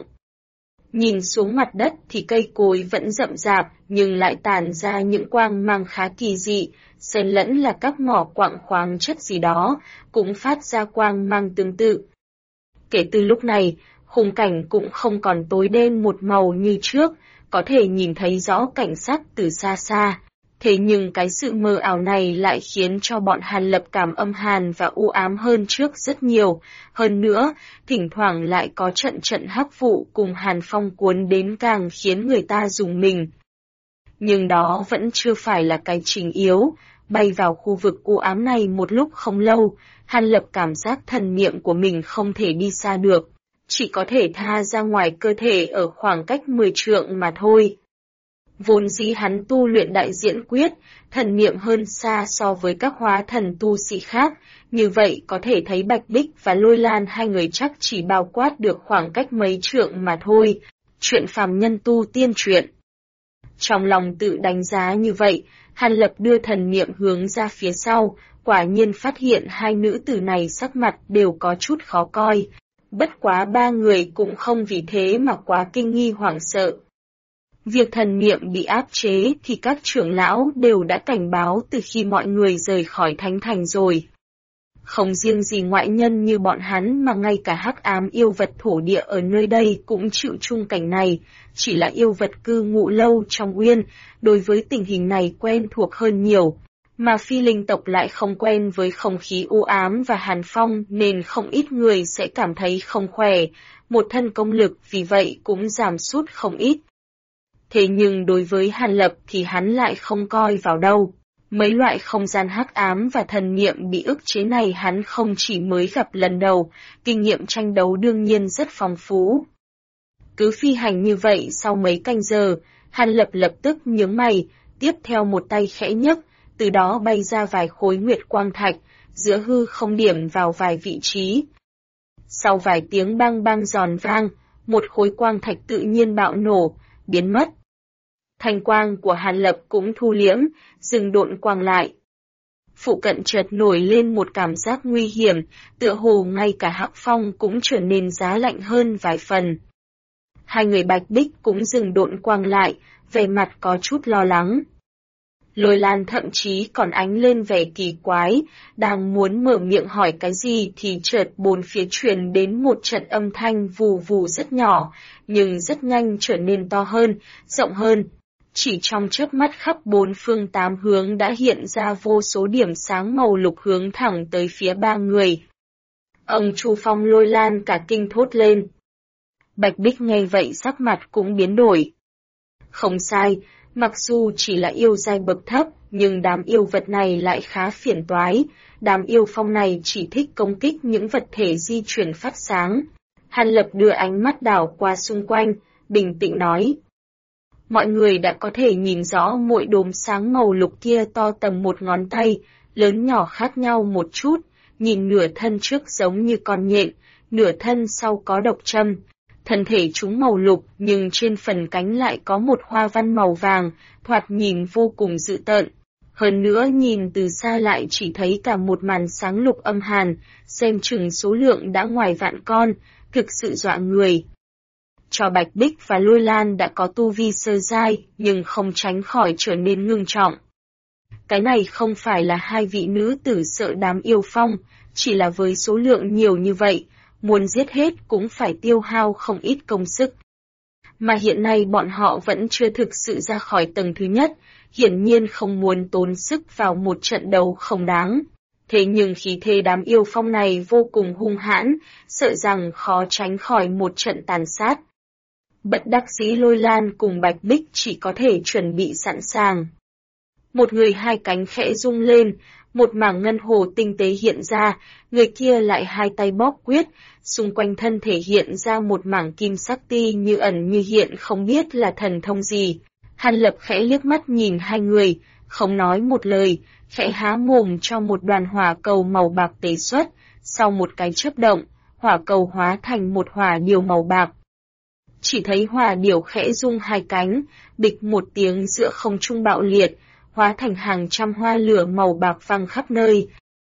A: Nhìn xuống mặt đất thì cây cối vẫn rậm rạp nhưng lại tản ra những quang mang khá kỳ dị, xen lẫn là các mỏ quặng khoáng chất gì đó, cũng phát ra quang mang tương tự. Kể từ lúc này, khung cảnh cũng không còn tối đen một màu như trước, có thể nhìn thấy rõ cảnh sắc từ xa xa. Thế nhưng cái sự mờ ảo này lại khiến cho bọn Hàn Lập cảm âm hàn và u ám hơn trước rất nhiều. Hơn nữa, thỉnh thoảng lại có trận trận hắc vụ cùng hàn phong cuốn đến càng khiến người ta rùng mình. Nhưng đó vẫn chưa phải là cái chính yếu. Bay vào khu vực u ám này một lúc không lâu, Hàn Lập cảm giác thần niệm của mình không thể đi xa được, chỉ có thể tha ra ngoài cơ thể ở khoảng cách 10 trượng mà thôi. Vốn dĩ hắn tu luyện đại diễn quyết, thần niệm hơn xa so với các hóa thần tu sĩ khác, như vậy có thể thấy Bạch Bích và Lôi Lan hai người chắc chỉ bao quát được khoảng cách mấy trượng mà thôi. Chuyện phàm nhân tu tiên truyện. Trong lòng tự đánh giá như vậy, Hàn Lập đưa thần niệm hướng ra phía sau, quả nhiên phát hiện hai nữ tử này sắc mặt đều có chút khó coi. Bất quá ba người cũng không vì thế mà quá kinh nghi hoảng sợ. Việc thần niệm bị áp chế thì các trưởng lão đều đã cảnh báo từ khi mọi người rời khỏi thánh thành rồi. Không riêng gì ngoại nhân như bọn hắn mà ngay cả hắc ám yêu vật thổ địa ở nơi đây cũng chịu chung cảnh này, chỉ là yêu vật cư ngụ lâu trong uyên, đối với tình hình này quen thuộc hơn nhiều. Mà phi linh tộc lại không quen với không khí u ám và hàn phong nên không ít người sẽ cảm thấy không khỏe, một thân công lực vì vậy cũng giảm sút không ít. Thế nhưng đối với Hàn Lập thì hắn lại không coi vào đâu. Mấy loại không gian hắc ám và thần niệm bị ức chế này hắn không chỉ mới gặp lần đầu, kinh nghiệm tranh đấu đương nhiên rất phong phú. Cứ phi hành như vậy sau mấy canh giờ, Hàn Lập lập tức nhướng mày, tiếp theo một tay khẽ nhấc, từ đó bay ra vài khối nguyệt quang thạch, giữa hư không điểm vào vài vị trí. Sau vài tiếng bang bang giòn vang, một khối quang thạch tự nhiên bạo nổ, biến mất. Thanh quang của Hàn Lập cũng thu liễm, dừng độn quang lại. Phụ cận chợt nổi lên một cảm giác nguy hiểm, tựa hồ ngay cả Hắc Phong cũng trở nên giá lạnh hơn vài phần. Hai người Bạch Bích cũng dừng độn quang lại, vẻ mặt có chút lo lắng. Lôi Lan thậm chí còn ánh lên vẻ kỳ quái, đang muốn mở miệng hỏi cái gì thì chợt bốn phía truyền đến một trận âm thanh vù vù rất nhỏ, nhưng rất nhanh trở nên to hơn, rộng hơn. Chỉ trong chớp mắt khắp bốn phương tám hướng đã hiện ra vô số điểm sáng màu lục hướng thẳng tới phía ba người. Ông Chu Phong Lôi Lan cả kinh thốt lên. Bạch Bích nghe vậy sắc mặt cũng biến đổi. Không sai, mặc dù chỉ là yêu giai bậc thấp, nhưng đám yêu vật này lại khá phiền toái. Đám yêu phong này chỉ thích công kích những vật thể di chuyển phát sáng. Hàn Lập đưa ánh mắt đảo qua xung quanh, bình tĩnh nói. Mọi người đã có thể nhìn rõ mỗi đốm sáng màu lục kia to tầm một ngón tay, lớn nhỏ khác nhau một chút, nhìn nửa thân trước giống như con nhện, nửa thân sau có độc châm. Thân thể chúng màu lục nhưng trên phần cánh lại có một hoa văn màu vàng, thoạt nhìn vô cùng dữ tợn. Hơn nữa nhìn từ xa lại chỉ thấy cả một màn sáng lục âm hàn, xem chừng số lượng đã ngoài vạn con, thực sự dọa người. Cho Bạch Bích và Lôi Lan đã có tu vi sơ giai, nhưng không tránh khỏi trở nên ngưng trọng. Cái này không phải là hai vị nữ tử sợ đám yêu phong, chỉ là với số lượng nhiều như vậy, muốn giết hết cũng phải tiêu hao không ít công sức. Mà hiện nay bọn họ vẫn chưa thực sự ra khỏi tầng thứ nhất, hiển nhiên không muốn tốn sức vào một trận đấu không đáng. Thế nhưng khí thế đám yêu phong này vô cùng hung hãn, sợ rằng khó tránh khỏi một trận tàn sát. Bất đắc dĩ Lôi Lan cùng Bạch Bích chỉ có thể chuẩn bị sẵn sàng. Một người hai cánh khẽ rung lên, một mảng ngân hồ tinh tế hiện ra, người kia lại hai tay bóp quyết, xung quanh thân thể hiện ra một mảng kim sắc ti như ẩn như hiện không biết là thần thông gì. Hàn Lập khẽ liếc mắt nhìn hai người, không nói một lời, khẽ há mồm cho một đoàn hỏa cầu màu bạc tế xuất, sau một cái chớp động, hỏa cầu hóa thành một hỏa điểu màu bạc. Chỉ thấy hỏa điểu khẽ rung hai cánh, bịch một tiếng giữa không trung bạo liệt, hóa thành hàng trăm hoa lửa màu bạc văng khắp nơi.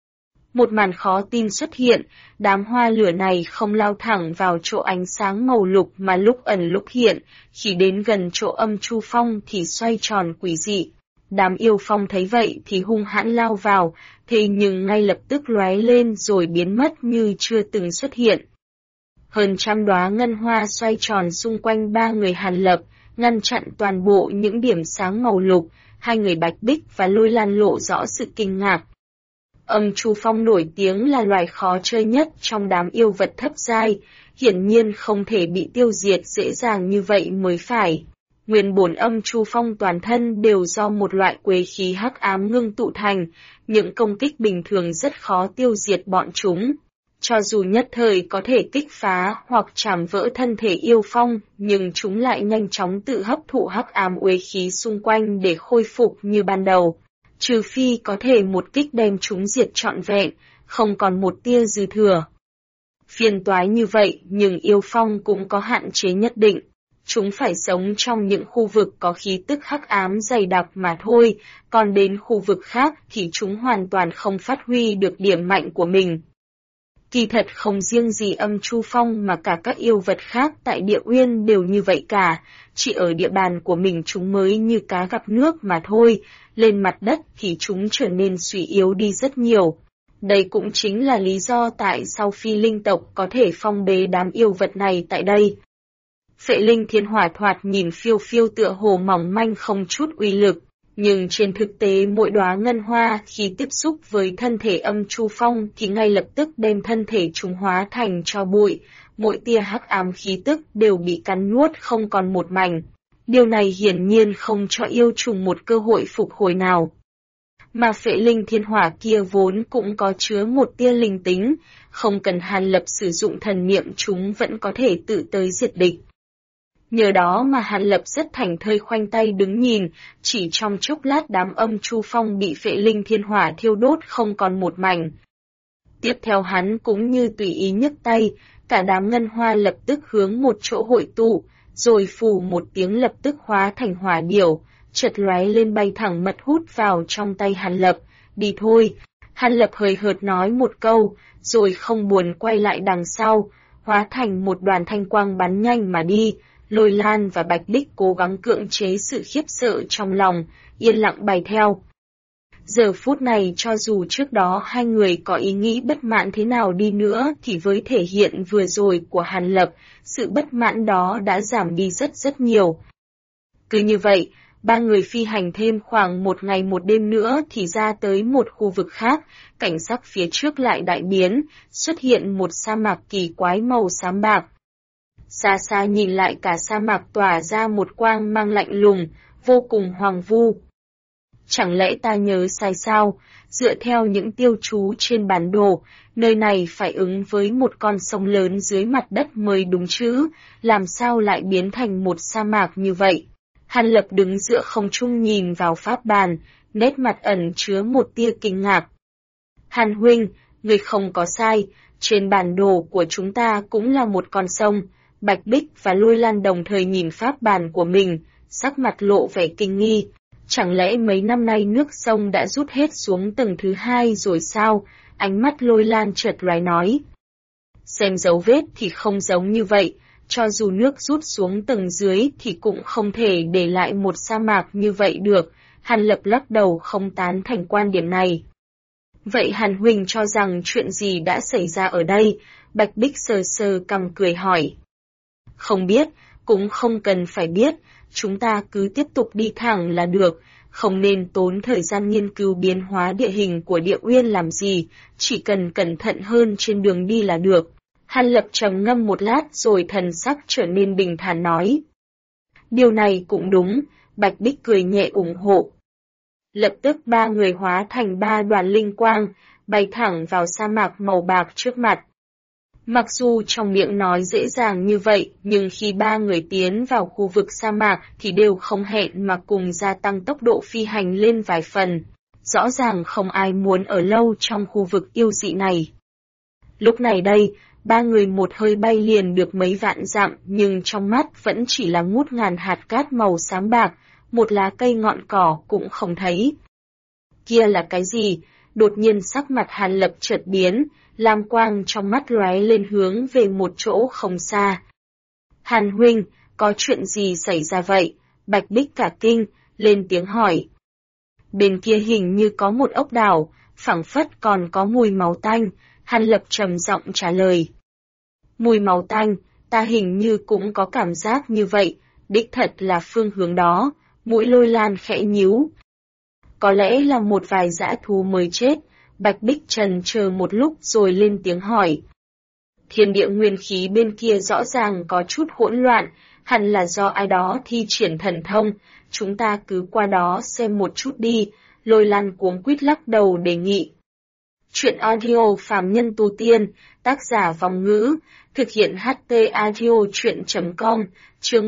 A: Một màn khó tin xuất hiện, đám hoa lửa này không lao thẳng vào chỗ ánh sáng màu lục mà lúc ẩn lúc hiện, khi đến gần chỗ âm Chu Phong thì xoay tròn quỷ dị. Đám yêu phong thấy vậy thì hung hãn lao vào, thế nhưng ngay lập tức lóe lên rồi biến mất như chưa từng xuất hiện. Hơn trăm đóa ngân hoa xoay tròn xung quanh ba người Hàn Lập, ngăn chặn toàn bộ những điểm sáng màu lục, hai người Bạch Bích và Lôi Lan lộ rõ sự kinh ngạc. Âm Chu Phong nổi tiếng là loài khó chơi nhất trong đám yêu vật thấp giai, hiển nhiên không thể bị tiêu diệt dễ dàng như vậy mới phải. Nguyên bổn âm Chu Phong toàn thân đều do một loại quế khí hắc ám ngưng tụ thành, những công kích bình thường rất khó tiêu diệt bọn chúng. Cho dù nhất thời có thể kích phá hoặc chảm vỡ thân thể yêu phong, nhưng chúng lại nhanh chóng tự hấp thụ hắc ám uế khí xung quanh để khôi phục như ban đầu. Trừ phi có thể một kích đem chúng diệt trọn vẹn, không còn một tia dư thừa. Phiền toái như vậy nhưng yêu phong cũng có hạn chế nhất định. Chúng phải sống trong những khu vực có khí tức hắc ám dày đặc mà thôi, còn đến khu vực khác thì chúng hoàn toàn không phát huy được điểm mạnh của mình. Kỳ thật không riêng gì âm Chu Phong mà cả các yêu vật khác tại địa uyên đều như vậy cả, chỉ ở địa bàn của mình chúng mới như cá gặp nước mà thôi, lên mặt đất thì chúng trở nên suy yếu đi rất nhiều. Đây cũng chính là lý do tại sao phi linh tộc có thể phong bế đám yêu vật này tại đây. Phệ linh thiên hỏa thoạt nhìn phiêu phiêu tựa hồ mỏng manh không chút uy lực, nhưng trên thực tế mỗi đóa ngân hoa khi tiếp xúc với thân thể âm Chu Phong thì ngay lập tức đem thân thể chúng hóa thành tro bụi, mỗi tia hắc ám khí tức đều bị cắn nuốt không còn một mảnh. Điều này hiển nhiên không cho yêu trùng một cơ hội phục hồi nào. Mà phệ linh thiên hỏa kia vốn cũng có chứa một tia linh tính, không cần Hàn Lập sử dụng thần niệm chúng vẫn có thể tự tới diệt địch. Nhờ đó mà Hàn Lập rất thảnh thơi khoanh tay đứng nhìn, chỉ trong chốc lát đám âm chu phong bị phệ linh thiên hỏa thiêu đốt không còn một mảnh. Tiếp theo hắn cũng như tùy ý nhấc tay, cả đám ngân hoa lập tức hướng một chỗ hội tụ, rồi phù một tiếng lập tức hóa thành hỏa điểu, chợt lóe lên bay thẳng mật hút vào trong tay Hàn Lập. Đi thôi. Hàn Lập hời hợt nói một câu, rồi không buồn quay lại đằng sau, hóa thành một đoàn thanh quang bắn nhanh mà đi. Lôi Lan và Bạch Bích cố gắng cưỡng chế sự khiếp sợ trong lòng, yên lặng bày theo. Giờ phút này cho dù trước đó hai người có ý nghĩ bất mãn thế nào đi nữa thì với thể hiện vừa rồi của Hàn Lập, sự bất mãn đó đã giảm đi rất nhiều. Cứ như vậy, ba người phi hành thêm khoảng một ngày một đêm nữa thì ra tới một khu vực khác, cảnh sắc phía trước lại đại biến, xuất hiện một sa mạc kỳ quái màu xám bạc. Xa xa nhìn lại cả sa mạc tỏa ra một quang mang lạnh lùng, vô cùng hoang vu. Chẳng lẽ ta nhớ sai sao, dựa theo những tiêu chú trên bản đồ, nơi này phải ứng với một con sông lớn dưới mặt đất mới đúng chứ, làm sao lại biến thành một sa mạc như vậy? Hàn Lập đứng giữa không trung nhìn vào pháp bàn, nét mặt ẩn chứa một tia kinh ngạc. Hàn huynh, người không có sai, trên bản đồ của chúng ta cũng là một con sông. Bạch Bích và Lôi Lan đồng thời nhìn pháp bàn của mình, sắc mặt lộ vẻ kinh nghi. Chẳng lẽ mấy năm nay nước sông đã rút hết xuống tầng thứ 2 rồi sao? Ánh mắt Lôi Lan chợt lóe nói. Xem dấu vết thì không giống như vậy, cho dù nước rút xuống tầng dưới thì cũng không thể để lại một sa mạc như vậy được. Hàn Lập lắc đầu không tán thành quan điểm này. Vậy Hàn huynh cho rằng chuyện gì đã xảy ra ở đây? Bạch Bích sờ sờ cằm cười hỏi. Không biết, cũng không cần phải biết, chúng ta cứ tiếp tục đi thẳng là được, không nên tốn thời gian nghiên cứu biến hóa địa hình của địa uyên làm gì, chỉ cần cẩn thận hơn trên đường đi là được. Hàn Lập trầm ngâm một lát rồi thần sắc trở nên bình thản nói. Điều này cũng đúng, Bạch Bích cười nhẹ ủng hộ. Lập tức ba người hóa thành ba đoàn linh quang, bay thẳng vào sa mạc màu bạc trước mặt. Mặc dù trong miệng nói dễ dàng như vậy, nhưng khi ba người tiến vào khu vực sa mạc thì đều không hẹn mà cùng gia tăng tốc độ phi hành lên vài phần. Rõ ràng không ai muốn ở lâu trong khu vực yêu dị này. Lúc này đây, ba người một hơi bay liền được mấy vạn dặm nhưng trong mắt vẫn chỉ là ngút ngàn hạt cát màu xám bạc, một lá cây ngọn cỏ cũng không thấy. Kia là cái gì? Đột nhiên sắc mặt Hàn Lập chợt biến, lam quang trong mắt lóe lên hướng về một chỗ không xa. Hàn huynh, có chuyện gì xảy ra vậy? Bạch Bích cả kinh, lên tiếng hỏi. Bên kia hình như có một ốc đảo, phảng phất còn có mùi máu tanh, Hàn Lập trầm giọng trả lời. Mùi máu tanh, ta hình như cũng có cảm giác như vậy, đích thật là phương hướng đó, mũi Lôi Lan khẽ nhíu. Có lẽ là một vài dã thú mới chết. Bạch Bích trần chờ một lúc rồi lên tiếng hỏi. Thiên địa nguyên khí bên kia rõ ràng có chút hỗn loạn, hẳn là do ai đó thi triển thần thông, chúng ta cứ qua đó xem một chút đi, Lôi Lan cuống quýt lắc đầu đề nghị. Chuyện audio phàm nhân tu tiên, tác giả Vòng Ngữ, thực hiện HT audio chuyện.com, chương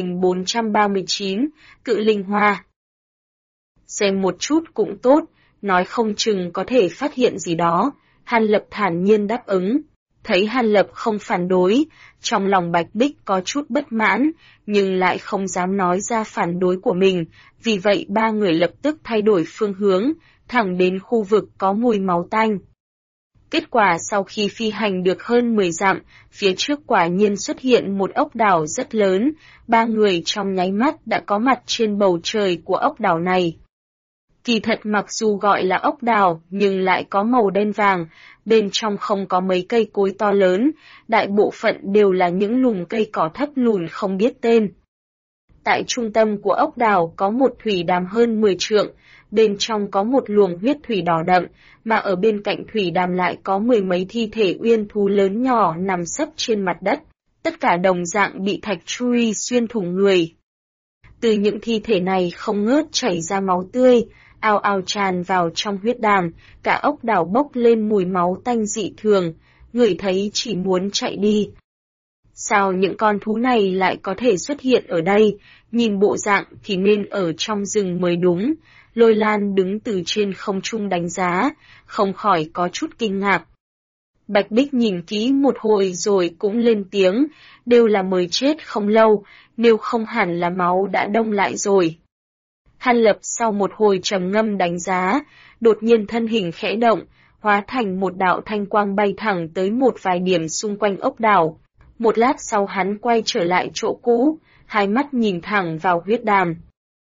A: 1439, Cự Linh Hoa. Xem một chút cũng tốt, nói không chừng có thể phát hiện gì đó, Hàn Lập thản nhiên đáp ứng. Thấy Hàn Lập không phản đối, trong lòng Bạch Bích có chút bất mãn, nhưng lại không dám nói ra phản đối của mình, vì vậy ba người lập tức thay đổi phương hướng, thẳng đến khu vực có mùi máu tanh. Kết quả sau khi phi hành được hơn 10 dặm, phía trước quả nhiên xuất hiện một ốc đảo rất lớn, ba người trong nháy mắt đã có mặt trên bầu trời của ốc đảo này. Kỳ thật mặc dù gọi là ốc đảo nhưng lại có màu đen vàng, bên trong không có mấy cây cối to lớn, đại bộ phận đều là những lùm cây cỏ thấp lùn không biết tên. Tại trung tâm của ốc đảo có một thủy đàm hơn 10 trượng, bên trong có một luồng huyết thủy đỏ đậm, mà ở bên cạnh thủy đàm lại có mười mấy thi thể uyên thú lớn nhỏ nằm sấp trên mặt đất, tất cả đồng dạng bị thạch truy xuyên thủng người. Từ những thi thể này không ngớt chảy ra máu tươi, ao ao tràn vào trong huyết đàm, cả ốc đảo bốc lên mùi máu tanh dị thường, người thấy chỉ muốn chạy đi. Sao những con thú này lại có thể xuất hiện ở đây, nhìn bộ dạng thì nên ở trong rừng mới đúng. Lôi Lan đứng từ trên không trung đánh giá, không khỏi có chút kinh ngạc. Bạch Bích nhìn kỹ một hồi rồi cũng lên tiếng, đều là mới chết không lâu, nếu không hẳn là máu đã đông lại rồi. Hàn Lập sau một hồi trầm ngâm đánh giá, đột nhiên thân hình khẽ động, hóa thành một đạo thanh quang bay thẳng tới một vài điểm xung quanh ốc đảo. Một lát sau hắn quay trở lại chỗ cũ, hai mắt nhìn thẳng vào huyết đàm.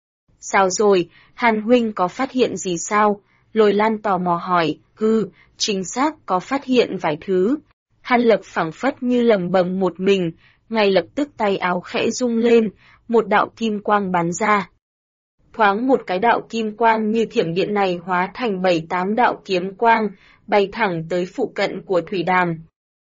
A: Sao rồi, Hàn huynh có phát hiện gì sao? Lôi Lan tò mò hỏi, chính xác có phát hiện vài thứ. Hàn Lập phảng phất như lẩm bẩm một mình, ngay lập tức tay áo khẽ rung lên, một đạo kim quang bắn ra. Thoáng một cái đạo kim quang như thiểm điện này hóa thành 7-8 đạo kiếm quang, bay thẳng tới phụ cận của thủy đàm.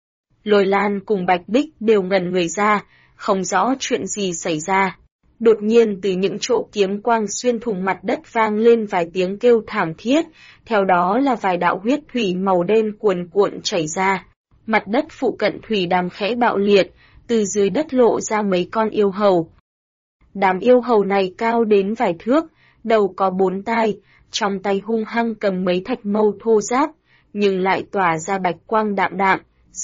A: Lôi Lan cùng Bạch Bích đều ngẩn người ra, không rõ chuyện gì xảy ra. Đột nhiên từ những chỗ kiếm quang xuyên thủng mặt đất vang lên vài tiếng kêu thảm thiết, theo đó là vài đạo huyết thủy màu đen cuồn cuộn chảy ra. Mặt đất phụ cận thủy đàm khẽ bạo liệt, từ dưới đất lộ ra mấy con yêu hầu. Đám yêu hầu này cao đến vài thước, đầu có 4 tai, trong tay hung hăng cầm mấy thạch mâu thô ráp, nhưng lại tỏa ra bạch quang đạm đạm.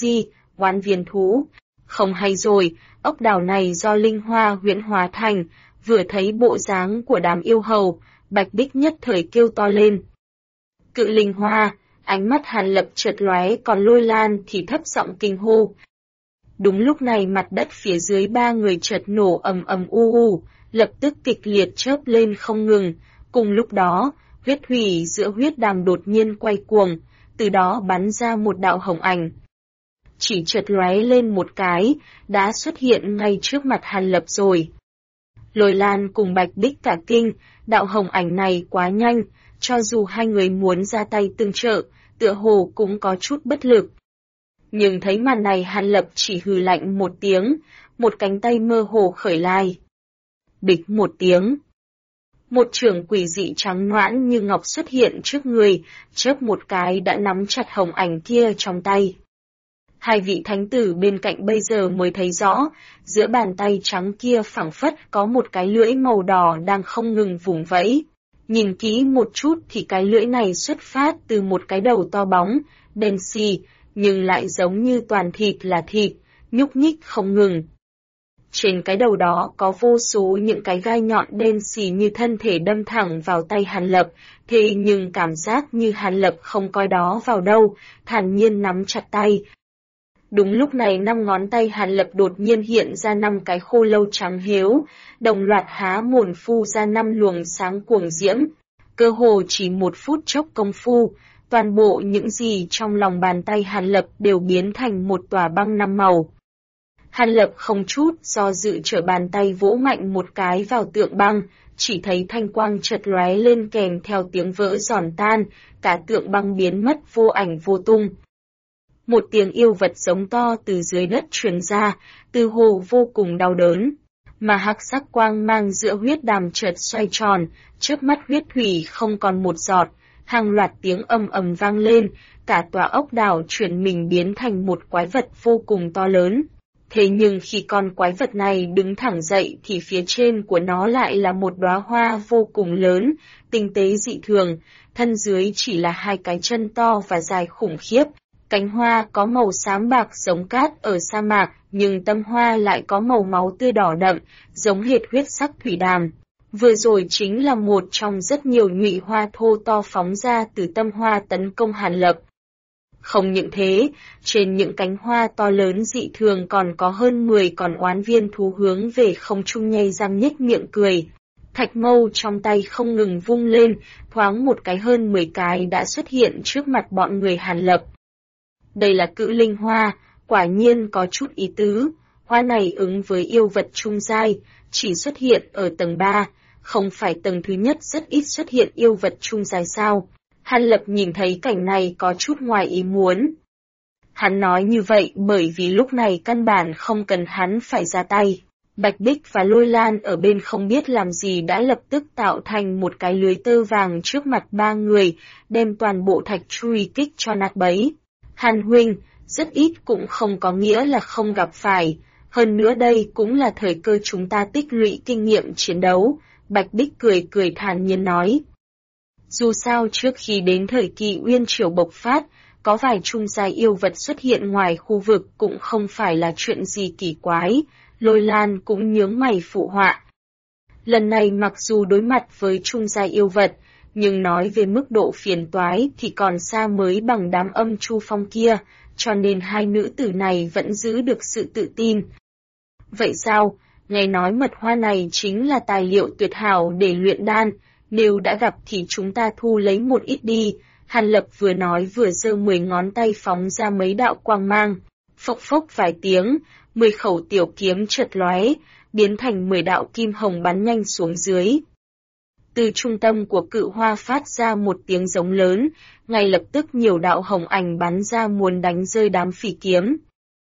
A: Oán viên thú. Không hay rồi, ốc đảo này do linh hoa huyễn hóa thành, vừa thấy bộ dáng của đám yêu hầu, Bạch Bích nhất thời kêu to lên. Cự linh hoa, ánh mắt Hàn Lập chợt lóe, còn Lôi Lan thì thấp giọng kinh hô. Đúng lúc này mặt đất phía dưới ba người chợt nổ ầm ầm u, lập tức kịch liệt chớp lên không ngừng, cùng lúc đó, huyết thủy giữa huyết đàm đột nhiên quay cuồng, từ đó bắn ra một đạo hồng ảnh. Chỉ chợt lóe lên một cái, đã xuất hiện ngay trước mặt Hàn Lập rồi. Lôi Lan cùng Bạch Bích cả kinh, đạo hồng ảnh này quá nhanh, cho dù hai người muốn ra tay tương trợ, tựa hồ cũng có chút bất lực. Nhưng thấy màn này Hàn Lập chỉ hừ lạnh một tiếng, một cánh tay mơ hồ khởi lai. Bịch một tiếng. Một chưởng quỷ dị trắng noãn như ngọc xuất hiện trước người, chớp một cái đã nắm chặt hồng ảnh kia trong tay. Hai vị thánh tử bên cạnh bây giờ mới thấy rõ, giữa bàn tay trắng kia phảng phất có một cái lưỡi màu đỏ đang không ngừng vùng vẫy. Nhìn kỹ một chút thì cái lưỡi này xuất phát từ một cái đầu to bóng, đen xì, nhưng lại giống như toàn thịt là thịt, nhúc nhích không ngừng. Trên cái đầu đó có vô số những cái gai nhọn đen xì như thân thể đâm thẳng vào tay Hàn Lập, thế nhưng cảm giác như Hàn Lập không coi đó vào đâu, thản nhiên nắm chặt tay. Đúng lúc này 5 ngón tay Hàn Lập đột nhiên hiện ra 5 cái khô lâu trắng hiếu, đồng loạt há mồm phu ra 5 luồng sáng cuồng diễm. Cơ hồ chỉ 1 phút chốc công phu, toàn bộ những gì trong lòng bàn tay Hàn Lập đều biến thành một tòa băng 5 màu. Hàn Lập không chút do dự trở bàn tay vỗ mạnh một cái vào tượng băng, chỉ thấy thanh quang chợt lóe lên kèm theo tiếng vỡ giòn tan, cả tượng băng biến mất vô ảnh vô tung. Một tiếng yêu vật giống to từ dưới đất truyền ra, từ hồ vô cùng đau đớn. Mà hắc sắc quang mang giữa huyết đàm chợt xoay tròn, trước mắt huyết thủy không còn một giọt, hàng loạt tiếng ầm ầm vang lên, cả tòa ốc đảo chuyển mình biến thành một quái vật vô cùng to lớn. Thế nhưng khi con quái vật này đứng thẳng dậy thì phía trên của nó lại là một đóa hoa vô cùng lớn, tinh tế dị thường, thân dưới chỉ là 2 cái chân to và dài khủng khiếp. Cánh hoa có màu xám bạc giống cát ở sa mạc, nhưng tâm hoa lại có màu máu tươi đỏ đậm, giống hệt huyết sắc thủy đàm. Vừa rồi chính là một trong rất nhiều nhụy hoa thô to phóng ra từ tâm hoa tấn công Hàn Lập. Không những thế, trên những cánh hoa to lớn dị thường còn có hơn 10 con oán viên thú hướng về không trung nhây răng nhếch miệng cười. Thạch mâu trong tay không ngừng vung lên, thoáng một cái hơn 10 cái đã xuất hiện trước mặt bọn người Hàn Lập. Đây là cự linh hoa, quả nhiên có chút ý tứ, hoa này ứng với yêu vật trung giai, chỉ xuất hiện ở tầng 3, không phải tầng thứ nhất rất ít xuất hiện yêu vật trung giai sao. Hàn Lập nhìn thấy cảnh này có chút ngoài ý muốn. Hắn nói như vậy bởi vì lúc này căn bản không cần hắn phải ra tay. Bạch Bích và Lôi Lan ở bên không biết làm gì đã lập tức tạo thành một cái lưới tơ vàng trước mặt 3 người, đem toàn bộ thạch truy kích cho nát bấy. Hàn huynh, rất ít cũng không có nghĩa là không gặp phải, Hơn nữa đây cũng là thời cơ chúng ta tích lũy kinh nghiệm chiến đấu, Bạch Bích cười cười thản nhiên nói. Dù sao trước khi đến thời kỳ Uyên Triều bộc phát, có vài trung giai yêu vật xuất hiện ngoài khu vực cũng không phải là chuyện gì kỳ quái, Lôi Lan cũng nhướng mày phụ họa. Lần này mặc dù đối mặt với trung giai yêu vật, nhưng nói về mức độ phiền toái thì còn xa mới bằng đám âm Chu Phong kia, cho nên hai nữ tử này vẫn giữ được sự tự tin. Vậy sao, nghe nói mật hoa này chính là tài liệu tuyệt hảo để luyện đan, nếu đã gặp thì chúng ta thu lấy một ít đi. Hàn Lập vừa nói vừa giơ 10 ngón tay phóng ra mấy đạo quang mang, phốc phốc vài tiếng, 10 khẩu tiểu kiếm chợt lóe, biến thành 10 đạo kim hồng bắn nhanh xuống dưới. Từ trung tâm của cự hoa phát ra một tiếng giống lớn, ngay lập tức nhiều đạo hồng ảnh bắn ra muốn đánh rơi đám phỉ kiếm.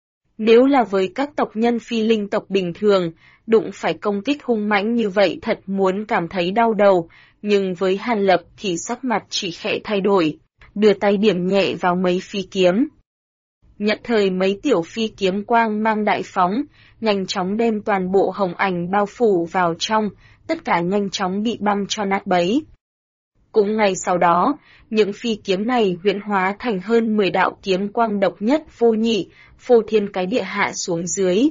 A: Nếu là với các tộc nhân phi linh tộc bình thường, đụng phải công kích hung mãnh như vậy thật muốn cảm thấy đau đầu, nhưng với Hàn Lập thì sắc mặt chỉ khẽ thay đổi, đưa tay điểm nhẹ vào mấy phi kiếm. Nhận thời mấy tiểu phi kiếm quang mang đại phóng, nhanh chóng đem toàn bộ hồng ảnh bao phủ vào trong, tất cả nhanh chóng bị băm cho nát bấy. Cũng ngay sau đó, những phi kiếm này huyễn hóa thành hơn 10 đạo kiếm quang độc nhất vô nhị, phô thiên cái địa hạ xuống dưới.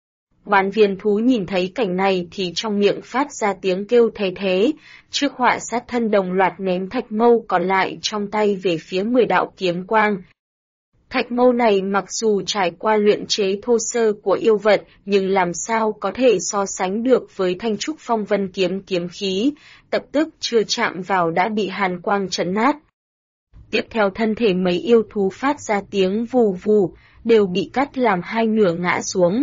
A: Bán viên thú nhìn thấy cảnh này thì trong miệng phát ra tiếng kêu thề thế, trước họa sát thân đồng loạt ném thạch mâu còn lại trong tay về phía 10 đạo kiếm quang. Thạch mâu này mặc dù trải qua luyện chế thô sơ của yêu vật, nhưng làm sao có thể so sánh được với thanh trúc phong vân kiếm kiếm khí, tập tức chưa chạm vào đã bị hàn quang trấn nát. Tiếp theo thân thể mấy yêu thú phát ra tiếng vù vù, đều bị cắt làm hai nửa ngã xuống.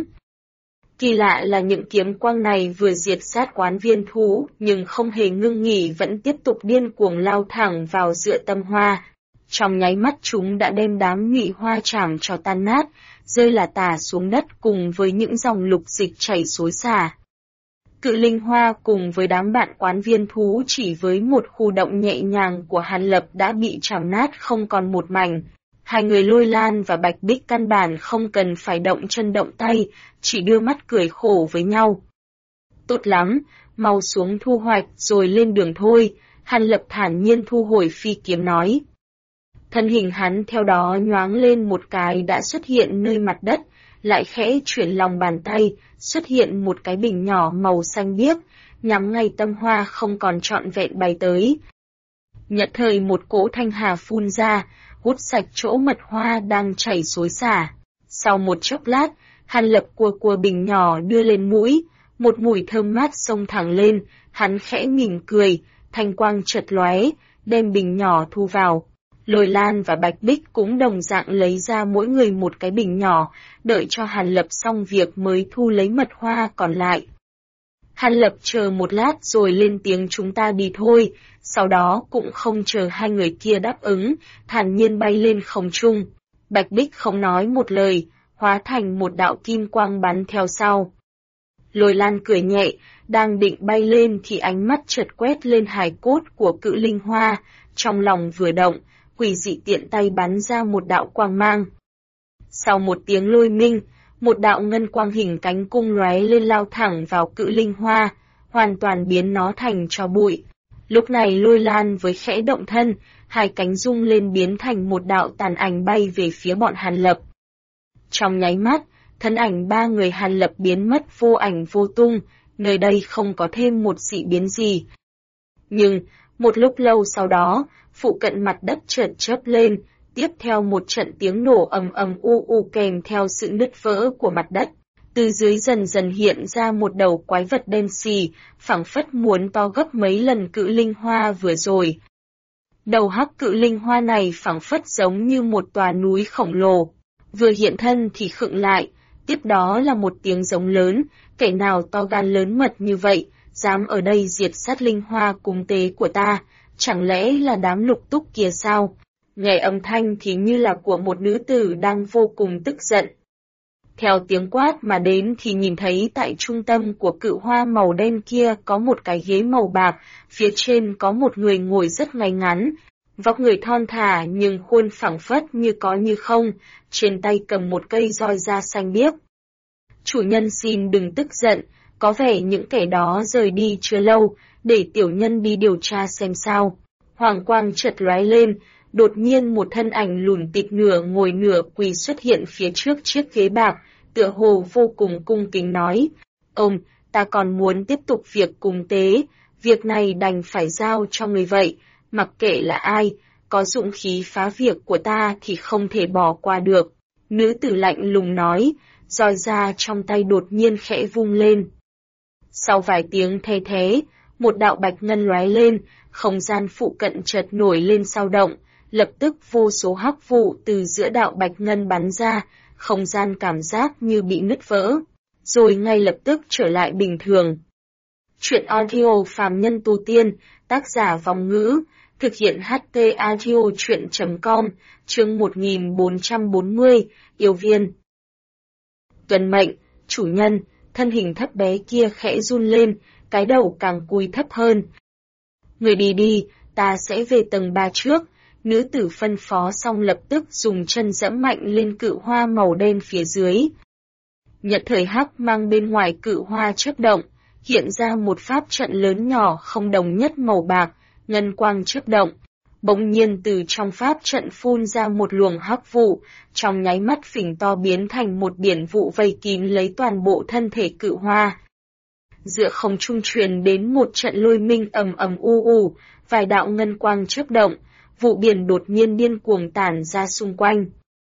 A: Kỳ lạ là những kiếm quang này vừa diệt sát quán viên thú, nhưng không hề ngưng nghỉ vẫn tiếp tục điên cuồng lao thẳng vào giữa tâm hoa. Trong nháy mắt chúng đã đem đám nhụy hoa chảm cho tan nát, rơi là tả xuống đất cùng với những dòng lục dịch chảy xối xả. Cự linh hoa cùng với đám bạn quán viên thú chỉ với một khu động nhẹ nhàng của Hàn Lập đã bị chảm nát không còn một mảnh. Hai người Lôi Lan và Bạch Bích căn bản không cần phải động chân động tay, chỉ đưa mắt cười khổ với nhau. Tốt lắm, mau xuống thu hoạch rồi lên đường thôi, Hàn Lập thản nhiên thu hồi phi kiếm nói. Thân hình hắn theo đó nhoáng lên một cái đã xuất hiện nơi mặt đất, lại khẽ chuyển lòng bàn tay, xuất hiện một cái bình nhỏ màu xanh biếc, nhắm ngay tâm hoa không còn trọn vẹn bay tới. Nhận thời một cỗ thanh hà phun ra, hút sạch chỗ mật hoa đang chảy xối xả. Sau một chốc lát, Hàn Lập cua bình nhỏ đưa lên mũi, một mùi thơm mát xông thẳng lên, hắn khẽ mỉm cười, thanh quang chợt lóe, đem bình nhỏ thu vào. Lôi Lan và Bạch Bích cũng đồng dạng lấy ra mỗi người một cái bình nhỏ, đợi cho Hàn Lập xong việc mới thu lấy mật hoa còn lại. Hàn Lập chờ một lát rồi lên tiếng chúng ta đi thôi, sau đó cũng không chờ hai người kia đáp ứng, thản nhiên bay lên không trung. Bạch Bích không nói một lời, hóa thành một đạo kim quang bắn theo sau. Lôi Lan cười nhẹ, đang định bay lên thì ánh mắt chợt quét lên hài cốt của cự linh hoa, trong lòng vừa động, quỷ dị tiện tay bắn ra một đạo quang mang. Sau một tiếng lôi minh, một đạo ngân quang hình cánh cung lóe lên lao thẳng vào cự linh hoa, hoàn toàn biến nó thành tro bụi. Lúc này Lôi Lan với khẽ động thân, hai cánh rung lên biến thành một đạo tàn ảnh bay về phía bọn Hàn Lập. Trong nháy mắt, thân ảnh ba người Hàn Lập biến mất vô ảnh vô tung, nơi đây không có thêm một dị biến gì. Nhưng, một lúc lâu sau đó, phụ cận mặt đất chợt chớp lên, tiếp theo một trận tiếng nổ ầm ầm u u kèm theo sự nứt vỡ của mặt đất. Từ dưới dần dần hiện ra một đầu quái vật đen xì, phảng phất muốn to gấp mấy lần cự linh hoa vừa rồi. Đầu hắc cự linh hoa này phảng phất giống như một tòa núi khổng lồ. Vừa hiện thân thì khựng lại, tiếp đó là một tiếng giống lớn, kẻ nào to gan lớn mật như vậy, dám ở đây diệt sát linh hoa cúng tế của ta, chẳng lẽ là đám lục túc kia sao? Nghe âm thanh thì như là của một nữ tử đang vô cùng tức giận. Theo tiếng quát mà đến thì nhìn thấy tại trung tâm của cự hoa màu đen kia có một cái ghế màu bạc, phía trên có một người ngồi rất ngay ngắn, vóc người thon thả nhưng khuôn phẳng phất như có như không, trên tay cầm một cây roi da xanh biếc. Chủ nhân xin đừng tức giận, có vẻ những kẻ đó rời đi chưa lâu, để tiểu nhân đi điều tra xem sao. Hoàng quang chợt lóe lên, đột nhiên một thân ảnh lùn tịt nửa ngồi nửa quỳ xuất hiện phía trước chiếc ghế bạc, tựa hồ vô cùng cung kính nói, ông, ta còn muốn tiếp tục việc cúng tế, việc này đành phải giao cho người vậy, mặc kệ là ai, có dụng khí phá việc của ta thì không thể bỏ qua được. Nữ tử lạnh lùng nói, roi da trong tay đột nhiên khẽ vung lên. Sau vài tiếng the thế, một đạo bạch ngân lóe lên, không gian phụ cận chợt nổi lên sao động, lập tức vô số hắc vụ từ giữa đạo bạch ngân bắn ra, không gian cảm giác như bị nứt vỡ, rồi ngay lập tức trở lại bình thường. Chuyện audio phàm nhân tu tiên, tác giả Vong Ngữ, thực hiện HT audio chuyện.com, chương 1440, yêu viên. Tuần mệnh, chủ nhân, thân hình thấp bé kia khẽ run lên, cái đầu càng cúi thấp hơn. Người đi đi, ta sẽ về tầng 3 trước. Nữ tử phân phó xong lập tức dùng chân dẫm mạnh lên cự hoa màu đen phía dưới. Nhật thời hắc mang bên ngoài cự hoa chớp động, hiện ra một pháp trận lớn nhỏ không đồng nhất màu bạc, ngân quang chớp động. Bỗng nhiên từ trong pháp trận phun ra một luồng hắc vụ, trong nháy mắt phình to biến thành một biển vụ vây kín lấy toàn bộ thân thể cự hoa. Giữa không trung truyền đến một trận lôi minh ầm ầm u u, vài đạo ngân quang chớp động, vụ biển đột nhiên điên cuồng tản ra xung quanh.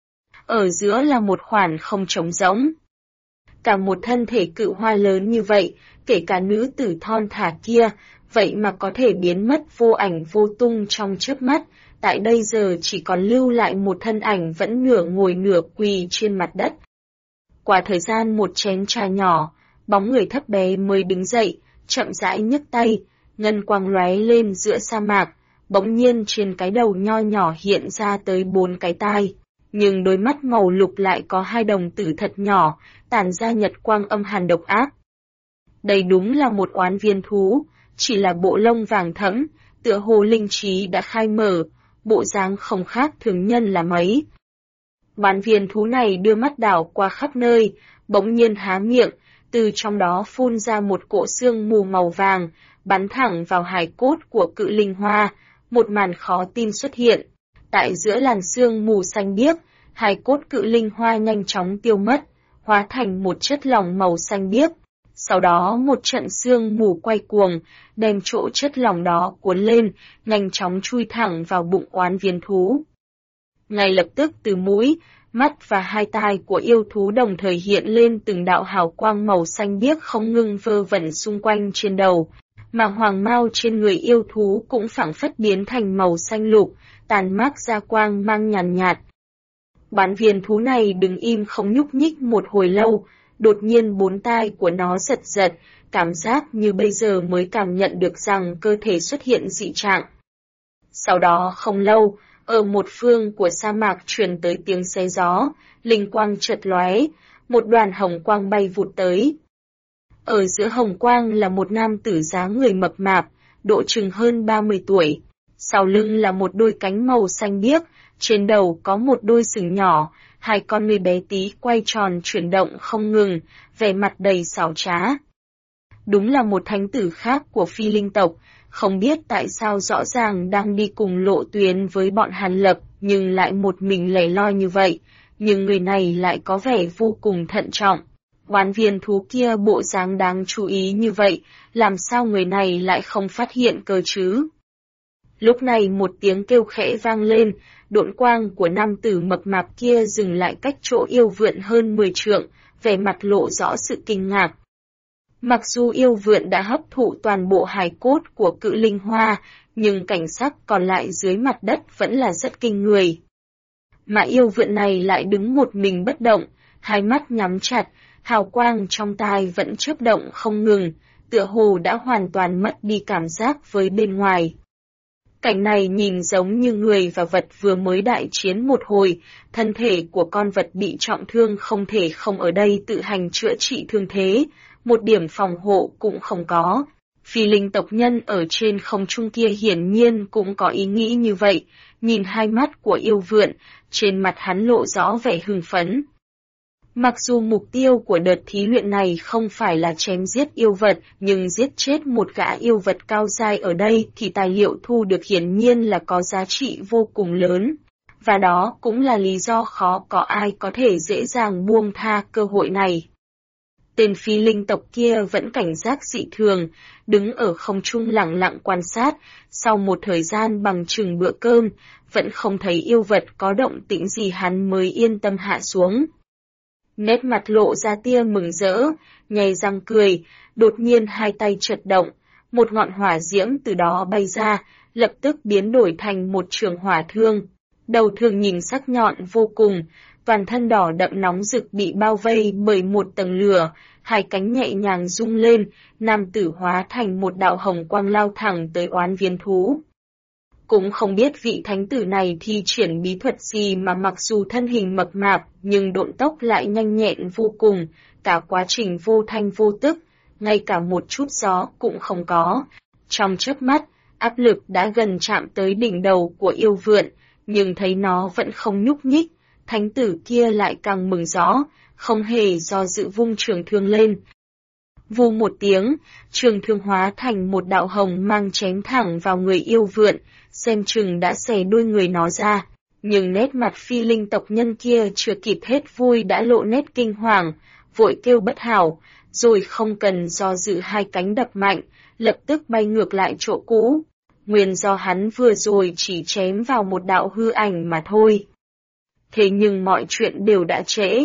A: Ở giữa là một khoảng không trống rỗng. Cả một thân thể cự hoa lớn như vậy, kể cả nữ tử thon thả kia, vậy mà có thể biến mất vô ảnh vô tung trong chớp mắt, tại đây giờ chỉ còn lưu lại một thân ảnh vẫn nửa ngồi nửa quỳ trên mặt đất. Qua thời gian một chén trà nhỏ, bóng người thấp bé mới đứng dậy, chậm rãi nhấc tay, ngân quang lóe lên giữa sa mạc, bỗng nhiên trên cái đầu nho nhỏ hiện ra tới 4 cái tai, nhưng đôi mắt màu lục lại có 2 đồng tử thật nhỏ, tản ra nhật quang âm hàn độc ác. Đây đúng là một oán viên thú, chỉ là bộ lông vàng thẫm, tựa hồ linh trí đã khai mở, bộ dáng không khác thường nhân là mấy. Oán viên thú này đưa mắt đảo qua khắp nơi, bỗng nhiên há miệng, từ trong đó phun ra một cỗ xương mù màu vàng, bắn thẳng vào hài cốt của cự linh hoa, một màn khó tin xuất hiện. Tại giữa làn xương mù xanh biếc, hài cốt cự linh hoa nhanh chóng tiêu mất, hóa thành một chất lỏng màu xanh biếc. Sau đó một trận xương mù quay cuồng, đem chỗ chất lỏng đó cuốn lên, nhanh chóng chui thẳng vào bụng oán viên thú. Ngay lập tức từ mũi, mắt và 2 tai của yêu thú đồng thời hiện lên từng đạo hào quang màu xanh biếc không ngừng vơ vẩn xung quanh trên đầu, mà hoàng mao trên người yêu thú cũng phảng phất biến thành màu xanh lục, tàn mát ra quang mang nhàn nhạt. Oán viên thú này đứng im không nhúc nhích một hồi lâu, đột nhiên 4 tai của nó giật giật, cảm giác như bây giờ mới cảm nhận được rằng cơ thể xuất hiện dị trạng. Sau đó không lâu, ở một phương của sa mạc truyền tới tiếng xé gió, linh quang chợt lóe, một đoàn hồng quang bay vụt tới. Ở giữa hồng quang là một nam tử dáng người mập mạp, độ chừng hơn 30 tuổi. Sau lưng là một đôi cánh màu xanh biếc, trên đầu có một đôi sừng nhỏ, 2 con ngươi bé tí quay tròn chuyển động không ngừng, vẻ mặt đầy xảo trá. Đúng là một thánh tử khác của phi linh tộc, không biết tại sao rõ ràng đang đi cùng lộ tuyến với bọn Hàn Lập, nhưng lại một mình lẻ loi như vậy, nhưng người này lại có vẻ vô cùng thận trọng. Oán viên thú kia bộ dáng đáng chú ý như vậy, làm sao người này lại không phát hiện cơ chứ? Lúc này một tiếng kêu khẽ vang lên, độn quang của nam tử mập mạp kia dừng lại cách chỗ yêu vượn hơn 10 trượng, vẻ mặt lộ rõ sự kinh ngạc. Mặc dù yêu vượn đã hấp thụ toàn bộ hài cốt của cự linh hoa, nhưng cảnh sắc còn lại dưới mặt đất vẫn là rất kinh người. Mà yêu vượn này lại đứng một mình bất động, 2 mắt nhắm chặt, hào quang trong tai vẫn chớp động không ngừng, tựa hồ đã hoàn toàn mất đi cảm giác với bên ngoài. Cảnh này nhìn giống như người và vật vừa mới đại chiến một hồi, thân thể của con vật bị trọng thương không thể không ở đây tự hành chữa trị thương thế, một điểm phòng hộ cũng không có. Phi linh tộc nhân ở trên không trung kia hiển nhiên cũng có ý nghĩ như vậy, nhìn 2 mắt của yêu vượn, trên mặt hắn lộ rõ vẻ hưng phấn. Mặc dù mục tiêu của đợt thí luyện này không phải là chém giết yêu vật, nhưng giết chết một gã yêu vật cao giai ở đây thì tài liệu thu được hiển nhiên là có giá trị vô cùng lớn. Và đó cũng là lý do khó có ai có thể dễ dàng buông tha cơ hội này. Tên phi linh tộc kia vẫn cảnh giác dị thường, đứng ở không trung lặng lặng quan sát, sau một thời gian bằng chừng bữa cơm, vẫn không thấy yêu vật có động tĩnh gì hắn mới yên tâm hạ xuống. Nét mặt lộ ra tia mừng rỡ, nhè răng cười, đột nhiên hai tay chợt động, một ngọn hỏa diễm từ đó bay ra, lập tức biến đổi thành một trường hỏa thương. Đầu thương nhìn sắc nhọn vô cùng, toàn thân đỏ đậm nóng rực bị bao vây bởi một tầng lửa, hai cánh nhẹ nhàng rung lên, nam tử hóa thành một đạo hồng quang lao thẳng tới oán viêm thú. Cũng không biết vị thánh tử này thi triển bí thuật gì mà mặc dù thân hình mập mạp nhưng độn tốc lại nhanh nhẹn vô cùng, cả quá trình vô thanh vô tức, ngay cả một chút gió cũng không có. Trong chớp mắt, áp lực đã gần chạm tới đỉnh đầu của yêu vượn, nhưng thấy nó vẫn không nhúc nhích, thánh tử kia lại càng mừng rõ, không hề do dự vung trường thương lên. Vù một tiếng, trường thương hóa thành một đạo hồng mang chém thẳng vào người yêu vượn, xem chừng đã xẻ đuôi người nó ra. Nhưng nét mặt phi linh tộc nhân kia chưa kịp hết vui đã lộ nét kinh hoàng, vội kêu bất hảo, rồi không cần do dự hai cánh đập mạnh, lập tức bay ngược lại chỗ cũ. Nguyên do hắn vừa rồi chỉ chém vào một đạo hư ảnh mà thôi. Thế nhưng mọi chuyện đều đã trễ.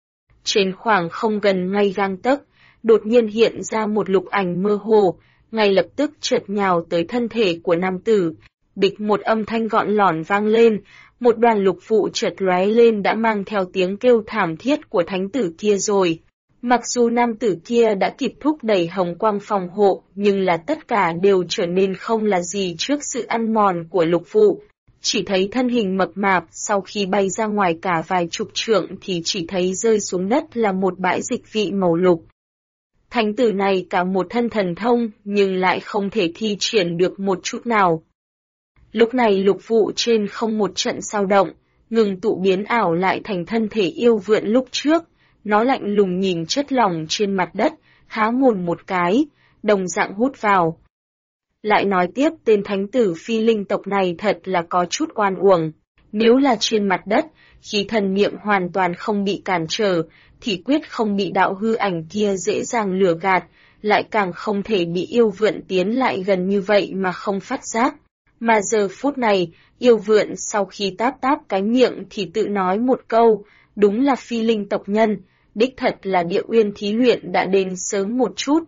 A: Trên khoảng không gần ngay gang tấc, đột nhiên hiện ra một lục ảnh mơ hồ, ngay lập tức chợt nhào tới thân thể của nam tử. Bịch một âm thanh gọn lỏn vang lên, một đoàn lục vụ chợt lóe lên đã mang theo tiếng kêu thảm thiết của thánh tử kia rồi. Mặc dù nam tử kia đã kịp thúc đẩy hồng quang phòng hộ, nhưng là tất cả đều trở nên không là gì trước sự ăn mòn của lục vụ. Chỉ thấy thân hình mập mạp sau khi bay ra ngoài cả vài chục trượng thì chỉ thấy rơi xuống đất là một bãi dịch vị màu lục. Thánh tử này cả một thân thần thông nhưng lại không thể thi triển được một chút nào. Lúc này lục vụ trên không một trận sao động, ngừng tụ biến ảo lại thành thân thể yêu vượn lúc trước. Nó lạnh lùng nhìn chất lỏng trên mặt đất, há mồm một cái, đồng dạng hút vào. Lại nói tiếp tên thánh tử phi linh tộc này thật là có chút oan uổng. Nếu là trên mặt đất, khi thần niệm hoàn toàn không bị cản trở, thì quyết không bị đạo hư ảnh kia dễ dàng lừa gạt, lại càng không thể bị yêu vượn tiến lại gần như vậy mà không phát giác. Mà giờ phút này, yêu vượn sau khi táp cái miệng thì tự nói một câu, đúng là phi linh tộc nhân, đích thật là địa uyên thí luyện đã đến sớm một chút.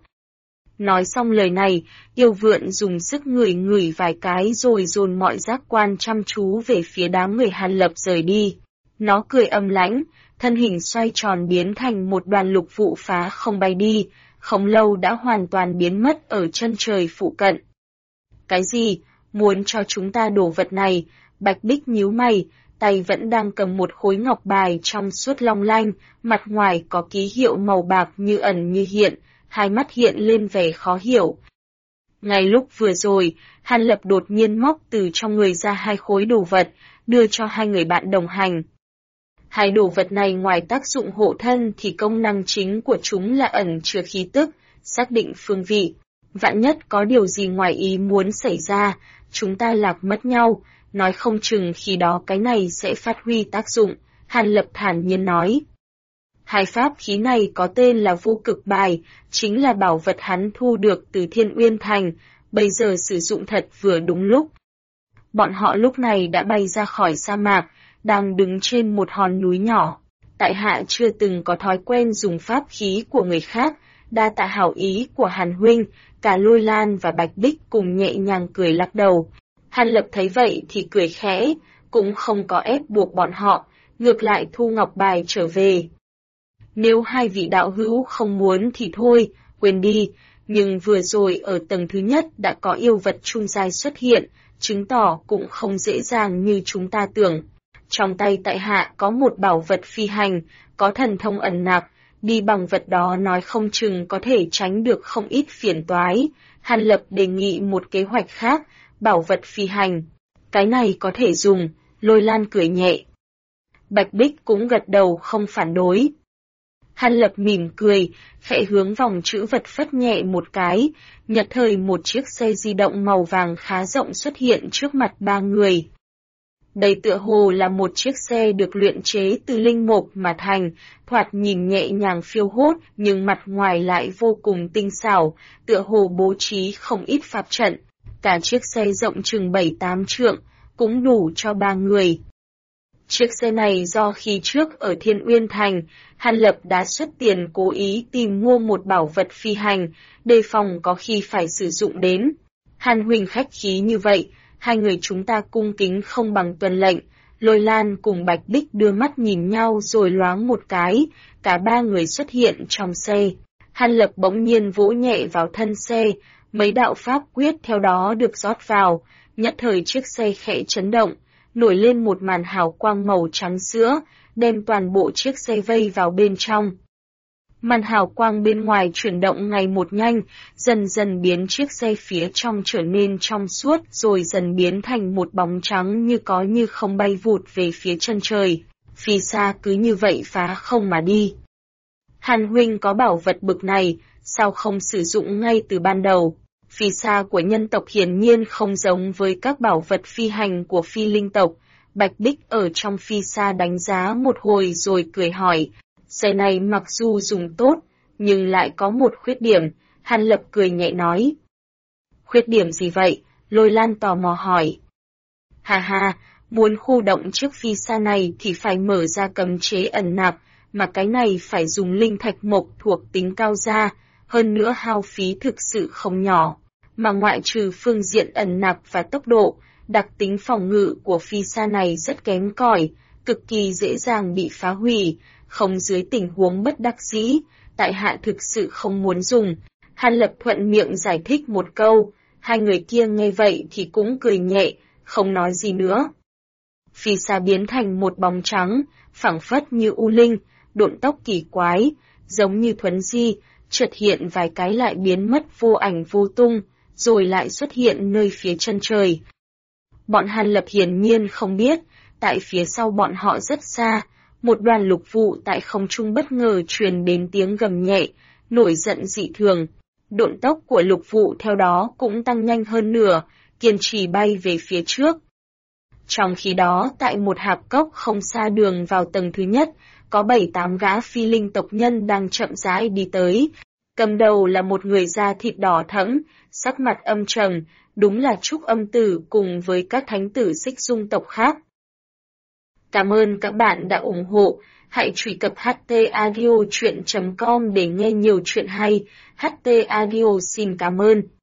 A: Nói xong lời này, yêu vượn dùng sức ngửi vài cái rồi dồn mọi giác quan chăm chú về phía đám người Hàn Lập rời đi. Nó cười âm lãnh, thân hình xoay tròn biến thành một đoàn lục vụ phá không bay đi, không lâu đã hoàn toàn biến mất ở chân trời phụ cận. Cái gì? Muốn cho chúng ta đổ vật này? Bạch Bích nhíu mày, tay vẫn đang cầm một khối ngọc bài trong suốt long lanh, mặt ngoài có ký hiệu màu bạc như ẩn như hiện, hai mắt hiện lên vẻ khó hiểu. Ngay lúc vừa rồi, Hàn Lập đột nhiên móc từ trong người ra hai khối đồ vật, đưa cho hai người bạn đồng hành. Hai đồ vật này ngoài tác dụng hộ thân thì công năng chính của chúng là ẩn chứa khí tức, xác định phương vị. Vạn nhất có điều gì ngoài ý muốn xảy ra, chúng ta lạc mất nhau, nói không chừng khi đó cái này sẽ phát huy tác dụng, Hàn Lập thản nhiên nói. Hai pháp khí này có tên là vô cực bài, chính là bảo vật hắn thu được từ Thiên Uyên Thành, bây giờ sử dụng thật vừa đúng lúc. Bọn họ lúc này đã bay ra khỏi sa mạc, đang đứng trên một hòn núi nhỏ. Tại hạ chưa từng có thói quen dùng pháp khí của người khác, đa tạ hảo ý của Hàn huynh, cả Lôi Lan và Bạch Bích cùng nhẹ nhàng cười lắc đầu. Hàn Lập thấy vậy thì cười khẽ, cũng không có ép buộc bọn họ, ngược lại thu ngọc bài trở về. Nếu hai vị đạo hữu không muốn thì thôi, quên đi, nhưng vừa rồi ở tầng thứ nhất đã có yêu vật trung giai xuất hiện, chứng tỏ cũng không dễ dàng như chúng ta tưởng. Trong tay tại hạ có một bảo vật phi hành, có thần thông ẩn nặc, đi bằng vật đó nói không chừng có thể tránh được không ít phiền toái. Hàn Lập đề nghị một kế hoạch khác, bảo vật phi hành. Cái này có thể dùng, Lôi Lan cười nhẹ. Bạch Bích cũng gật đầu không phản đối. Hàn Lập mỉm cười, khẽ hướng vòng chữ vật phất nhẹ một cái, nhất thời một chiếc xe di động màu vàng khá rộng xuất hiện trước mặt ba người. Đây tựa hồ là một chiếc xe được luyện chế từ linh mộc mà thành, thoạt nhìn nhẹ nhàng phiêu hốt nhưng mặt ngoài lại vô cùng tinh xảo, tựa hồ bố trí không ít pháp trận. Cả chiếc xe rộng chừng 7-8 trượng, cũng đủ cho ba người. Chiếc xe này do khi trước ở Thiên Uyên Thành, Hàn Lập đã xuất tiền cố ý tìm mua một bảo vật phi hành, đề phòng có khi phải sử dụng đến. Hàn huynh khách khí như vậy, hai người chúng ta cung kính không bằng tuân lệnh. Lôi Lan cùng Bạch Bích đưa mắt nhìn nhau rồi loáng một cái, cả ba người xuất hiện trong xe. Hàn Lập bỗng nhiên vỗ nhẹ vào thân xe, mấy đạo pháp quyết theo đó được rót vào, nhất thời chiếc xe khẽ chấn động, nổi lên một màn hào quang màu trắng sữa, đem toàn bộ chiếc xe vây vào bên trong. Màn hào quang bên ngoài chuyển động ngày một nhanh, dần dần biến chiếc xe phía trong trở nên trong suốt rồi dần biến thành một bóng trắng như có như không bay vụt về phía chân trời. Phi xa cứ như vậy phá không mà đi. Hàn huynh có bảo vật bực này, sao không sử dụng ngay từ ban đầu? Phi xa của nhân tộc hiển nhiên không giống với các bảo vật phi hành của phi linh tộc. Bạch Bích ở trong phi xa đánh giá một hồi rồi cười hỏi. Xe này mặc dù dùng tốt, nhưng lại có một khuyết điểm, Hàn Lập cười nhẹ nói. Khuyết điểm gì vậy? Lôi Lan tò mò hỏi. Hà hà, muốn khu động chiếc phi xa này thì phải mở ra cấm chế ẩn nạp, mà cái này phải dùng linh thạch mộc thuộc tính cao ra, hơn nữa hao phí thực sự không nhỏ. Mà ngoại trừ phương diện ẩn nạp và tốc độ, đặc tính phòng ngự của phi xa này rất kém cỏi, cực kỳ dễ dàng bị phá hủy. Không dưới tình huống bất đắc dĩ, tại hạ thực sự không muốn dùng. Hàn Lập thuận miệng giải thích một câu, hai người kia nghe vậy thì cũng cười nhẹ, không nói gì nữa. Phi xa biến thành một bóng trắng, phảng phất như u linh, độn tốc kỳ quái, giống như thuấn di, chợt hiện vài cái lại biến mất vô ảnh vô tung, rồi lại xuất hiện nơi phía chân trời. Bọn Hàn Lập hiển nhiên không biết, tại phía sau bọn họ rất xa, một đoàn lục vụ tại không trung bất ngờ truyền đến tiếng gầm nhẹ, nổi giận dị thường. Độn tốc của lục vụ theo đó cũng tăng nhanh hơn nửa, kiên trì bay về phía trước. Trong khi đó, tại một hạp cốc không xa đường vào tầng thứ nhất, có 7-8 gã phi linh tộc nhân đang chậm rãi đi tới. Cầm đầu là một người da thịt đỏ thẫm, sắc mặt âm trầm, đúng là Trúc Âm Tử cùng với các thánh tử Xích Dung tộc khác. Cảm ơn các bạn đã ủng hộ, hãy truy cập htaudio.com để nghe nhiều chuyện hay. HT Audio xin cảm ơn.